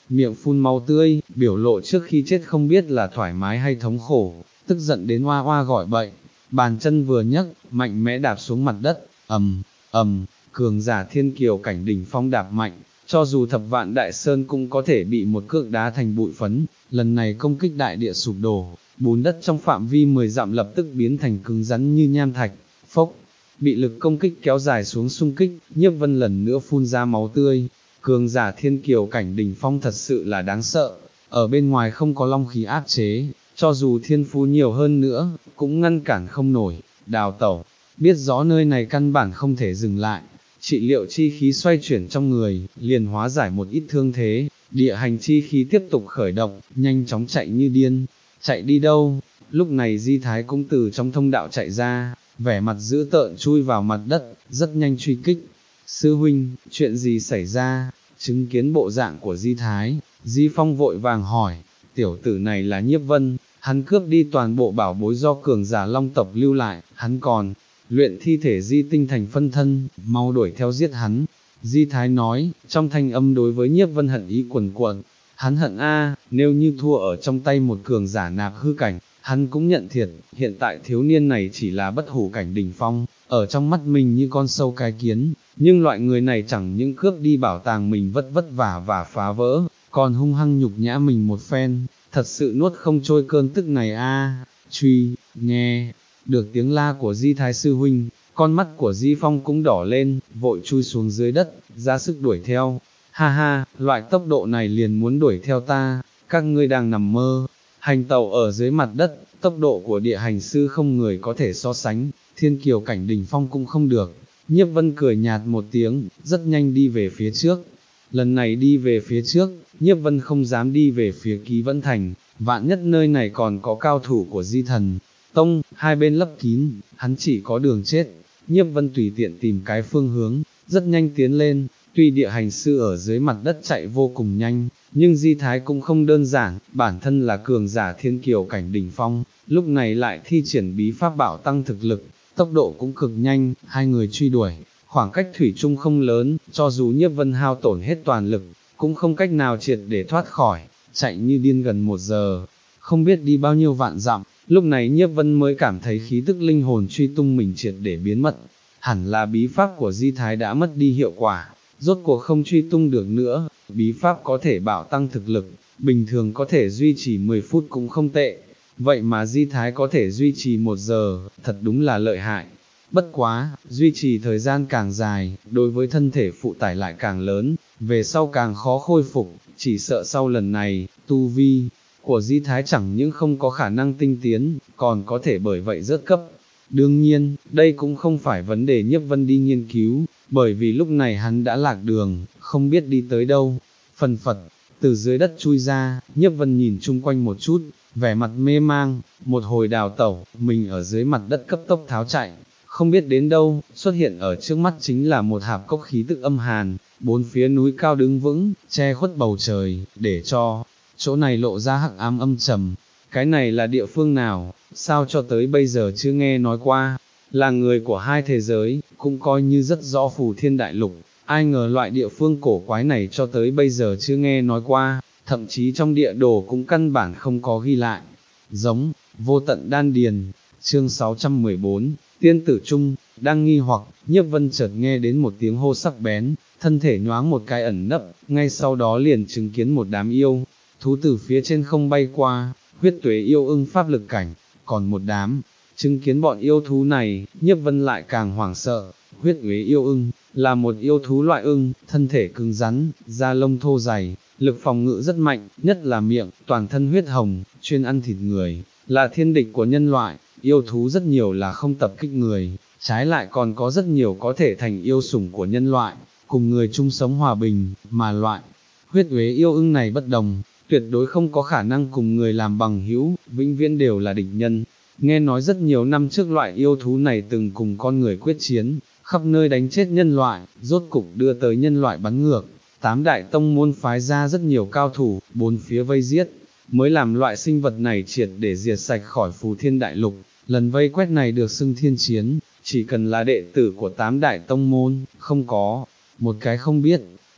miệng phun máu tươi, biểu lộ trước khi chết không biết là thoải mái hay thống khổ, tức giận đến oa oa gọi bậy, bàn chân vừa nhấc, mạnh mẽ đạp xuống mặt đất, ầm, ầm, cường giả thiên kiều cảnh đỉnh phong đạp mạnh, cho dù thập vạn đại sơn cũng có thể bị một cước đá thành bụi phấn, lần này công kích đại địa sụp đổ, bùn đất trong phạm vi mười dặm lập tức biến thành cứng rắn như nham thạch, phốc, bị lực công kích kéo dài xuống xung kích, Nhiếp Vân lần nữa phun ra máu tươi, cường giả thiên kiều cảnh đỉnh phong thật sự là đáng sợ, ở bên ngoài không có long khí áp chế, cho dù thiên phú nhiều hơn nữa, cũng ngăn cản không nổi, đào tẩu, biết rõ nơi này căn bản không thể dừng lại, trị liệu chi khí xoay chuyển trong người, liền hóa giải một ít thương thế, địa hành chi khí tiếp tục khởi động, nhanh chóng chạy như điên, chạy đi đâu, lúc này Di Thái cũng từ trong thông đạo chạy ra, vẻ mặt dữ tợn chui vào mặt đất, rất nhanh truy kích, sư huynh, chuyện gì xảy ra, chứng kiến bộ dạng của Di Thái, Di Phong vội vàng hỏi, tiểu tử này là Nhiếp Vân, hắn cướp đi toàn bộ bảo bối do cường giả long tộc lưu lại, hắn còn luyện thi thể di tinh thành phân thân, mau đuổi theo giết hắn. Di Thái nói, trong thanh âm đối với Nhiếp Vân hận ý cuồn cuộn, hắn hận a, nếu như thua ở trong tay một cường giả nạp hư cảnh, hắn cũng nhận thiệt, hiện tại thiếu niên này chỉ là bất hủ cảnh đỉnh phong, ở trong mắt mình như con sâu cái kiến, nhưng loại người này chẳng những cướp đi bảo tàng mình vất vất vả và phá vỡ, còn hung hăng nhục nhã mình một phen, thật sự nuốt không trôi cơn tức này a. Truy, nghe được tiếng la của Di Thái sư huynh, con mắt của Di Phong cũng đỏ lên, vội chui xuống dưới đất, ra sức đuổi theo. Ha ha, loại tốc độ này liền muốn đuổi theo ta, các ngươi đang nằm mơ. Hành tẩu ở dưới mặt đất, tốc độ của địa hành sư không người có thể so sánh, thiên kiều cảnh đỉnh phong cũng không được. Nhiếp Vân cười nhạt một tiếng, rất nhanh đi về phía trước. Lần này đi về phía trước, Nhiếp Vân không dám đi về phía Ký Vẫn Thành, vạn nhất nơi này còn có cao thủ của Di Thần Tông, hai bên lấp kín, hắn chỉ có đường chết. Nhiếp Vân tùy tiện tìm cái phương hướng, rất nhanh tiến lên, tuy địa hành sư ở dưới mặt đất chạy vô cùng nhanh, nhưng Di Thái cũng không đơn giản, bản thân là cường giả thiên kiều cảnh đỉnh phong, lúc này lại thi triển bí pháp bảo tăng thực lực, tốc độ cũng cực nhanh, hai người truy đuổi, khoảng cách thủy chung không lớn, cho dù Nhiếp Vân hao tổn hết toàn lực, cũng không cách nào triệt để thoát khỏi, chạy như điên gần một giờ, không biết đi bao nhiêu vạn dặm. Lúc này Nhiếp Vân mới cảm thấy khí tức linh hồn truy tung mình triệt để biến mất, hẳn là bí pháp của Di Thái đã mất đi hiệu quả, rốt cuộc không truy tung được nữa, bí pháp có thể bảo tăng thực lực, bình thường có thể duy trì mười phút cũng không tệ, vậy mà Di Thái có thể duy trì một giờ, thật đúng là lợi hại. Bất quá, duy trì thời gian càng dài, đối với thân thể phụ tải lại càng lớn, về sau càng khó khôi phục, chỉ sợ sau lần này, tu vi của Di Thái chẳng những không có khả năng tinh tiến, còn có thể bởi vậy rớt cấp. Đương nhiên, đây cũng không phải vấn đề Nhiếp Vân đi nghiên cứu, bởi vì lúc này hắn đã lạc đường, không biết đi tới đâu. Phần phật, từ dưới đất chui ra, Nhiếp Vân nhìn chung quanh một chút, vẻ mặt mê mang, một hồi đào tẩu, mình ở dưới mặt đất cấp tốc tháo chạy, không biết đến đâu, xuất hiện ở trước mắt chính là một hạp cốc khí tức âm hàn, bốn phía núi cao đứng vững, che khuất bầu trời, để cho chỗ này lộ ra hắc ám âm trầm. Cái này là địa phương nào, sao cho tới bây giờ chưa nghe nói qua, là người của hai thế giới, cũng coi như rất rõ Phù Thiên Đại Lục, ai ngờ loại địa phương cổ quái này cho tới bây giờ chưa nghe nói qua, thậm chí trong địa đồ cũng căn bản không có ghi lại. Giống, vô tận đan điền, chương sáu trăm mười bốn, tiên tử trung, đang nghi hoặc, Nhiếp Vân chợt nghe đến một tiếng hô sắc bén, thân thể nhoáng một cái ẩn nấp, ngay sau đó liền chứng kiến một đám yêu thú từ phía trên không bay qua, huyết tuế yêu ưng pháp lực cảnh, còn một đám, chứng kiến bọn yêu thú này, Nhiếp Vân lại càng hoảng sợ. Huyết tuế yêu ưng, là một yêu thú loại ưng, thân thể cứng rắn, da lông thô dày, lực phòng ngự rất mạnh, nhất là miệng, toàn thân huyết hồng, chuyên ăn thịt người, là thiên địch của nhân loại. Yêu thú rất nhiều là không tập kích người, trái lại còn có rất nhiều có thể thành yêu sủng của nhân loại, cùng người chung sống hòa bình, mà loại huyết tuế yêu ưng này bất đồng, tuyệt đối không có khả năng cùng người làm bằng hữu, vĩnh viễn đều là địch nhân. Nghe nói rất nhiều năm trước loại yêu thú này từng cùng con người quyết chiến, khắp nơi đánh chết nhân loại, rốt cục đưa tới nhân loại bắn ngược, tám đại tông môn phái ra rất nhiều cao thủ, bốn phía vây giết, mới làm loại sinh vật này triệt để diệt sạch khỏi Phù Thiên Đại Lục. Lần vây quét này được xưng thiên chiến, chỉ cần là đệ tử của tám đại tông môn, không có một cái không biết.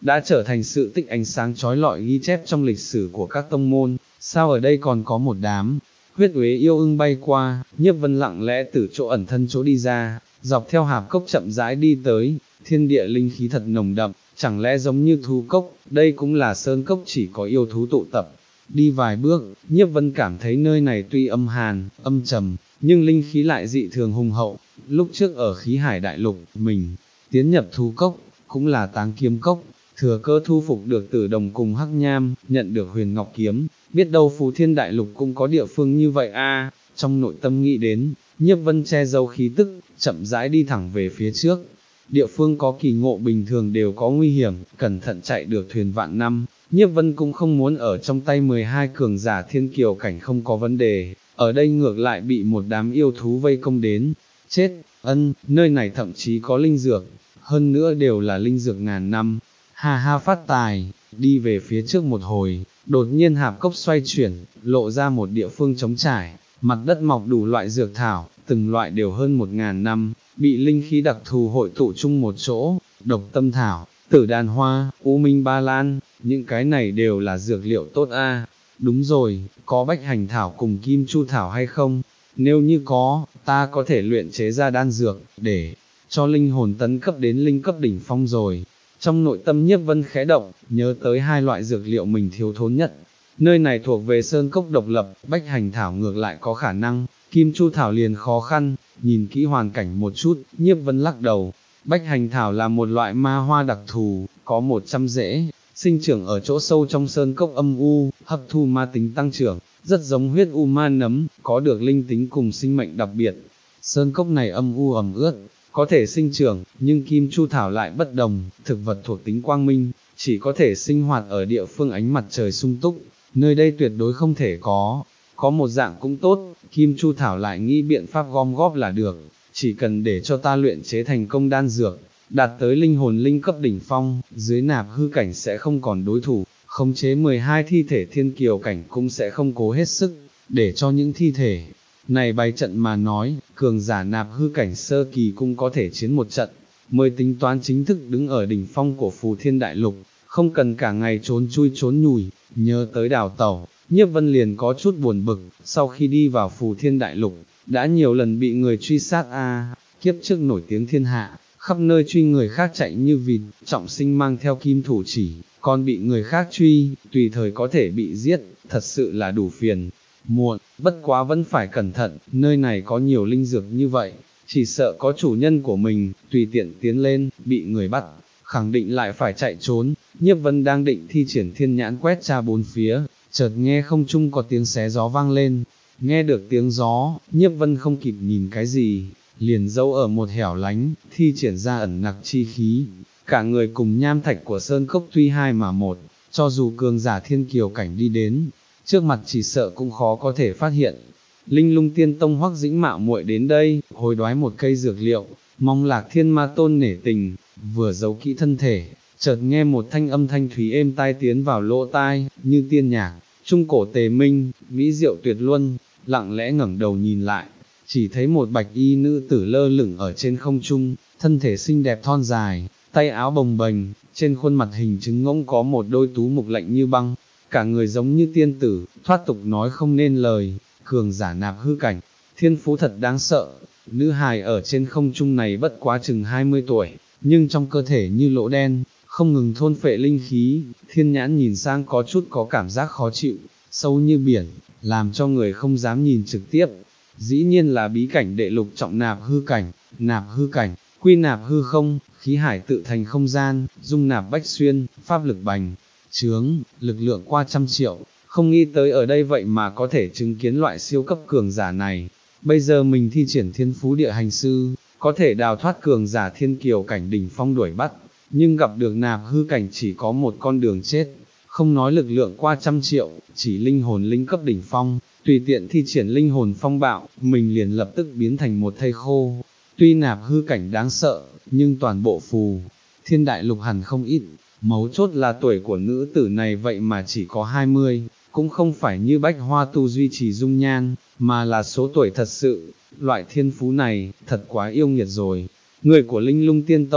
đã trở thành sự tích ánh sáng chói lọi ghi chép trong lịch sử của các tông môn. Sao ở đây còn có một đám huyết uế yêu ưng bay qua? Nhiếp Vân lặng lẽ từ chỗ ẩn thân chỗ đi ra, dọc theo hạp cốc chậm rãi đi tới, thiên địa linh khí thật nồng đậm, chẳng lẽ giống như thú cốc, đây cũng là sơn cốc chỉ có yêu thú tụ tập. Đi vài bước, Nhiếp Vân cảm thấy nơi này tuy âm hàn, âm trầm, nhưng linh khí lại dị thường hùng hậu. Lúc trước ở khí hải đại lục, mình tiến nhập thú cốc, cũng là táng kiếm cốc, thừa cơ thu phục được Tử Đồng cùng Hắc Nham, nhận được huyền ngọc kiếm, biết đâu Phù Thiên đại lục cũng có địa phương như vậy a. Trong nội tâm nghĩ đến, Nhiếp Vân che giấu khí tức, chậm rãi đi thẳng về phía trước. Địa phương có kỳ ngộ bình thường đều có nguy hiểm, cẩn thận chạy được thuyền vạn năm. Nhiếp Vân cũng không muốn ở trong tay mười hai cường giả thiên kiều cảnh không có vấn đề, ở đây ngược lại bị một đám yêu thú vây công đến. Chết, ân, nơi này thậm chí có linh dược, hơn nữa đều là linh dược ngàn năm. Ha ha, phát tài. Đi về phía trước một hồi, đột nhiên hạp cốc xoay chuyển, lộ ra một địa phương trống trải, mặt đất mọc đủ loại dược thảo, từng loại đều hơn một ngàn năm, bị linh khí đặc thù hội tụ chung một chỗ, độc tâm thảo, tử đàn hoa, u minh ba lan, những cái này đều là dược liệu tốt a. Đúng rồi, có bách hành thảo cùng kim chu thảo hay không? Nếu như có, ta có thể luyện chế ra đan dược, để cho linh hồn tấn cấp đến linh cấp đỉnh phong rồi. Trong nội tâm Nhiếp Vân khẽ động, nhớ tới hai loại dược liệu mình thiếu thốn nhất. Nơi này thuộc về sơn cốc độc lập, bách hành thảo ngược lại có khả năng, kim chu thảo liền khó khăn. Nhìn kỹ hoàn cảnh một chút, Nhiếp Vân lắc đầu. Bách hành thảo là một loại ma hoa đặc thù, có một trăm rễ, sinh trưởng ở chỗ sâu trong sơn cốc âm u, hấp thu ma tính tăng trưởng, rất giống huyết u ma nấm, có được linh tính cùng sinh mệnh đặc biệt. Sơn cốc này âm u ẩm ướt, có thể sinh trưởng, nhưng kim chu thảo lại bất đồng, thực vật thuộc tính quang minh, chỉ có thể sinh hoạt ở địa phương ánh mặt trời sung túc, nơi đây tuyệt đối không thể có. Có một dạng cũng tốt, kim chu thảo lại nghĩ biện pháp gom góp là được, chỉ cần để cho ta luyện chế thành công đan dược, đạt tới linh hồn linh cấp đỉnh phong, dưới nạp hư cảnh sẽ không còn đối thủ, khống chế mười hai thi thể thiên kiều cảnh cũng sẽ không cố hết sức, để cho những thi thể này bày trận mà nói, cường giả nạp hư cảnh sơ kỳ cũng có thể chiến một trận, mới tính toán chính thức đứng ở đỉnh phong của Phù Thiên đại lục, không cần cả ngày trốn chui trốn nhủi. Nhớ tới đào tẩu, Nhiếp Vân liền có chút buồn bực, sau khi đi vào Phù Thiên đại lục, đã nhiều lần bị người truy sát a, à, kiếp trước nổi tiếng thiên hạ, khắp nơi truy người khác chạy như vịt, trọng sinh mang theo kim thủ chỉ, còn bị người khác truy, tùy thời có thể bị giết, thật sự là đủ phiền. Muộn, bất quá vẫn phải cẩn thận, nơi này có nhiều linh dược như vậy, chỉ sợ có chủ nhân của mình, tùy tiện tiến lên, bị người bắt, khẳng định lại phải chạy trốn. Nhiếp Vân đang định thi triển thiên nhãn quét tra bốn phía, chợt nghe không trung có tiếng xé gió vang lên. Nghe được tiếng gió, Nhiếp Vân không kịp nhìn cái gì, liền giấu ở một hẻo lánh, thi triển ra ẩn nặc chi khí. Cả người cùng nham thạch của sơn cốc tuy hai mà một, cho dù cường giả thiên kiều cảnh đi đến, trước mặt chỉ sợ cũng khó có thể phát hiện. Linh Lung Tiên Tông Hoắc Dĩnh mạo muội đến đây, hối đoái một cây dược liệu, mong Lạc Thiên Ma Tôn nể tình, vừa giấu kỹ thân thể, chợt nghe một thanh âm thanh thúy êm tai tiến vào lỗ tai, như tiên nhạc, trung cổ tề minh, mỹ diệu tuyệt luân. Lặng lẽ ngẩng đầu nhìn lại, chỉ thấy một bạch y nữ tử lơ lửng ở trên không trung, thân thể xinh đẹp thon dài, tay áo bồng bềnh, trên khuôn mặt hình trứng ngỗng có một đôi tú mục lạnh như băng, cả người giống như tiên tử, thoát tục nói không nên lời. Cường giả nạp hư cảnh, thiên phú thật đáng sợ. Nữ hài ở trên không trung này bất quá chừng hai mươi tuổi, nhưng trong cơ thể như lỗ đen, không ngừng thôn phệ linh khí, thiên nhãn nhìn sang có chút có cảm giác khó chịu, sâu như biển, làm cho người không dám nhìn trực tiếp. Dĩ nhiên là bí cảnh đệ lục trọng nạp hư cảnh. Nạp hư cảnh, quy nạp hư không, khí hải tự thành không gian, dung nạp bách xuyên, pháp lực bành trướng, lực lượng qua trăm triệu. Không nghĩ tới ở đây vậy mà có thể chứng kiến loại siêu cấp cường giả này. Bây giờ mình thi triển thiên phú địa hành sư, có thể đào thoát cường giả thiên kiều cảnh đỉnh phong đuổi bắt, nhưng gặp được nạp hư cảnh chỉ có một con đường chết. Không nói lực lượng qua trăm triệu, chỉ linh hồn linh cấp đỉnh phong, tùy tiện thi triển linh hồn phong bạo, mình liền lập tức biến thành một thây khô. Tuy nạp hư cảnh đáng sợ, nhưng toàn bộ Phù Thiên đại lục hẳn không ít, mấu chốt là tuổi của nữ tử này vậy mà chỉ có hai mươi, cũng không phải như Bách Hoa Tu duy trì dung nhan, mà là số tuổi thật sự. Loại thiên phú này, thật quá yêu nghiệt rồi. Người của Linh Lung Tiên Tông,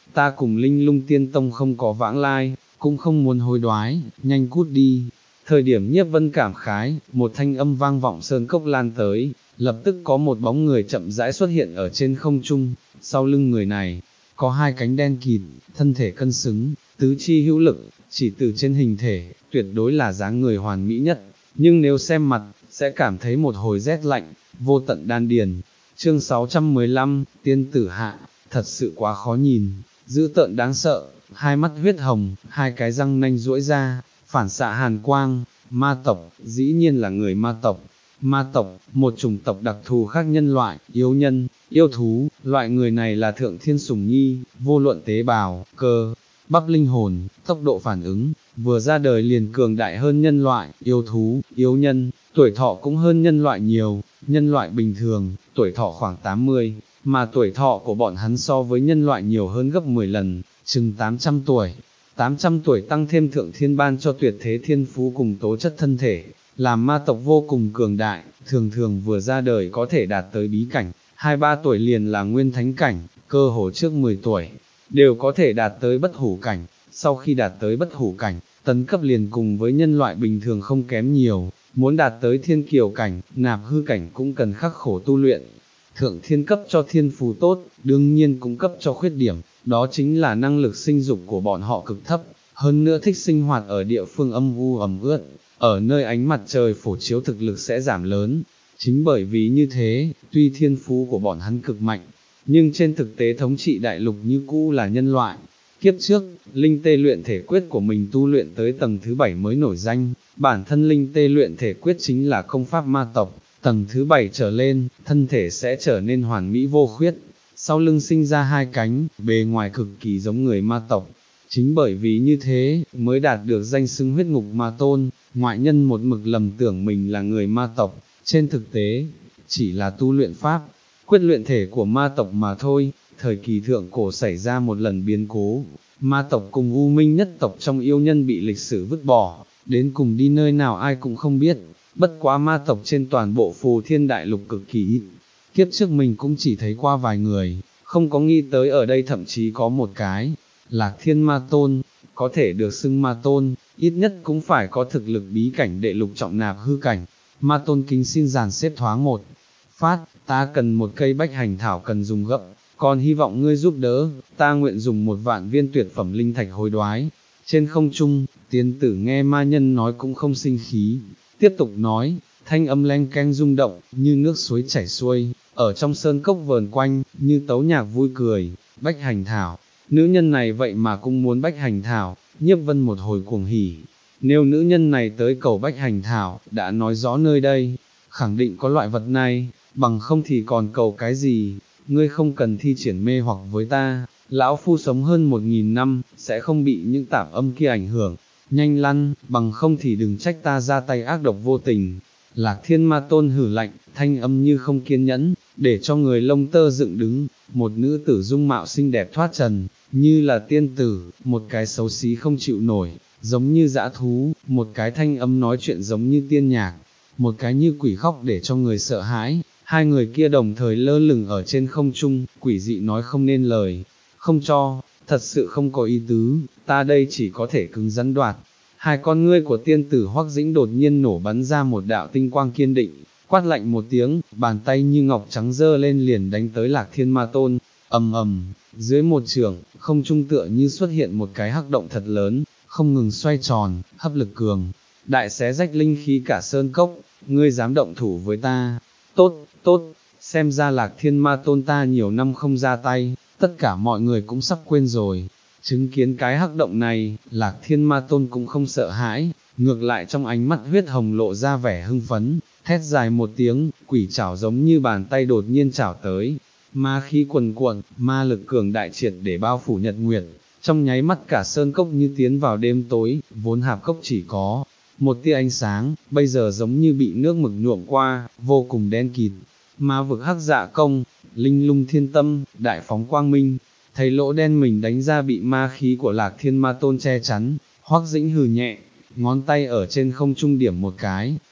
ta cùng Linh Lung Tiên Tông không có vãng lai, cũng không muốn hối đoái, nhanh cút đi. Thời điểm Nhiếp Vân cảm khái, một thanh âm vang vọng sơn cốc lan tới, lập tức có một bóng người chậm rãi xuất hiện ở trên không trung, sau lưng người này, có hai cánh đen kịt, thân thể cân xứng, tứ chi hữu lực, chỉ từ trên hình thể, tuyệt đối là dáng người hoàn mỹ nhất, nhưng nếu xem mặt, sẽ cảm thấy một hồi rét lạnh, vô tận đan điền. Chương sáu trăm mười lăm, tiên tử hạ, thật sự quá khó nhìn, dữ tợn đáng sợ, hai mắt huyết hồng, hai cái răng nanh duỗi ra, phản xạ hàn quang, ma tộc, dĩ nhiên là người ma tộc. Ma tộc, một chủng tộc đặc thù khác nhân loại, yêu nhân, yêu thú, loại người này là thượng thiên sủng nhi, vô luận tế bào, cơ, bắp linh hồn, tốc độ phản ứng, vừa ra đời liền cường đại hơn nhân loại, yêu thú, yêu nhân, tuổi thọ cũng hơn nhân loại nhiều, nhân loại bình thường, tuổi thọ khoảng tám mươi, mà tuổi thọ của bọn hắn so với nhân loại nhiều hơn gấp mười lần, chừng tám trăm tuổi. tám trăm tuổi tăng thêm thượng thiên ban cho tuyệt thế thiên phú cùng tố chất thân thể, làm ma tộc vô cùng cường đại, thường thường vừa ra đời có thể đạt tới bí cảnh, hai ba tuổi liền là nguyên thánh cảnh, cơ hồ trước mười tuổi, đều có thể đạt tới bất hủ cảnh, sau khi đạt tới bất hủ cảnh, tấn cấp liền cùng với nhân loại bình thường không kém nhiều, muốn đạt tới thiên kiều cảnh, nạp hư cảnh cũng cần khắc khổ tu luyện. Thượng thiên cấp cho thiên phú tốt, đương nhiên cũng cấp cho khuyết điểm, đó chính là năng lực sinh dục của bọn họ cực thấp, hơn nữa thích sinh hoạt ở địa phương âm u ẩm ướt, ở nơi ánh mặt trời phổ chiếu thực lực sẽ giảm lớn. Chính bởi vì như thế, tuy thiên phú của bọn hắn cực mạnh, nhưng trên thực tế thống trị đại lục như cũ là nhân loại. Kiếp trước, linh tê luyện thể quyết của mình tu luyện tới tầng thứ bảy mới nổi danh, bản thân linh tê luyện thể quyết chính là công pháp ma tộc, tầng thứ bảy trở lên, thân thể sẽ trở nên hoàn mỹ vô khuyết, sau lưng sinh ra hai cánh, bề ngoài cực kỳ giống người ma tộc. Chính bởi vì như thế, mới đạt được danh xưng huyết ngục ma tôn, ngoại nhân một mực lầm tưởng mình là người ma tộc, trên thực tế, chỉ là tu luyện pháp, quyết luyện thể của ma tộc mà thôi. Thời kỳ thượng cổ xảy ra một lần biến cố, ma tộc cùng u minh nhất tộc trong yêu nhân bị lịch sử vứt bỏ, đến cùng đi nơi nào ai cũng không biết, bất quá ma tộc trên toàn bộ phù thiên đại lục cực kỳ ít, kiếp trước mình cũng chỉ thấy qua vài người, không có nghĩ tới ở đây thậm chí có một cái, Lạc Thiên Ma Tôn, có thể được xưng Ma Tôn, ít nhất cũng phải có thực lực bí cảnh đệ lục trọng nạp hư cảnh. Ma Tôn kính xin dàn xếp thoáng một phát, ta cần một cây bách hành thảo cần dùng gấp, còn hy vọng ngươi giúp đỡ, ta nguyện dùng một vạn viên tuyệt phẩm linh thạch hối đoái. Trên không trung, tiên tử nghe ma nhân nói cũng không sinh khí, tiếp tục nói, thanh âm len keng rung động, như nước suối chảy xuôi, ở trong sơn cốc vờn quanh, như tấu nhạc vui cười. Bách hành thảo, nữ nhân này vậy mà cũng muốn bách hành thảo. Nhiếp Vân một hồi cuồng hỉ, nếu nữ nhân này tới cầu bách hành thảo, đã nói rõ nơi đây, khẳng định có loại vật này, bằng không thì còn cầu cái gì. Ngươi không cần thi triển mê hoặc với ta, lão phu sống hơn một nghìn năm, sẽ không bị những tạp âm kia ảnh hưởng, nhanh lăn, bằng không thì đừng trách ta ra tay ác độc vô tình. Lạc Thiên Ma Tôn hử lạnh, thanh âm như không kiên nhẫn, để cho người lông tơ dựng đứng, một nữ tử dung mạo xinh đẹp thoát trần, như là tiên tử, một cái xấu xí không chịu nổi, giống như dã thú, một cái thanh âm nói chuyện giống như tiên nhạc, một cái như quỷ khóc để cho người sợ hãi. Hai người kia đồng thời lơ lửng ở trên không trung, quỷ dị nói không nên lời, không cho, thật sự không có ý tứ, ta đây chỉ có thể cứng rắn đoạt. Hai con ngươi của tiên tử Hoắc Dĩnh đột nhiên nổ bắn ra một đạo tinh quang kiên định, quát lạnh một tiếng, bàn tay như ngọc trắng dơ lên liền đánh tới Lạc Thiên Ma Tôn, ầm ầm, dưới một trường, không trung tựa như xuất hiện một cái hắc động thật lớn, không ngừng xoay tròn, hấp lực cường, đại xé rách linh khí cả sơn cốc, ngươi dám động thủ với ta, tốt, tốt, xem ra Lạc Thiên Ma Tôn ta nhiều năm không ra tay, tất cả mọi người cũng sắp quên rồi. Chứng kiến cái hắc động này, Lạc Thiên Ma Tôn cũng không sợ hãi, ngược lại trong ánh mắt huyết hồng lộ ra vẻ hưng phấn, thét dài một tiếng, quỷ chảo giống như bàn tay đột nhiên chảo tới, ma khí quần cuộn, ma lực cường đại triệt để bao phủ nhật nguyệt, trong nháy mắt cả sơn cốc như tiến vào đêm tối, vốn hạp cốc chỉ có một tia ánh sáng, bây giờ giống như bị nước mực nhuộm qua, vô cùng đen kịt. Ma vực hắc dạ công, linh lung thiên tâm, đại phóng quang minh, thấy lỗ đen mình đánh ra bị ma khí của Lạc Thiên Ma Tôn che chắn, Hoắc Dĩnh hừ nhẹ, ngón tay ở trên không trung điểm một cái,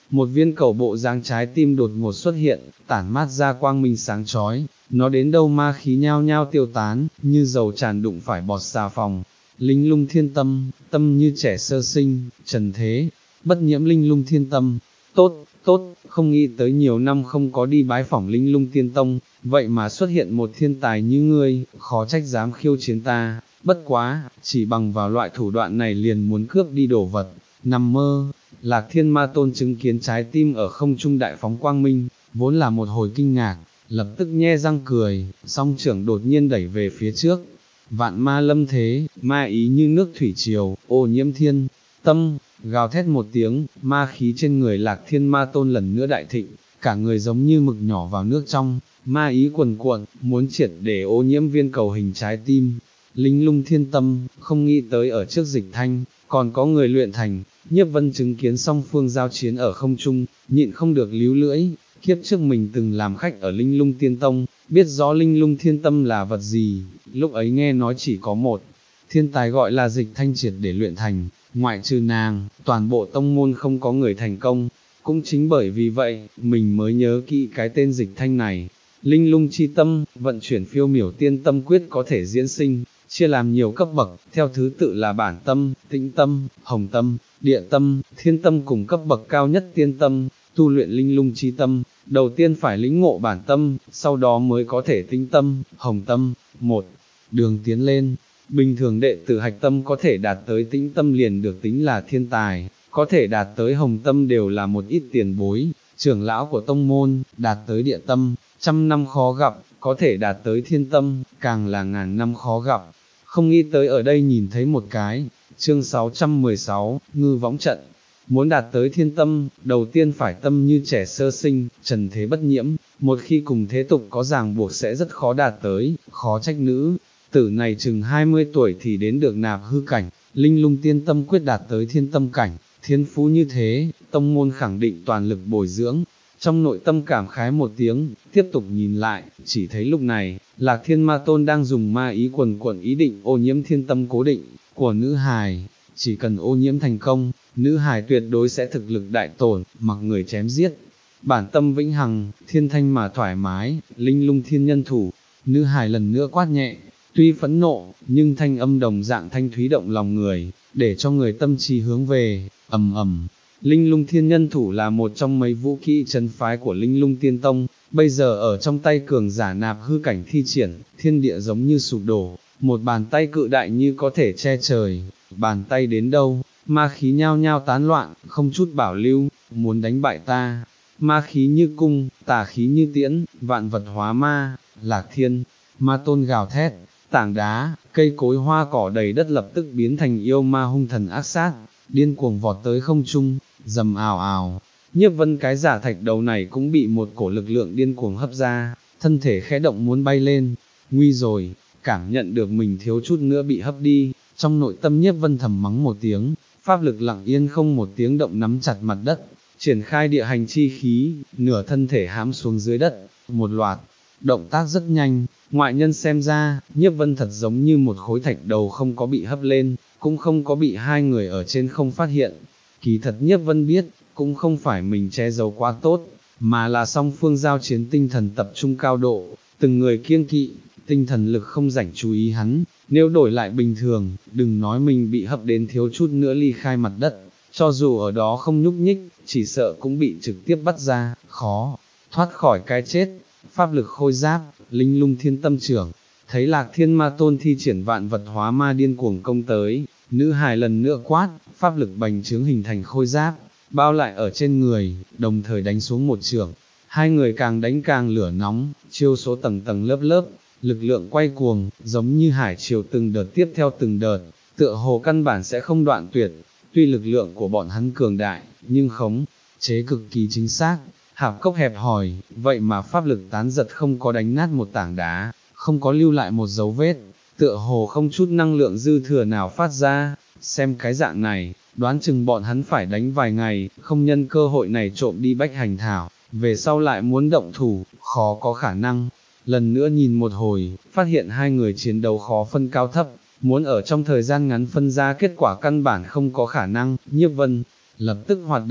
một viên cầu bộ dáng trái tim đột ngột xuất hiện, tản mát ra quang minh sáng chói, nó đến đâu ma khí nhao nhao tiêu tán, như dầu tràn đụng phải bọt xà phòng. Linh lung thiên tâm, tâm như trẻ sơ sinh, trần thế, bất nhiễm linh lung thiên tâm, tốt, tốt, không nghĩ tới nhiều năm không có đi bái phỏng linh lung tiên tông, vậy mà xuất hiện một thiên tài như ngươi, khó trách dám khiêu chiến ta, bất quá, chỉ bằng vào loại thủ đoạn này liền muốn cướp đi đồ vật, nằm mơ. Lạc Thiên Ma Tôn chứng kiến trái tim ở không trung đại phóng quang minh, vốn là một hồi kinh ngạc, lập tức nhe răng cười, song trưởng đột nhiên đẩy về phía trước. Vạn ma lâm thế, ma ý như nước thủy triều, ô nhiễm thiên tâm, gào thét một tiếng, ma khí trên người Lạc Thiên Ma Tôn lần nữa đại thịnh, cả người giống như mực nhỏ vào nước trong, ma ý cuồn cuộn, muốn triệt để ô nhiễm viên cầu hình trái tim. Linh lung thiên tâm, không nghĩ tới ở trước Dịch Thanh, còn có người luyện thành. Nhiếp Vân chứng kiến song phương giao chiến ở không trung, nhịn không được líu lưỡi, kiếp trước mình từng làm khách ở Linh Lung Tiên Tông, biết rõ Linh Lung Thiên Tâm là vật gì, lúc ấy nghe nói chỉ có một thiên tài gọi là Dịch Thanh triệt để luyện thành, ngoại trừ nàng, toàn bộ tông môn không có người thành công, cũng chính bởi vì vậy, mình mới nhớ kỹ cái tên Dịch Thanh này. Linh Lung Chi Tâm, vận chuyển phiêu miểu tiên tâm quyết có thể diễn sinh, chia làm nhiều cấp bậc, theo thứ tự là bản tâm, tĩnh tâm, hồng tâm, địa tâm, thiên tâm cùng cấp bậc cao nhất tiên tâm. Tu luyện linh lung chi tâm, đầu tiên phải lĩnh ngộ bản tâm, sau đó mới có thể tĩnh tâm, hồng tâm. Một đường tiến lên, bình thường đệ tử hạch tâm có thể đạt tới tĩnh tâm liền được tính là thiên tài, có thể đạt tới hồng tâm đều là một ít tiền bối, trưởng lão của tông môn, đạt tới địa tâm, trăm năm khó gặp, có thể đạt tới thiên tâm, càng là ngàn năm khó gặp. Không nghĩ tới ở đây nhìn thấy một cái. Chương sáu trăm mười sáu, ngư võng trận. Muốn đạt tới thiên tâm, đầu tiên phải tâm như trẻ sơ sinh, trần thế bất nhiễm, một khi cùng thế tục có ràng buộc sẽ rất khó đạt tới, khó trách nữ. Tử này chừng hai mươi tuổi thì đến được nạp hư cảnh, linh lung tiên tâm quyết đạt tới thiên tâm cảnh, thiên phú như thế, tông môn khẳng định toàn lực bồi dưỡng. Trong nội tâm cảm khái một tiếng, tiếp tục nhìn lại, chỉ thấy lúc này, Lạc Thiên Ma Tôn đang dùng ma ý quần quần ý định ô nhiễm thiên tâm cố định của nữ hài, chỉ cần ô nhiễm thành công, nữ hài tuyệt đối sẽ thực lực đại tổn, mặc người chém giết. Bản tâm vĩnh hằng, thiên thanh mà thoải mái, linh lung thiên nhân thủ, nữ hài lần nữa quát nhẹ, tuy phẫn nộ, nhưng thanh âm đồng dạng thanh thúy động lòng người, để cho người tâm trí hướng về, ầm ầm. Linh lung thiên nhân thủ là một trong mấy vũ kỹ trấn phái của linh lung tiên tông, bây giờ ở trong tay cường giả nạp hư cảnh thi triển, thiên địa giống như sụp đổ, một bàn tay cự đại như có thể che trời, bàn tay đến đâu, ma khí nhao nhao tán loạn, không chút bảo lưu, muốn đánh bại ta, ma khí như cung, tà khí như tiễn, vạn vật hóa ma. Lạc Thiên Ma Tôn gào thét, tảng đá, cây cối hoa cỏ đầy đất lập tức biến thành yêu ma hung thần ác sát, điên cuồng vọt tới không trung, rầm ào ào. Nhiếp Vân cái giả thạch đầu này cũng bị một cổ lực lượng điên cuồng hấp ra, thân thể khẽ động muốn bay lên, nguy rồi, cảm nhận được mình thiếu chút nữa bị hấp đi, trong nội tâm Nhiếp Vân thầm mắng một tiếng, pháp lực lặng yên không một tiếng động nắm chặt mặt đất, triển khai địa hành chi khí, nửa thân thể hãm xuống dưới đất, một loạt, động tác rất nhanh, ngoại nhân xem ra, Nhiếp Vân thật giống như một khối thạch đầu không có bị hấp lên, cũng không có bị hai người ở trên không phát hiện. Kỳ thật Nhiếp Vân biết, cũng không phải mình che giấu quá tốt, mà là song phương giao chiến tinh thần tập trung cao độ, từng người kiêng kỵ, tinh thần lực không rảnh chú ý hắn, nếu đổi lại bình thường, đừng nói mình bị hấp đến thiếu chút nữa ly khai mặt đất, cho dù ở đó không nhúc nhích, chỉ sợ cũng bị trực tiếp bắt ra, khó thoát khỏi cái chết. Pháp lực khôi giáp, linh lung thiên tâm trưởng, thấy Lạc Thiên Ma Tôn thi triển vạn vật hóa ma điên cuồng công tới, nữ hài lần nữa quát, pháp lực bành trướng hình thành khôi giáp, bao lại ở trên người, đồng thời đánh xuống một chưởng. Hai người càng đánh càng lửa nóng, chiêu số tầng tầng lớp lớp, lực lượng quay cuồng, giống như hải triều từng đợt tiếp theo từng đợt, tựa hồ căn bản sẽ không đoạn tuyệt. Tuy lực lượng của bọn hắn cường đại, nhưng khống chế cực kỳ chính xác. Hạp cốc hẹp hòi, vậy mà pháp lực tán giật không có đánh nát một tảng đá, không có lưu lại một dấu vết, tựa hồ không chút năng lượng dư thừa nào phát ra. Xem cái dạng này, đoán chừng bọn hắn phải đánh vài ngày, không nhân cơ hội này trộm đi bách hành thảo, về sau lại muốn động thủ, khó có khả năng. Lần nữa nhìn một hồi, phát hiện hai người chiến đấu khó phân cao thấp, muốn ở trong thời gian ngắn phân ra kết quả căn bản không có khả năng. Nhiếp Vân lập tức hoạt động,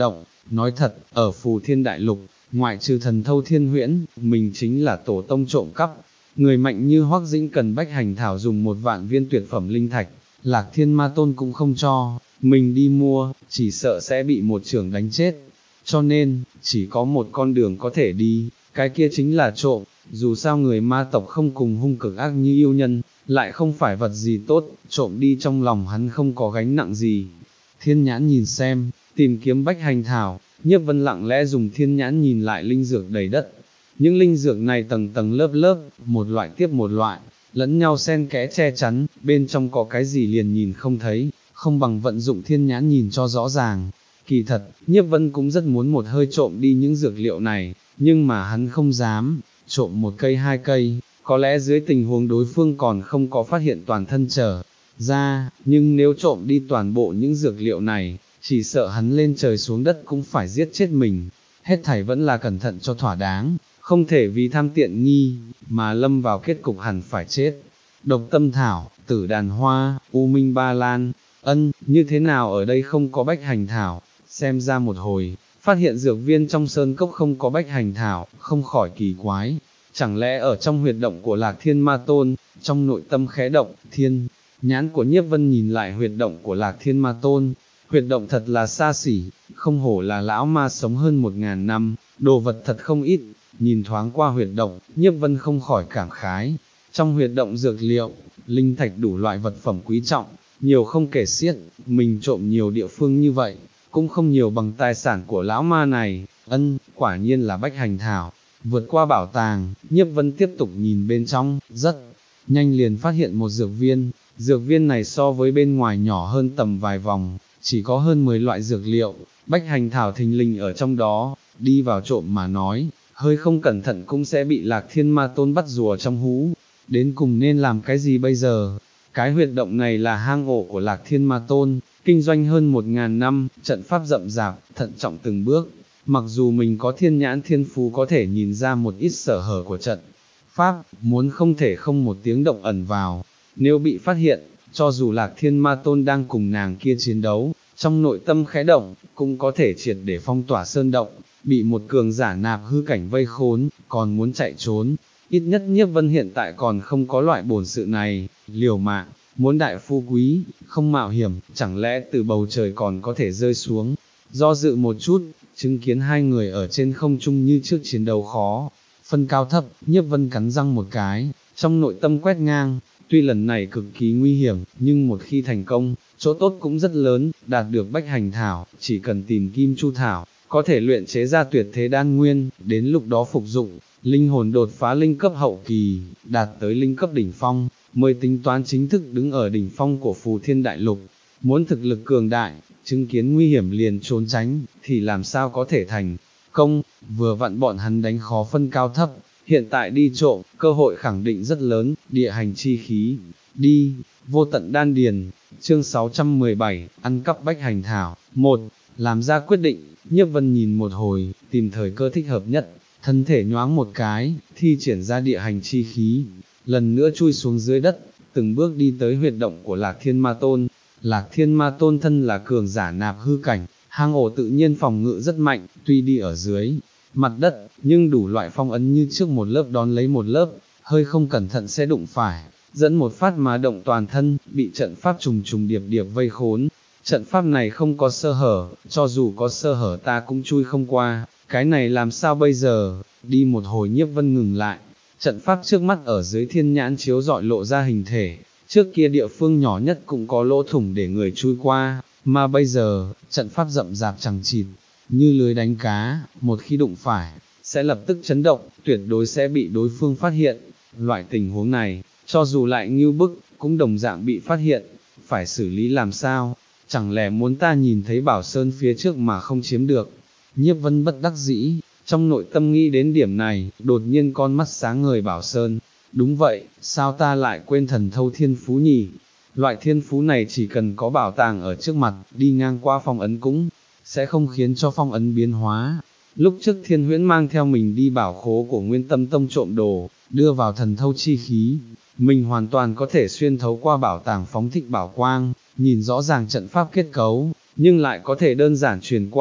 nói thật, ở Phù Thiên Đại Lục, ngoại trừ thần thâu thiên huyễn, mình chính là tổ tông trộm cắp. Người mạnh như Hoắc Dĩnh cần bách hành thảo dùng một vạn viên tuyệt phẩm linh thạch, Lạc Thiên Ma Tôn cũng không cho, mình đi mua, chỉ sợ sẽ bị một trưởng đánh chết. Cho nên, chỉ có một con đường có thể đi, cái kia chính là trộm, dù sao người ma tộc không cùng hung cực ác như yêu nhân, lại không phải vật gì tốt, trộm đi trong lòng hắn không có gánh nặng gì. Thiên nhãn nhìn xem, tìm kiếm bách hành thảo, Nhiếp Vân lặng lẽ dùng thiên nhãn nhìn lại linh dược đầy đất. Những linh dược này tầng tầng lớp lớp, một loại tiếp một loại, lẫn nhau xen kẽ che chắn, bên trong có cái gì liền nhìn không thấy, không bằng vận dụng thiên nhãn nhìn cho rõ ràng. Kỳ thật, Nhiếp Vân cũng rất muốn một hơi trộm đi những dược liệu này, nhưng mà hắn không dám, trộm một cây hai cây, có lẽ dưới tình huống đối phương còn không có phát hiện toàn thân trở ra, nhưng nếu trộm đi toàn bộ những dược liệu này, chỉ sợ hắn lên trời xuống đất cũng phải giết chết mình. Hết thảy vẫn là cẩn thận cho thỏa đáng, không thể vì tham tiện nghi, mà lâm vào kết cục hẳn phải chết. Độc tâm thảo, tử đàn hoa, u minh ba lan, ân, như thế nào ở đây không có bách hành thảo, xem ra một hồi, phát hiện dược viên trong sơn cốc không có bách hành thảo, không khỏi kỳ quái. Chẳng lẽ ở trong huyệt động của Lạc Thiên Ma Tôn, trong nội tâm khẽ động, thiên, nhãn của Nhiếp Vân nhìn lại huyệt động của Lạc Thiên Ma Tôn, huyệt động thật là xa xỉ, không hổ là lão ma sống hơn một ngàn năm, đồ vật thật không ít, nhìn thoáng qua huyệt động, Nhiếp Vân không khỏi cảm khái, trong huyệt động dược liệu, linh thạch đủ loại vật phẩm quý trọng, nhiều không kể xiết, mình trộm nhiều địa phương như vậy, cũng không nhiều bằng tài sản của lão ma này, ân, quả nhiên là bách hành thảo. Vượt qua bảo tàng, Nhiếp Vân tiếp tục nhìn bên trong, rất nhanh liền phát hiện một dược viên, dược viên này so với bên ngoài nhỏ hơn tầm vài vòng, chỉ có hơn mười loại dược liệu, bách hành thảo thình lình ở trong đó, đi vào trộm mà nói, hơi không cẩn thận cũng sẽ bị Lạc Thiên Ma Tôn bắt rùa trong hũ, đến cùng nên làm cái gì bây giờ? Cái huyệt động này là hang ổ của Lạc Thiên Ma Tôn, kinh doanh hơn một ngàn năm, trận pháp rậm rạp, thận trọng từng bước. Mặc dù mình có thiên nhãn thiên phú có thể nhìn ra một ít sở hở của trận pháp, muốn không thể không một tiếng động ẩn vào, nếu bị phát hiện, cho dù Lạc Thiên Ma Tôn đang cùng nàng kia chiến đấu, trong nội tâm khẽ động, cũng có thể triệt để phong tỏa sơn động, bị một cường giả nạp hư cảnh vây khốn, còn muốn chạy trốn, ít nhất Nhiếp Vân hiện tại còn không có loại bổn sự này, liều mạng, muốn đại phu quý, không mạo hiểm, chẳng lẽ từ bầu trời còn có thể rơi xuống, do dự một chút, chứng kiến hai người ở trên không trung như trước chiến đấu khó, phân cao thấp, Nhiếp Vân cắn răng một cái, trong nội tâm quét ngang, tuy lần này cực kỳ nguy hiểm, nhưng một khi thành công, chỗ tốt cũng rất lớn, đạt được bách hành thảo, chỉ cần tìm kim chu thảo, có thể luyện chế ra tuyệt thế đan nguyên, đến lúc đó phục dụng, linh hồn đột phá linh cấp hậu kỳ, đạt tới linh cấp đỉnh phong, mới tính toán chính thức đứng ở đỉnh phong của Phù Thiên Đại Lục. Muốn thực lực cường đại, chứng kiến nguy hiểm liền trốn tránh, thì làm sao có thể thành công, vừa vặn bọn hắn đánh khó phân cao thấp, hiện tại đi trộm, cơ hội khẳng định rất lớn, địa hành chi khí, đi, vô tận đan điền, chương sáu trăm mười bảy, ăn cắp bách hành thảo, một, làm ra quyết định, Nhiếp Vân nhìn một hồi, tìm thời cơ thích hợp nhất, thân thể nhoáng một cái, thi triển ra địa hành chi khí, lần nữa chui xuống dưới đất, từng bước đi tới huyệt động của Lạc Thiên Ma Tôn. Lạc Thiên Ma Tôn thân là cường giả nạp hư cảnh, hang ổ tự nhiên phòng ngự rất mạnh, tuy đi ở dưới mặt đất, nhưng đủ loại phong ấn như trước một lớp đón lấy một lớp, hơi không cẩn thận sẽ đụng phải, dẫn một phát mà động toàn thân, bị trận pháp trùng trùng điệp điệp vây khốn. Trận pháp này không có sơ hở, cho dù có sơ hở ta cũng chui không qua, cái này làm sao bây giờ? Đi một hồi Nhiếp Vân ngừng lại, trận pháp trước mắt ở dưới thiên nhãn chiếu dọi lộ ra hình thể. Trước kia địa phương nhỏ nhất cũng có lỗ thủng để người chui qua, mà bây giờ, trận pháp rậm rạp chằng chịt, như lưới đánh cá, một khi đụng phải, sẽ lập tức chấn động, tuyệt đối sẽ bị đối phương phát hiện. Loại tình huống này, cho dù lại ngưu bức, cũng đồng dạng bị phát hiện, phải xử lý làm sao? Chẳng lẽ muốn ta nhìn thấy Bảo Sơn phía trước mà không chiếm được? Nhiếp Vân bất đắc dĩ, trong nội tâm nghĩ đến điểm này, đột nhiên con mắt sáng ngời Bảo Sơn. Đúng vậy, sao ta lại quên thần thâu thiên phú nhỉ? Loại thiên phú này chỉ cần có bảo tàng ở trước mặt, đi ngang qua phong ấn cũng sẽ không khiến cho phong ấn biến hóa. Lúc trước Thiên Huyễn mang theo mình đi bảo khố của Nguyên Tâm Tông trộm đồ, đưa vào thần thâu chi khí, mình hoàn toàn có thể xuyên thấu qua bảo tàng phóng thích bảo quang, nhìn rõ ràng trận pháp kết cấu, nhưng lại có thể đơn giản truyền qua,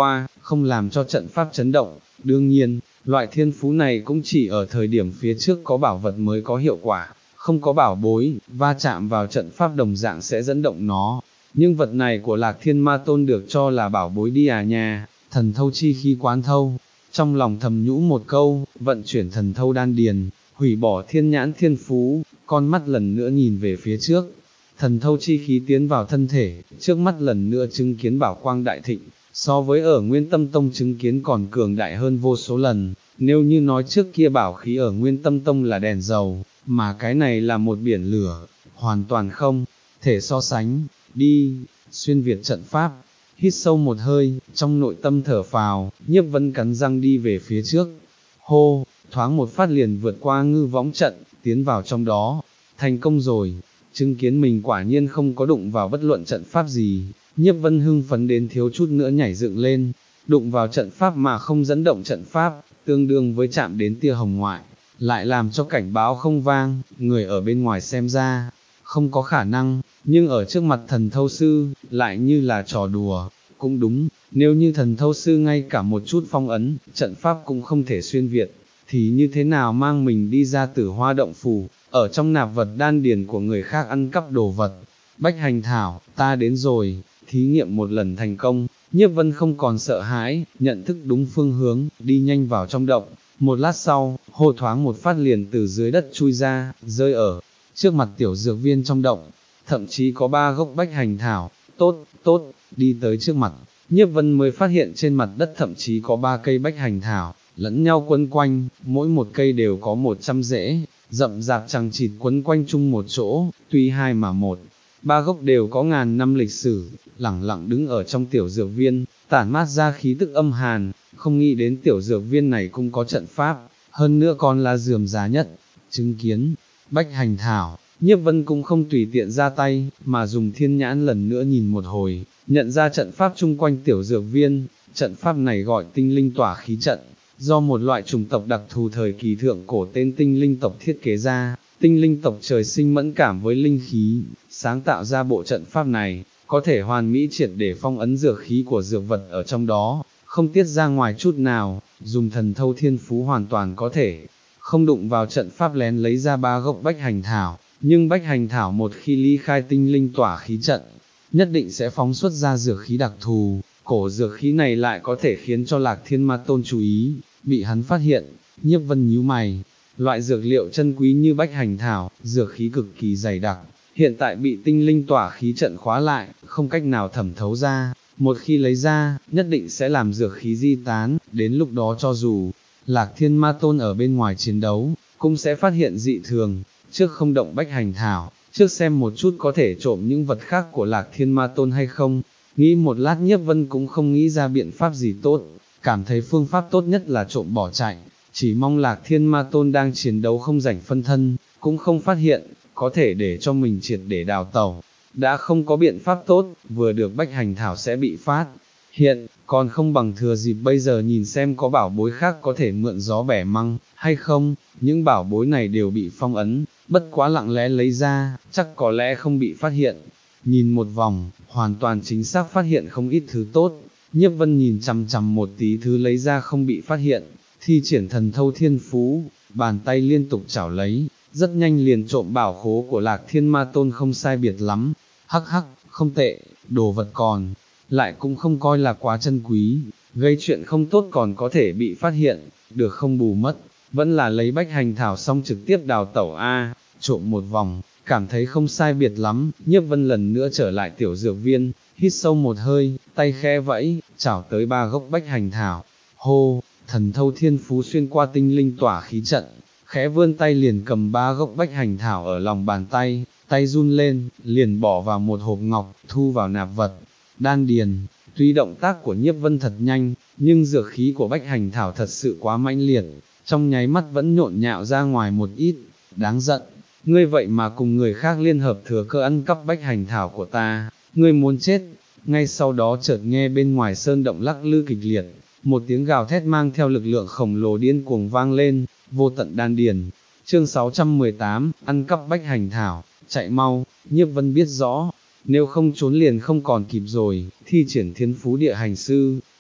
không làm cho trận pháp chấn động. Đương nhiên, loại thiên phú này cũng chỉ ở thời điểm phía trước có bảo vật mới có hiệu quả, không có bảo bối, va chạm vào trận pháp đồng dạng sẽ dẫn động nó. Nhưng vật này của Lạc Thiên Ma Tôn được cho là bảo bối đi à nha, thần thâu chi khí quán thâu. Trong lòng thầm nhũ một câu, vận chuyển thần thâu đan điền, hủy bỏ thiên nhãn thiên phú, con mắt lần nữa nhìn về phía trước. Thần thâu chi khí tiến vào thân thể, trước mắt lần nữa chứng kiến bảo quang đại thịnh, so với ở Nguyên Tâm Tông chứng kiến còn cường đại hơn vô số lần. Nếu như nói trước kia bảo khí ở Nguyên Tâm Tông là đèn dầu, mà cái này là một biển lửa, hoàn toàn không thể so sánh. Đi, xuyên việt trận pháp, hít sâu một hơi, trong nội tâm thở phào, Nhiếp Vân cắn răng đi về phía trước. Hô, thoáng một phát liền vượt qua ngư võng trận, tiến vào trong đó, thành công rồi. Chứng kiến mình quả nhiên không có đụng vào bất luận trận pháp gì, Nhiếp Vân hưng phấn đến thiếu chút nữa nhảy dựng lên. Đụng vào trận pháp mà không dẫn động trận pháp, tương đương với chạm đến tia hồng ngoại, lại làm cho cảnh báo không vang. Người ở bên ngoài xem ra không có khả năng, nhưng ở trước mặt thần thâu sư, lại như là trò đùa. Cũng đúng, nếu như thần thâu sư ngay cả một chút phong ấn, trận pháp cũng không thể xuyên việt, thì như thế nào mang mình đi ra Tử Hoa động phủ, ở trong nạp vật đan điền của người khác ăn cắp đồ vật. Bách hành thảo, ta đến rồi. Thí nghiệm một lần thành công, Nhiếp Vân không còn sợ hãi, nhận thức đúng phương hướng, đi nhanh vào trong động. Một lát sau, hô thoáng một phát liền từ dưới đất chui ra, rơi ở trước mặt tiểu dược viên trong động. Thậm chí có ba gốc bách hành thảo. Tốt, tốt, đi tới trước mặt, Nhiếp Vân mới phát hiện trên mặt đất thậm chí có ba cây bách hành thảo, lẫn nhau quấn quanh, mỗi một cây đều có một trăm rễ, rậm rạp chằng chịt quấn quanh chung một chỗ. Tuy hai mà một, ba gốc đều có ngàn năm lịch sử, lẳng lặng đứng ở trong tiểu dược viên, tản mát ra khí tức âm hàn. Không nghĩ đến tiểu dược viên này cũng có trận pháp, hơn nữa còn là dườm giá nhất. Chứng kiến bách hành thảo, Nhiếp Vân cũng không tùy tiện ra tay, mà dùng thiên nhãn lần nữa nhìn một hồi, nhận ra trận pháp chung quanh tiểu dược viên. Trận pháp này gọi tinh linh tỏa khí trận, do một loại chủng tộc đặc thù thời kỳ thượng cổ tên tinh linh tộc thiết kế ra. Tinh linh tộc trời sinh mẫn cảm với linh khí, sáng tạo ra bộ trận pháp này, có thể hoàn mỹ triệt để phong ấn dược khí của dược vật ở trong đó, không tiết ra ngoài chút nào. Dùng thần thâu thiên phú hoàn toàn có thể không đụng vào trận pháp lén lấy ra ba gốc bách hành thảo, nhưng bách hành thảo một khi ly khai tinh linh tỏa khí trận, nhất định sẽ phóng xuất ra dược khí đặc thù. Cổ dược khí này lại có thể khiến cho Lạc Thiên Ma Tôn chú ý, bị hắn phát hiện. Nhiếp Vân nhíu mày, loại dược liệu chân quý như bách hành thảo, dược khí cực kỳ dày đặc, hiện tại bị tinh linh tỏa khí trận khóa lại, không cách nào thẩm thấu ra. Một khi lấy ra, nhất định sẽ làm dược khí di tán, đến lúc đó cho dù Lạc Thiên Ma Tôn ở bên ngoài chiến đấu, cũng sẽ phát hiện dị thường. Trước không động bách hành thảo, trước xem một chút có thể trộm những vật khác của Lạc Thiên Ma Tôn hay không. Nghĩ một lát Nhiếp Vân cũng không nghĩ ra biện pháp gì tốt, cảm thấy phương pháp tốt nhất là trộm bỏ chạy, chỉ mong Lạc Thiên Ma Tôn đang chiến đấu không rảnh phân thân, cũng không phát hiện, có thể để cho mình triệt để đào tẩu. Đã không có biện pháp tốt, vừa được bách hành thảo sẽ bị phát hiện, còn không bằng thừa dịp bây giờ nhìn xem có bảo bối khác có thể mượn gió bẻ măng, hay không. Những bảo bối này đều bị phong ấn, bất quá lặng lẽ lấy ra, chắc có lẽ không bị phát hiện. Nhìn một vòng, hoàn toàn chính xác phát hiện không ít thứ tốt. Nhiếp Vân nhìn chằm chằm một tí thứ lấy ra không bị phát hiện, thi triển thần thâu thiên phú, bàn tay liên tục chảo lấy, rất nhanh liền trộm bảo khố của Lạc Thiên Ma Tôn không sai biệt lắm. Hắc hắc, không tệ, đồ vật còn lại cũng không coi là quá chân quý, gây chuyện không tốt còn có thể bị phát hiện, được không bù mất, vẫn là lấy bách hành thảo xong trực tiếp đào tẩu a. Trộm một vòng, cảm thấy không sai biệt lắm, Nhiếp Vân lần nữa trở lại tiểu dược viên, hít sâu một hơi, tay khẽ vẫy, chảo tới ba gốc bách hành thảo. Hô, thần thâu thiên phú xuyên qua tinh linh tỏa khí trận, khẽ vươn tay liền cầm ba gốc bách hành thảo ở lòng bàn tay, tay run lên, liền bỏ vào một hộp ngọc, thu vào nạp vật đan điền. Tuy động tác của Nhiếp Vân thật nhanh, nhưng dược khí của bách hành thảo thật sự quá mãnh liệt, trong nháy mắt vẫn nhộn nhạo ra ngoài một ít. Đáng giận, ngươi vậy mà cùng người khác liên hợp thừa cơ ăn cắp bách hành thảo của ta, ngươi muốn chết. Ngay sau đó chợt nghe bên ngoài sơn động lắc lư kịch liệt, một tiếng gào thét mang theo lực lượng khổng lồ điên cuồng vang lên, vô tận đan điền. Chương sáu trăm mười tám, ăn cắp bách hành thảo, chạy mau. Nhiếp Vân biết rõ, nếu không trốn liền không còn kịp rồi, thi triển thiên phú địa hành sư,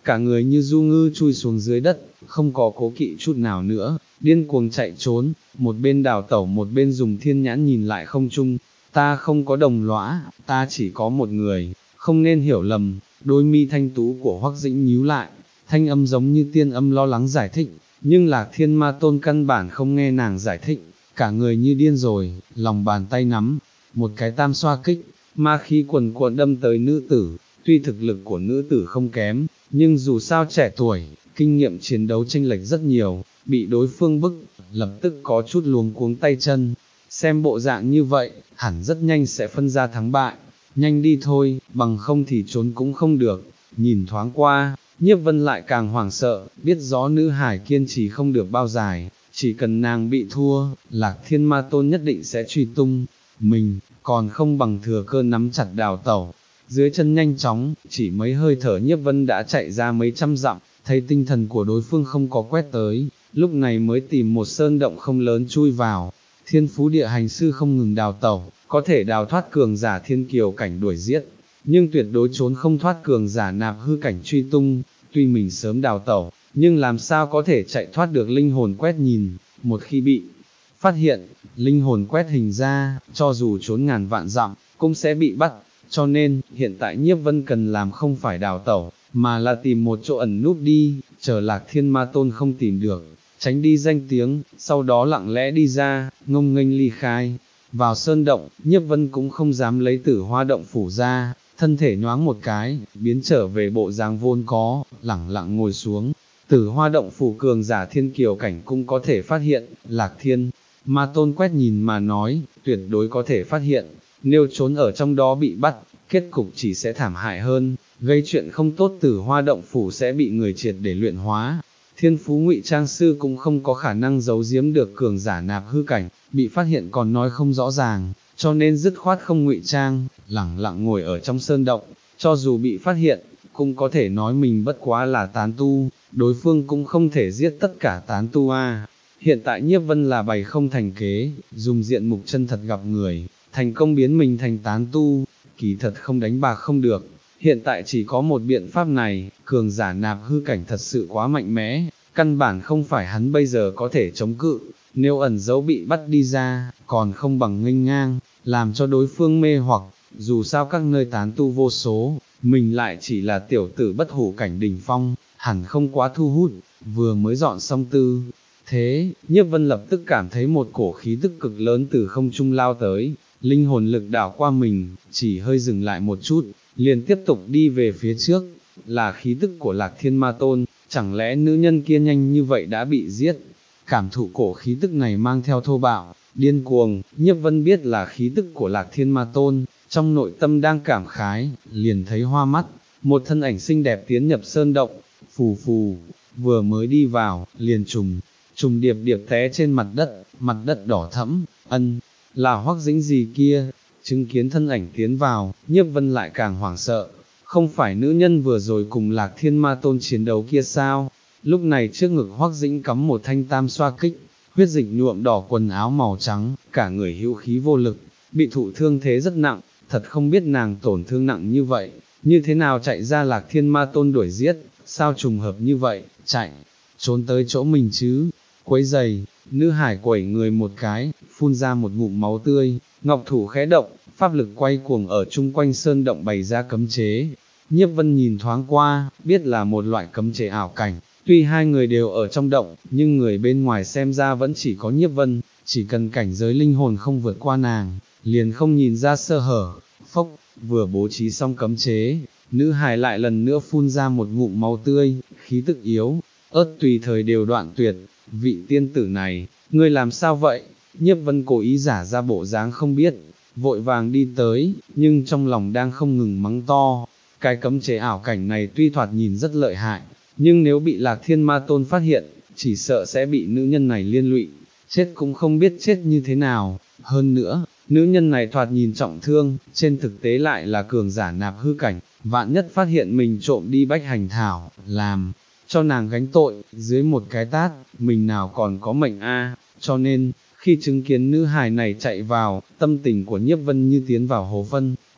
cả người như du ngư chui xuống dưới đất, không có cố kỵ chút nào nữa, điên cuồng chạy trốn, một bên đào tẩu một bên dùng thiên nhãn nhìn lại không trung, ta không có đồng lõa, ta chỉ có một người, không nên hiểu lầm, đôi mi thanh tú của Hoắc Dĩnh nhíu lại, thanh âm giống như tiên âm lo lắng giải thích, nhưng Lạc Thiên Ma Tôn căn bản không nghe nàng giải thích, cả người như điên rồi, lòng bàn tay nắm, một cái tam xoa kích, ma khí quần cuộn đâm tới nữ tử, tuy thực lực của nữ tử không kém, nhưng dù sao trẻ tuổi, kinh nghiệm chiến đấu chênh lệch rất nhiều, bị đối phương bức, lập tức có chút luống cuống tay chân, xem bộ dạng như vậy, hẳn rất nhanh sẽ phân ra thắng bại, nhanh đi thôi, bằng không thì trốn cũng không được, nhìn thoáng qua, Nhiếp Vân lại càng hoảng sợ, biết rõ nữ hải kiên trì không được bao dài, chỉ cần nàng bị thua, Lạc Thiên Ma Tôn nhất định sẽ truy tung, mình, còn không bằng thừa cơ nắm chặt đào tẩu. Dưới chân nhanh chóng, chỉ mấy hơi thở Nhiếp Vân đã chạy ra mấy trăm dặm, thấy tinh thần của đối phương không có quét tới, lúc này mới tìm một sơn động không lớn chui vào. Thiên phú địa hành sư không ngừng đào tẩu, có thể đào thoát cường giả thiên kiều cảnh đuổi giết, nhưng tuyệt đối trốn không thoát cường giả nạp hư cảnh truy tung, tuy mình sớm đào tẩu, nhưng làm sao có thể chạy thoát được linh hồn quét nhìn, một khi bị phát hiện, linh hồn quét hình ra, cho dù trốn ngàn vạn dặm, cũng sẽ bị bắt, cho nên, hiện tại Nhiếp Vân cần làm không phải đào tẩu, mà là tìm một chỗ ẩn núp đi, chờ Lạc Thiên Ma Tôn không tìm được, tránh đi danh tiếng, sau đó lặng lẽ đi ra, ngông nghênh ly khai. Vào sơn động, Nhiếp Vân cũng không dám lấy Tử Hoa động phủ ra, thân thể nhoáng một cái, biến trở về bộ dáng vốn có, lẳng lặng ngồi xuống. Tử Hoa động phủ cường giả thiên kiều cảnh cũng có thể phát hiện, Lạc Thiên Ma Tôn quét nhìn mà nói, tuyệt đối có thể phát hiện, nếu trốn ở trong đó bị bắt, kết cục chỉ sẽ thảm hại hơn, gây chuyện không tốt. Tử Hoa động phủ sẽ bị người triệt để luyện hóa. Thiên phú ngụy trang sư cũng không có khả năng giấu giếm được cường giả nạp hư cảnh, bị phát hiện còn nói không rõ ràng, cho nên dứt khoát không ngụy trang, lẳng lặng ngồi ở trong sơn động, cho dù bị phát hiện, cũng có thể nói mình bất quá là tán tu, đối phương cũng không thể giết tất cả tán tu a. Hiện tại Nhiếp Vân là bày không thành kế, dùng diện mục chân thật gặp người, thành công biến mình thành tán tu, kỳ thật không đánh bạc không được. Hiện tại chỉ có một biện pháp này, cường giả nạp hư cảnh thật sự quá mạnh mẽ, căn bản không phải hắn bây giờ có thể chống cự, nếu ẩn dấu bị bắt đi ra, còn không bằng nghênh ngang, làm cho đối phương mê hoặc, dù sao các nơi tán tu vô số, mình lại chỉ là tiểu tử bất hủ cảnh đỉnh phong, hẳn không quá thu hút, vừa mới dọn xong tư. Thế, Nhiếp Vân lập tức cảm thấy một cổ khí tức cực lớn từ không trung lao tới, linh hồn lực đảo qua mình, chỉ hơi dừng lại một chút, liền tiếp tục đi về phía trước, là khí tức của Lạc Thiên Ma Tôn, chẳng lẽ nữ nhân kia nhanh như vậy đã bị giết? Cảm thụ cổ khí tức này mang theo thô bạo, điên cuồng, Nhiếp Vân biết là khí tức của Lạc Thiên Ma Tôn, trong nội tâm đang cảm khái, liền thấy hoa mắt, một thân ảnh xinh đẹp tiến nhập sơn động, phù phù, vừa mới đi vào, liền trùng, trùng điệp điệp té trên mặt đất, mặt đất đỏ thẫm, ân, là Hoắc Dĩnh gì kia, chứng kiến thân ảnh tiến vào, Nhiếp Vân lại càng hoảng sợ, không phải nữ nhân vừa rồi cùng Lạc Thiên Ma Tôn chiến đấu kia sao, lúc này trước ngực Hoắc Dĩnh cắm một thanh tam xoa kích, huyết dịch nhuộm đỏ quần áo màu trắng, cả người hữu khí vô lực, bị thụ thương thế rất nặng, thật không biết nàng tổn thương nặng như vậy, như thế nào chạy ra Lạc Thiên Ma Tôn đuổi giết, sao trùng hợp như vậy, chạy, trốn tới chỗ mình chứ, quấy giày, nữ hải quẩy người một cái, phun ra một ngụm máu tươi, ngọc thủ khẽ động, pháp lực quay cuồng ở chung quanh sơn động bày ra cấm chế. Nhiếp Vân nhìn thoáng qua, biết là một loại cấm chế ảo cảnh, tuy hai người đều ở trong động, nhưng người bên ngoài xem ra vẫn chỉ có Nhiếp Vân, chỉ cần cảnh giới linh hồn không vượt qua nàng, liền không nhìn ra sơ hở. Phốc, vừa bố trí xong cấm chế, nữ hài lại lần nữa phun ra một ngụm máu tươi, khí tức yếu, ớt tùy thời đều đoạn tuyệt. Vị tiên tử này, ngươi làm sao vậy? Nhiếp Vân cố ý giả ra bộ dáng không biết, vội vàng đi tới, nhưng trong lòng đang không ngừng mắng to. Cái cấm chế ảo cảnh này tuy thoạt nhìn rất lợi hại, nhưng nếu bị Lạc Thiên Ma Tôn phát hiện, chỉ sợ sẽ bị nữ nhân này liên lụy, chết cũng không biết chết như thế nào. Hơn nữa, nữ nhân này thoạt nhìn trọng thương, trên thực tế lại là cường giả nạp hư cảnh, vạn nhất phát hiện mình trộm đi bách hành thảo, làm cho nàng gánh tội, dưới một cái tát, mình nào còn có mệnh a, cho nên, khi chứng kiến nữ hài này chạy vào, tâm tình của Nhiếp Vân như tiến vào hồ phân,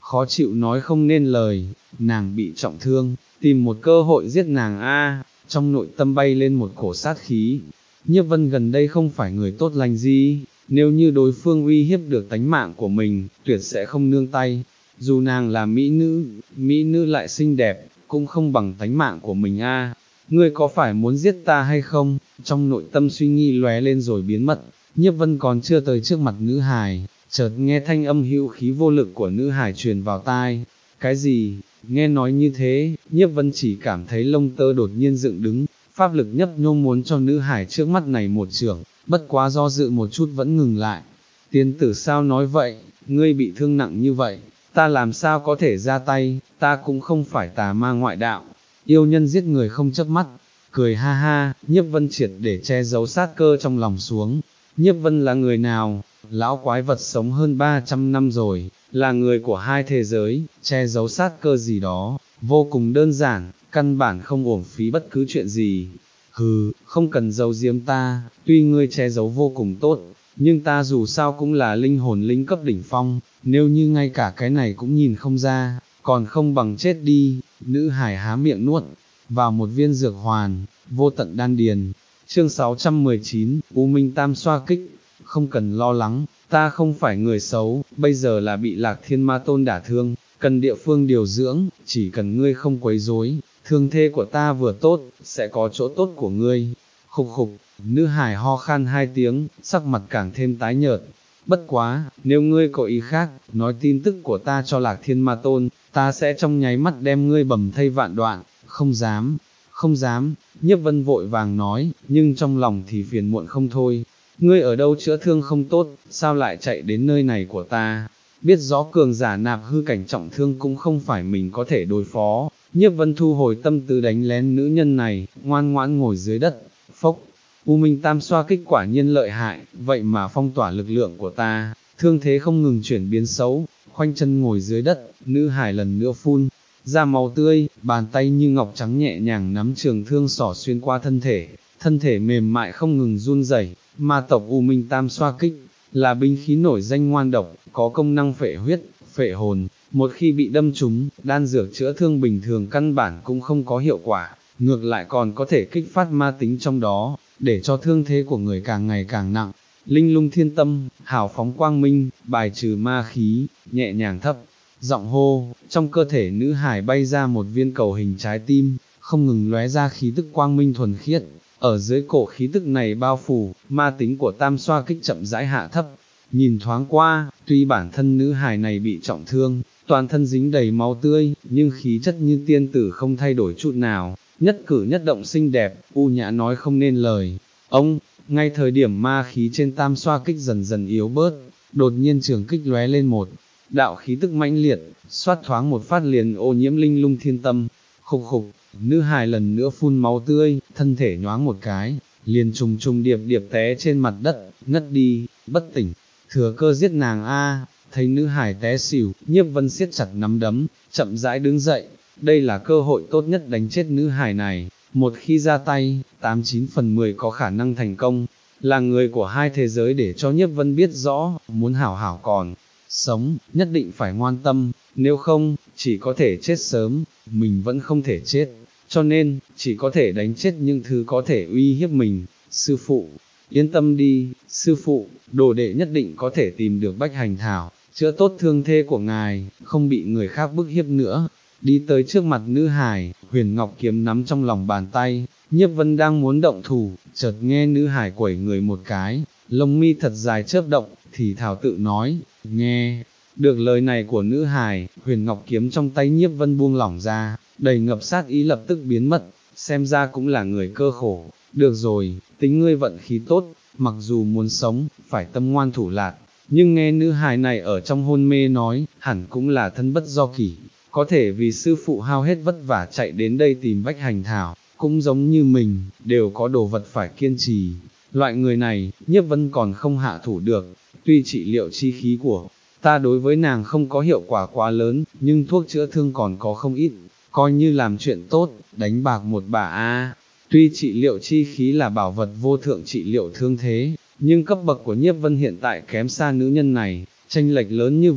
khó chịu nói không nên lời, nàng bị trọng thương, tìm một cơ hội giết nàng a, trong nội tâm bay lên một cổ sát khí. Nhiếp Vân gần đây không phải người tốt lành gì, nếu như đối phương uy hiếp được tánh mạng của mình, tuyệt sẽ không nương tay. Dù nàng là mỹ nữ, mỹ nữ lại xinh đẹp, cũng không bằng tánh mạng của mình a. Ngươi có phải muốn giết ta hay không? Trong nội tâm suy nghĩ lóe lên rồi biến mất. Nhiếp Vân còn chưa tới trước mặt nữ hài, chợt nghe thanh âm hữu khí vô lực của nữ hài truyền vào tai. Cái gì? Nghe nói như thế, Nhiếp Vân chỉ cảm thấy lông tơ đột nhiên dựng đứng, pháp lực nhấp nhô muốn cho nữ hài trước mắt này một chưởng, bất quá do dự một chút vẫn ngừng lại. Tiên tử sao nói vậy, ngươi bị thương nặng như vậy, ta làm sao có thể ra tay, ta cũng không phải tà ma ngoại đạo, yêu nhân giết người không chớp mắt. Cười ha ha, Nhiếp Vân triệt để che giấu sát cơ trong lòng xuống. Nhiếp Vân là người nào? Lão quái vật sống hơn ba trăm năm rồi, là người của hai thế giới, che giấu sát cơ gì đó, vô cùng đơn giản, căn bản không uổng phí bất cứ chuyện gì. Hừ, không cần giấu giếm ta, tuy ngươi che giấu vô cùng tốt, nhưng ta dù sao cũng là linh hồn linh cấp đỉnh phong, nếu như ngay cả cái này cũng nhìn không ra, còn không bằng chết đi. Nữ hải há miệng nuốt vào một viên dược hoàn, vô tận đan điền. Chương sáu trăm mười chín, U Minh Tam xoa kích. Không cần lo lắng, ta không phải người xấu, bây giờ là bị Lạc Thiên Ma Tôn đả thương, cần địa phương điều dưỡng, chỉ cần ngươi không quấy rối, thương thế của ta vừa tốt, sẽ có chỗ tốt của ngươi. Khục khục, nữ hải ho khan hai tiếng, sắc mặt càng thêm tái nhợt. Bất quá, nếu ngươi có ý khác, nói tin tức của ta cho Lạc Thiên Ma Tôn, ta sẽ trong nháy mắt đem ngươi bầm thây vạn đoạn. Không dám, không dám, Nhiếp Vân vội vàng nói, nhưng trong lòng thì phiền muộn không thôi. Ngươi ở đâu chữa thương không tốt, sao lại chạy đến nơi này của ta? Biết rõ cường giả nạp hư cảnh trọng thương cũng không phải mình có thể đối phó. Nhiếp Vân thu hồi tâm tư đánh lén nữ nhân này, ngoan ngoãn ngồi dưới đất. Phốc, U Minh Tam xoa kích quả nhiên lợi hại, vậy mà phong tỏa lực lượng của ta, thương thế không ngừng chuyển biến xấu. Khoanh chân ngồi dưới đất, nữ hải lần nữa phun ra máu tươi, bàn tay như ngọc trắng nhẹ nhàng nắm trường thương xỏ xuyên qua thân thể, thân thể mềm mại không ngừng run rẩy. Ma tộc U Minh Tam xoa kích là binh khí nổi danh ngoan độc, có công năng phệ huyết, phệ hồn, một khi bị đâm trúng, đan dược chữa thương bình thường căn bản cũng không có hiệu quả, ngược lại còn có thể kích phát ma tính trong đó, để cho thương thế của người càng ngày càng nặng. Linh lung thiên tâm, hào phóng quang minh, bài trừ ma khí, nhẹ nhàng thấp giọng hô, trong cơ thể nữ hải bay ra một viên cầu hình trái tim, không ngừng lóe ra khí tức quang minh thuần khiết. Ở dưới cổ khí tức này bao phủ, ma tính của tam xoa kích chậm rãi hạ thấp. Nhìn thoáng qua, tuy bản thân nữ hài này bị trọng thương, toàn thân dính đầy máu tươi, nhưng khí chất như tiên tử không thay đổi chút nào, nhất cử nhất động xinh đẹp, u nhã nói không nên lời. Ông, ngay thời điểm ma khí trên tam xoa kích dần dần yếu bớt, đột nhiên trường kích lóe lên một đạo khí tức mãnh liệt, xoát thoáng một phát liền ô nhiễm linh lung thiên tâm. Khục khục, nữ hài lần nữa phun máu tươi, thân thể nhoáng một cái, liền trùng trùng điệp điệp té trên mặt đất, ngất đi, bất tỉnh. Thừa cơ giết nàng a. Thấy nữ hài té xỉu, Nhiếp Vân siết chặt nắm đấm, chậm rãi đứng dậy. Đây là cơ hội tốt nhất đánh chết nữ hài này, một khi ra tay, tám chín phần mười có khả năng thành công. Là người của hai thế giới để cho Nhiếp Vân biết rõ, muốn hảo hảo còn sống, nhất định phải ngoan tâm, nếu không, chỉ có thể chết sớm, mình vẫn không thể chết, cho nên, chỉ có thể đánh chết những thứ có thể uy hiếp mình. Sư phụ, yên tâm đi, sư phụ, đồ đệ nhất định có thể tìm được bách hành thảo, chữa tốt thương thế của ngài, không bị người khác bức hiếp nữa. Đi tới trước mặt nữ hài, Huyền Ngọc kiếm nắm trong lòng bàn tay, Nhiếp Vân đang muốn động thủ, chợt nghe nữ hài quẩy người một cái, lông mi thật dài chớp động, thì thảo tự nói, nghe. Được lời này của nữ hài, Huyền Ngọc kiếm trong tay Nhiếp Vân buông lỏng ra, đầy ngập sát ý lập tức biến mất, xem ra cũng là người cơ khổ. Được rồi, tính ngươi vận khí tốt, mặc dù muốn sống, phải tâm ngoan thủ lạt, nhưng nghe nữ hài này ở trong hôn mê nói, hẳn cũng là thân bất do kỷ, có thể vì sư phụ hao hết vất vả chạy đến đây tìm bách hành thảo, cũng giống như mình, đều có đồ vật phải kiên trì. Loại người này, Nhiếp Vân còn không hạ thủ được, tuy trị liệu chi khí của ta đối với nàng không có hiệu quả quá lớn, nhưng thuốc chữa thương còn có không ít, coi như làm chuyện tốt, đánh bạc một bả a. Tuy trị liệu chi khí là bảo vật vô thượng trị liệu thương thế, nhưng cấp bậc của Nhiếp Vân hiện tại kém xa nữ nhân này, chênh lệch lớn như vậy,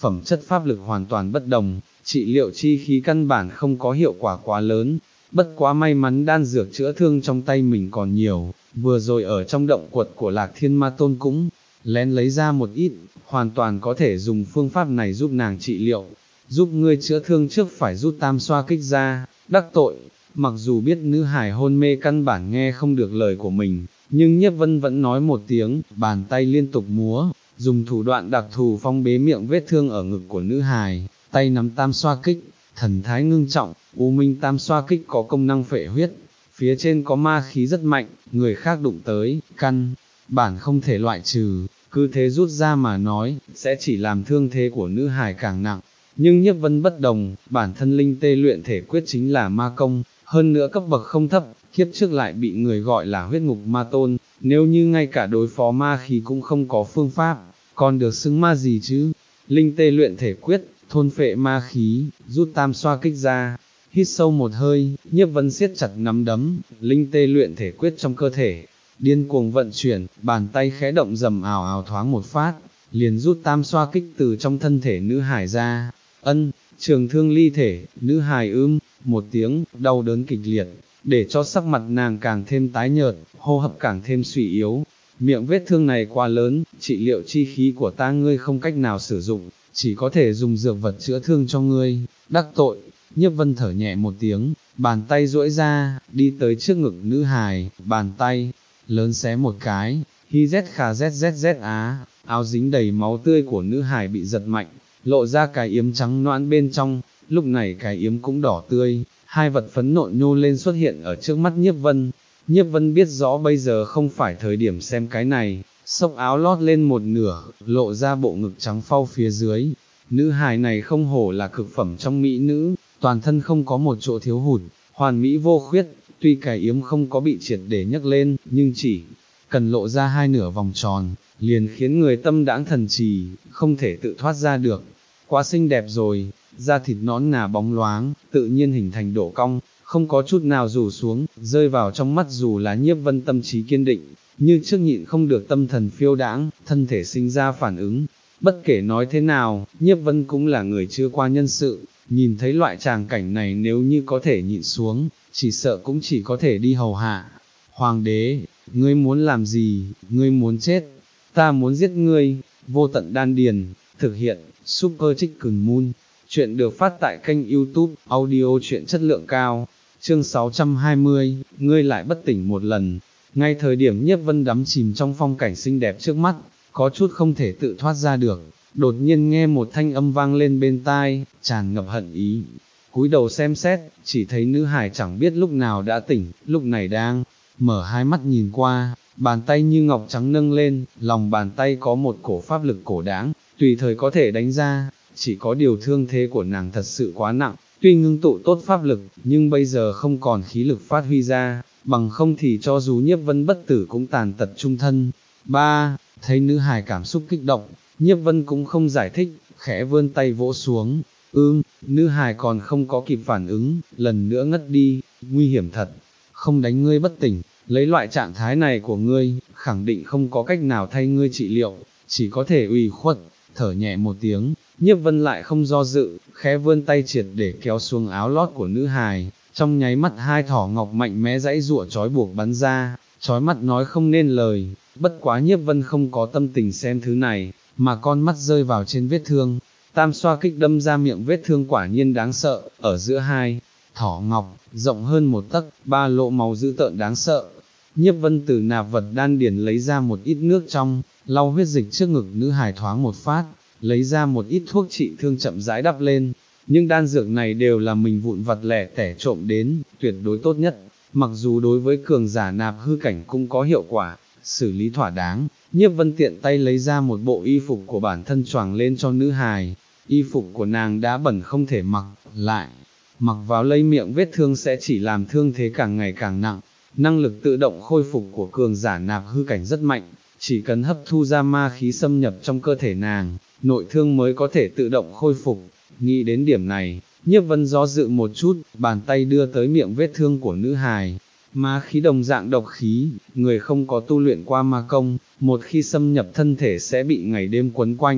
phẩm chất pháp lực hoàn toàn bất đồng, trị liệu chi khí căn bản không có hiệu quả quá lớn. Bất quá may mắn đan dược chữa thương trong tay mình còn nhiều, vừa rồi ở trong động quật của Lạc Thiên Ma Tôn cũng lén lấy ra một ít, hoàn toàn có thể dùng phương pháp này giúp nàng trị liệu, giúp ngươi chữa thương trước phải rút tam xoa kích ra, đắc tội. Mặc dù biết nữ hài hôn mê căn bản nghe không được lời của mình, nhưng Nhiếp Vân vẫn nói một tiếng, bàn tay liên tục múa, dùng thủ đoạn đặc thù phong bế miệng vết thương ở ngực của nữ hài, tay nắm tam xoa kích, thần thái ngưng trọng. U Minh tam xoa kích có công năng phệ huyết, phía trên có ma khí rất mạnh, người khác đụng tới, căn bản không thể loại trừ, cứ thế rút ra mà nói, sẽ chỉ làm thương thế của nữ hài càng nặng. Nhưng Nhiếp Vân bất đồng, bản thân linh tê luyện thể quyết chính là ma công, hơn nữa cấp bậc không thấp, kiếp trước lại bị người gọi là huyết ngục ma tôn, nếu như ngay cả đối phó ma khí cũng không có phương pháp, còn được xưng ma gì chứ? Linh tê luyện thể quyết, thôn phệ ma khí, rút tam xoa kích ra. Hít sâu một hơi, Nhiếp Vân siết chặt nắm đấm, linh tê luyện thể quyết trong cơ thể, điên cuồng vận chuyển, bàn tay khẽ động rầm ào ào thoáng một phát, liền rút tam xoa kích từ trong thân thể nữ hài ra. Ân, trường thương ly thể, nữ hài ưm, một tiếng, đau đớn kịch liệt, để cho sắc mặt nàng càng thêm tái nhợt, hô hấp càng thêm suy yếu. Miệng vết thương này quá lớn, trị liệu chi khí của ta ngươi không cách nào sử dụng, chỉ có thể dùng dược vật chữa thương cho ngươi, đắc tội. Nhiếp Vân thở nhẹ một tiếng, bàn tay duỗi ra, đi tới trước ngực nữ hài, bàn tay lớn xé một cái, hi z khà z z z á, áo dính đầy máu tươi của nữ hài bị giật mạnh, lộ ra cái yếm trắng noãn bên trong, lúc này cái yếm cũng đỏ tươi, hai vật phấn nộn nhô lên xuất hiện ở trước mắt Nhiếp Vân. Nhiếp Vân biết rõ bây giờ không phải thời điểm xem cái này, xốc áo lót lên một nửa, lộ ra bộ ngực trắng phau phía dưới. Nữ hài này không hổ là cực phẩm trong mỹ nữ, toàn thân không có một chỗ thiếu hụt, hoàn mỹ vô khuyết, tuy cái yếm không có bị triệt để nhấc lên, nhưng chỉ cần lộ ra hai nửa vòng tròn, liền khiến người tâm đãng thần trì, không thể tự thoát ra được. Quá xinh đẹp rồi, da thịt nõn nà bóng loáng, tự nhiên hình thành độ cong, không có chút nào rủ xuống, rơi vào trong mắt dù là Nhiếp Vân tâm trí kiên định, như trước nhịn không được tâm thần phiêu đãng, thân thể sinh ra phản ứng. Bất kể nói thế nào, Nhiếp Vân cũng là người chưa qua nhân sự, nhìn thấy loại tràng cảnh này nếu như có thể nhịn xuống, chỉ sợ cũng chỉ có thể đi hầu hạ. Hoàng đế, ngươi muốn làm gì, ngươi muốn chết, ta muốn giết ngươi. Vô tận đan điền, thực hiện, Super Chicken Moon. Chuyện được phát tại kênh YouTube, audio truyện chất lượng cao. Chương sáu trăm hai mươi, ngươi lại bất tỉnh một lần. Ngay thời điểm Nhiếp Vân đắm chìm trong phong cảnh xinh đẹp trước mắt, có chút không thể tự thoát ra được, đột nhiên nghe một thanh âm vang lên bên tai, tràn ngập hận ý. Cúi đầu xem xét, chỉ thấy nữ hài chẳng biết lúc nào đã tỉnh, lúc này đang mở hai mắt nhìn qua, bàn tay như ngọc trắng nâng lên, lòng bàn tay có một cổ pháp lực cổ đáng, tùy thời có thể đánh ra. Chỉ có điều thương thế của nàng thật sự quá nặng, tuy ngưng tụ tốt pháp lực, nhưng bây giờ không còn khí lực phát huy ra, bằng không thì cho dù Nhiếp Vân bất tử cũng tàn tật chung thân. Ba, thấy nữ hài cảm xúc kích động, Nhiếp Vân cũng không giải thích, khẽ vươn tay vỗ xuống. Ưm, nữ hài còn không có kịp phản ứng, lần nữa ngất đi. Nguy hiểm thật, không đánh ngươi bất tỉnh, lấy loại trạng thái này của ngươi, khẳng định không có cách nào thay ngươi trị liệu, chỉ có thể ủy khuất. Thở nhẹ một tiếng, Nhiếp Vân lại không do dự, khẽ vươn tay triệt để kéo xuống áo lót của nữ hài, trong nháy mắt hai thỏ ngọc mạnh mẽ dãy giụa trói buộc bắn ra, trói mắt nói không nên lời. Bất quá Nhiếp Vân không có tâm tình xem thứ này, mà con mắt rơi vào trên vết thương, tam xoa kích đâm ra miệng vết thương quả nhiên đáng sợ, ở giữa hai thỏ ngọc, rộng hơn một tấc, ba lỗ máu dữ tợn đáng sợ. Nhiếp Vân từ nạp vật đan điển lấy ra một ít nước trong, lau huyết dịch trước ngực nữ hài thoáng một phát, lấy ra một ít thuốc trị thương chậm rãi đắp lên. Nhưng đan dược này đều là mình vụn vặt lẻ tẻ trộm đến, tuyệt đối tốt nhất, mặc dù đối với cường giả nạp hư cảnh cũng có hiệu quả, xử lý thỏa đáng. Nhiếp Vân tiện tay lấy ra một bộ y phục của bản thân choàng lên cho nữ hài, y phục của nàng đã bẩn không thể mặc lại, mặc vào lây miệng vết thương sẽ chỉ làm thương thế càng ngày càng nặng. Năng lực tự động khôi phục của cường giả nạp hư cảnh rất mạnh, chỉ cần hấp thu ra ma khí xâm nhập trong cơ thể nàng, nội thương mới có thể tự động khôi phục. Nghĩ đến điểm này, Nhiếp Vân do dự một chút, bàn tay đưa tới miệng vết thương của nữ hài. Ma khí đồng dạng độc khí, người không có tu luyện qua ma công, một khi xâm nhập thân thể sẽ bị ngày đêm quấn quanh,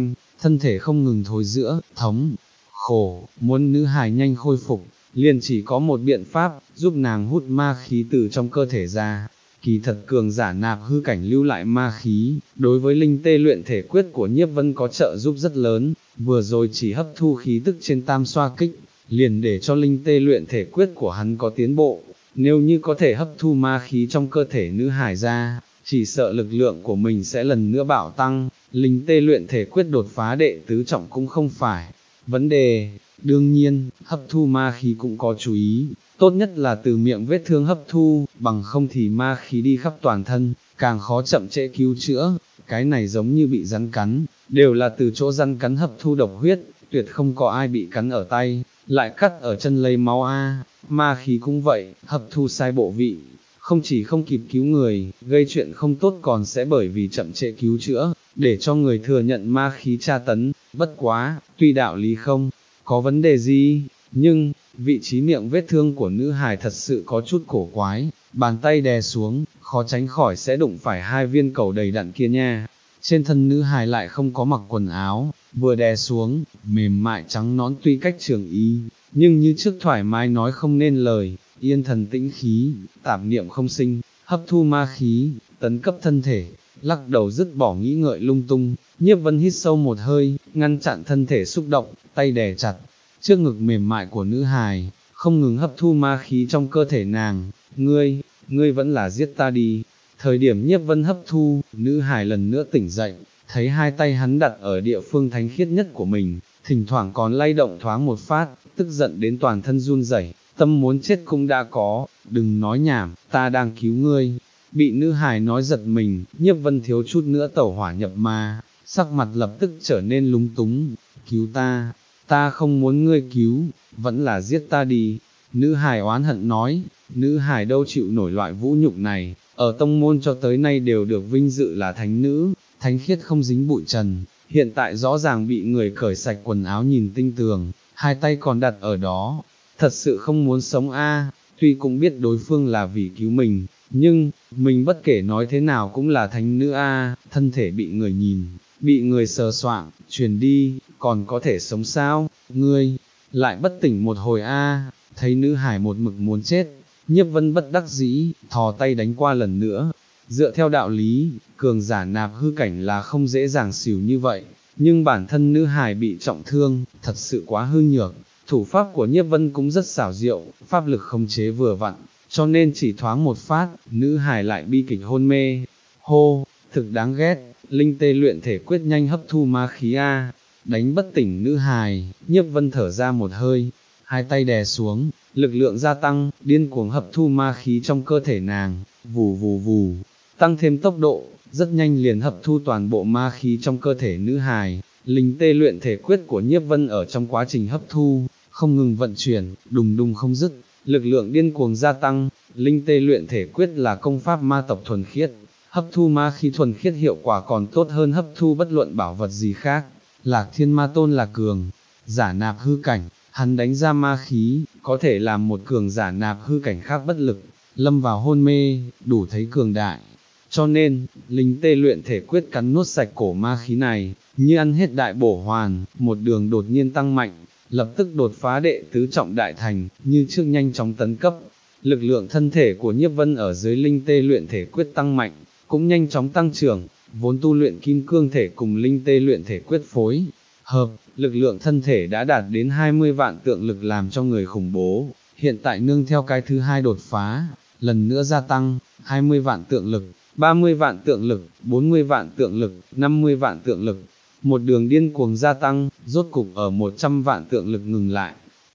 thân thể không ngừng thối rữa, thống, khổ, muốn nữ hài nhanh khôi phục, liền chỉ có một biện pháp, giúp nàng hút ma khí từ trong cơ thể ra. Kỳ thật cường giả nạp hư cảnh lưu lại ma khí, đối với linh tê luyện thể quyết của Nhiếp Vân có trợ giúp rất lớn, vừa rồi chỉ hấp thu khí tức trên tam xoa kích, liền để cho linh tê luyện thể quyết của hắn có tiến bộ, nếu như có thể hấp thu ma khí trong cơ thể nữ hài ra, chỉ sợ lực lượng của mình sẽ lần nữa bạo tăng, linh tê luyện thể quyết đột phá đệ tứ trọng cũng không phải vấn đề. Đương nhiên, hấp thu ma khí cũng có chú ý, tốt nhất là từ miệng vết thương hấp thu, bằng không thì ma khí đi khắp toàn thân, càng khó chậm trễ cứu chữa, cái này giống như bị rắn cắn, đều là từ chỗ rắn cắn hấp thu độc huyết, tuyệt không có ai bị cắn ở tay, lại cắt ở chân lấy máu a. Ma khí cũng vậy, hấp thu sai bộ vị, không chỉ không kịp cứu người, gây chuyện không tốt còn sẽ bởi vì chậm trễ cứu chữa, để cho người thừa nhận ma khí tra tấn, bất quá, tuy đạo lý không có vấn đề gì, nhưng, vị trí miệng vết thương của nữ hài thật sự có chút cổ quái, bàn tay đè xuống, khó tránh khỏi sẽ đụng phải hai viên cầu đầy đặn kia nha. Trên thân nữ hài lại không có mặc quần áo, vừa đè xuống, mềm mại trắng nõn tuy cách trường y, nhưng như trước thoải mái nói không nên lời, yên thần tĩnh khí, tạp niệm không sinh, hấp thu ma khí, tấn cấp thân thể, lắc đầu dứt bỏ nghĩ ngợi lung tung. Nhiếp Vân hít sâu một hơi, ngăn chặn thân thể xúc động, tay đè chặt trước ngực mềm mại của nữ hài, không ngừng hấp thu ma khí trong cơ thể nàng. Ngươi, ngươi vẫn là giết ta đi. Thời điểm Nhiếp Vân hấp thu, nữ hài lần nữa tỉnh dậy, thấy hai tay hắn đặt ở địa phương thánh khiết nhất của mình, thỉnh thoảng còn lay động thoáng một phát, tức giận đến toàn thân run rẩy, tâm muốn chết cũng đã có. Đừng nói nhảm, ta đang cứu ngươi. Bị nữ hài nói giật mình, Nhiếp Vân thiếu chút nữa tẩu hỏa nhập ma, sắc mặt lập tức trở nên lúng túng. Cứu ta, ta không muốn ngươi cứu, vẫn là giết ta đi. Nữ hài oán hận nói, nữ hài đâu chịu nổi loại vũ nhục này, ở tông môn cho tới nay đều được vinh dự là thánh nữ, thánh khiết không dính bụi trần, hiện tại rõ ràng bị người cởi sạch quần áo nhìn tinh tường, hai tay còn đặt ở đó, thật sự không muốn sống a. Tuy cũng biết đối phương là vì cứu mình, nhưng, mình bất kể nói thế nào cũng là thánh nữ a, thân thể bị người nhìn, bị người sờ soạng, truyền đi, còn có thể sống sao, ngươi, lại bất tỉnh một hồi a. Thấy nữ hải một mực muốn chết, Nhiếp Vân bất đắc dĩ, thò tay đánh qua lần nữa. Dựa theo đạo lý, cường giả nạp hư cảnh là không dễ dàng xỉu như vậy, nhưng bản thân nữ hài bị trọng thương, thật sự quá hư nhược. Thủ pháp của Nhiếp Vân cũng rất xảo diệu, pháp lực khống chế vừa vặn, cho nên chỉ thoáng một phát, nữ hài lại bi kịch hôn mê. Hô, thực đáng ghét, linh tê luyện thể quyết nhanh hấp thu ma khí a. Đánh bất tỉnh nữ hài, Nhiếp Vân thở ra một hơi, hai tay đè xuống, lực lượng gia tăng, điên cuồng hấp thu ma khí trong cơ thể nàng, vù vù vù, tăng thêm tốc độ, rất nhanh liền hấp thu toàn bộ ma khí trong cơ thể nữ hài. Linh tê luyện thể quyết của Nhiếp Vân ở trong quá trình hấp thu, không ngừng vận chuyển, đùng đùng không dứt, lực lượng điên cuồng gia tăng. Linh tê luyện thể quyết là công pháp ma tộc thuần khiết, hấp thu ma khí thuần khiết hiệu quả còn tốt hơn hấp thu bất luận bảo vật gì khác. Lạc Thiên Ma Tôn là cường giả nạp hư cảnh, hắn đánh ra ma khí, có thể làm một cường giả nạp hư cảnh khác bất lực, lâm vào hôn mê, đủ thấy cường đại. Cho nên, linh tê luyện thể quyết cắn nuốt sạch cổ ma khí này, như ăn hết đại bổ hoàn, một đường đột nhiên tăng mạnh, lập tức đột phá đệ tứ trọng đại thành, như trước nhanh chóng tấn cấp. Lực lượng thân thể của Nhiếp Vân ở dưới linh tê luyện thể quyết tăng mạnh, cũng nhanh chóng tăng trưởng, vốn tu luyện kim cương thể cùng linh tê luyện thể quyết phối hợp, lực lượng thân thể đã đạt đến hai mươi vạn tượng lực làm cho người khủng bố, hiện tại nương theo cái thứ hai đột phá, lần nữa gia tăng, hai mươi vạn tượng lực, ba mươi vạn tượng lực, bốn mươi vạn tượng lực, năm mươi vạn tượng lực, một đường điên cuồng gia tăng, rốt cục ở một trăm vạn tượng lực ngừng lại.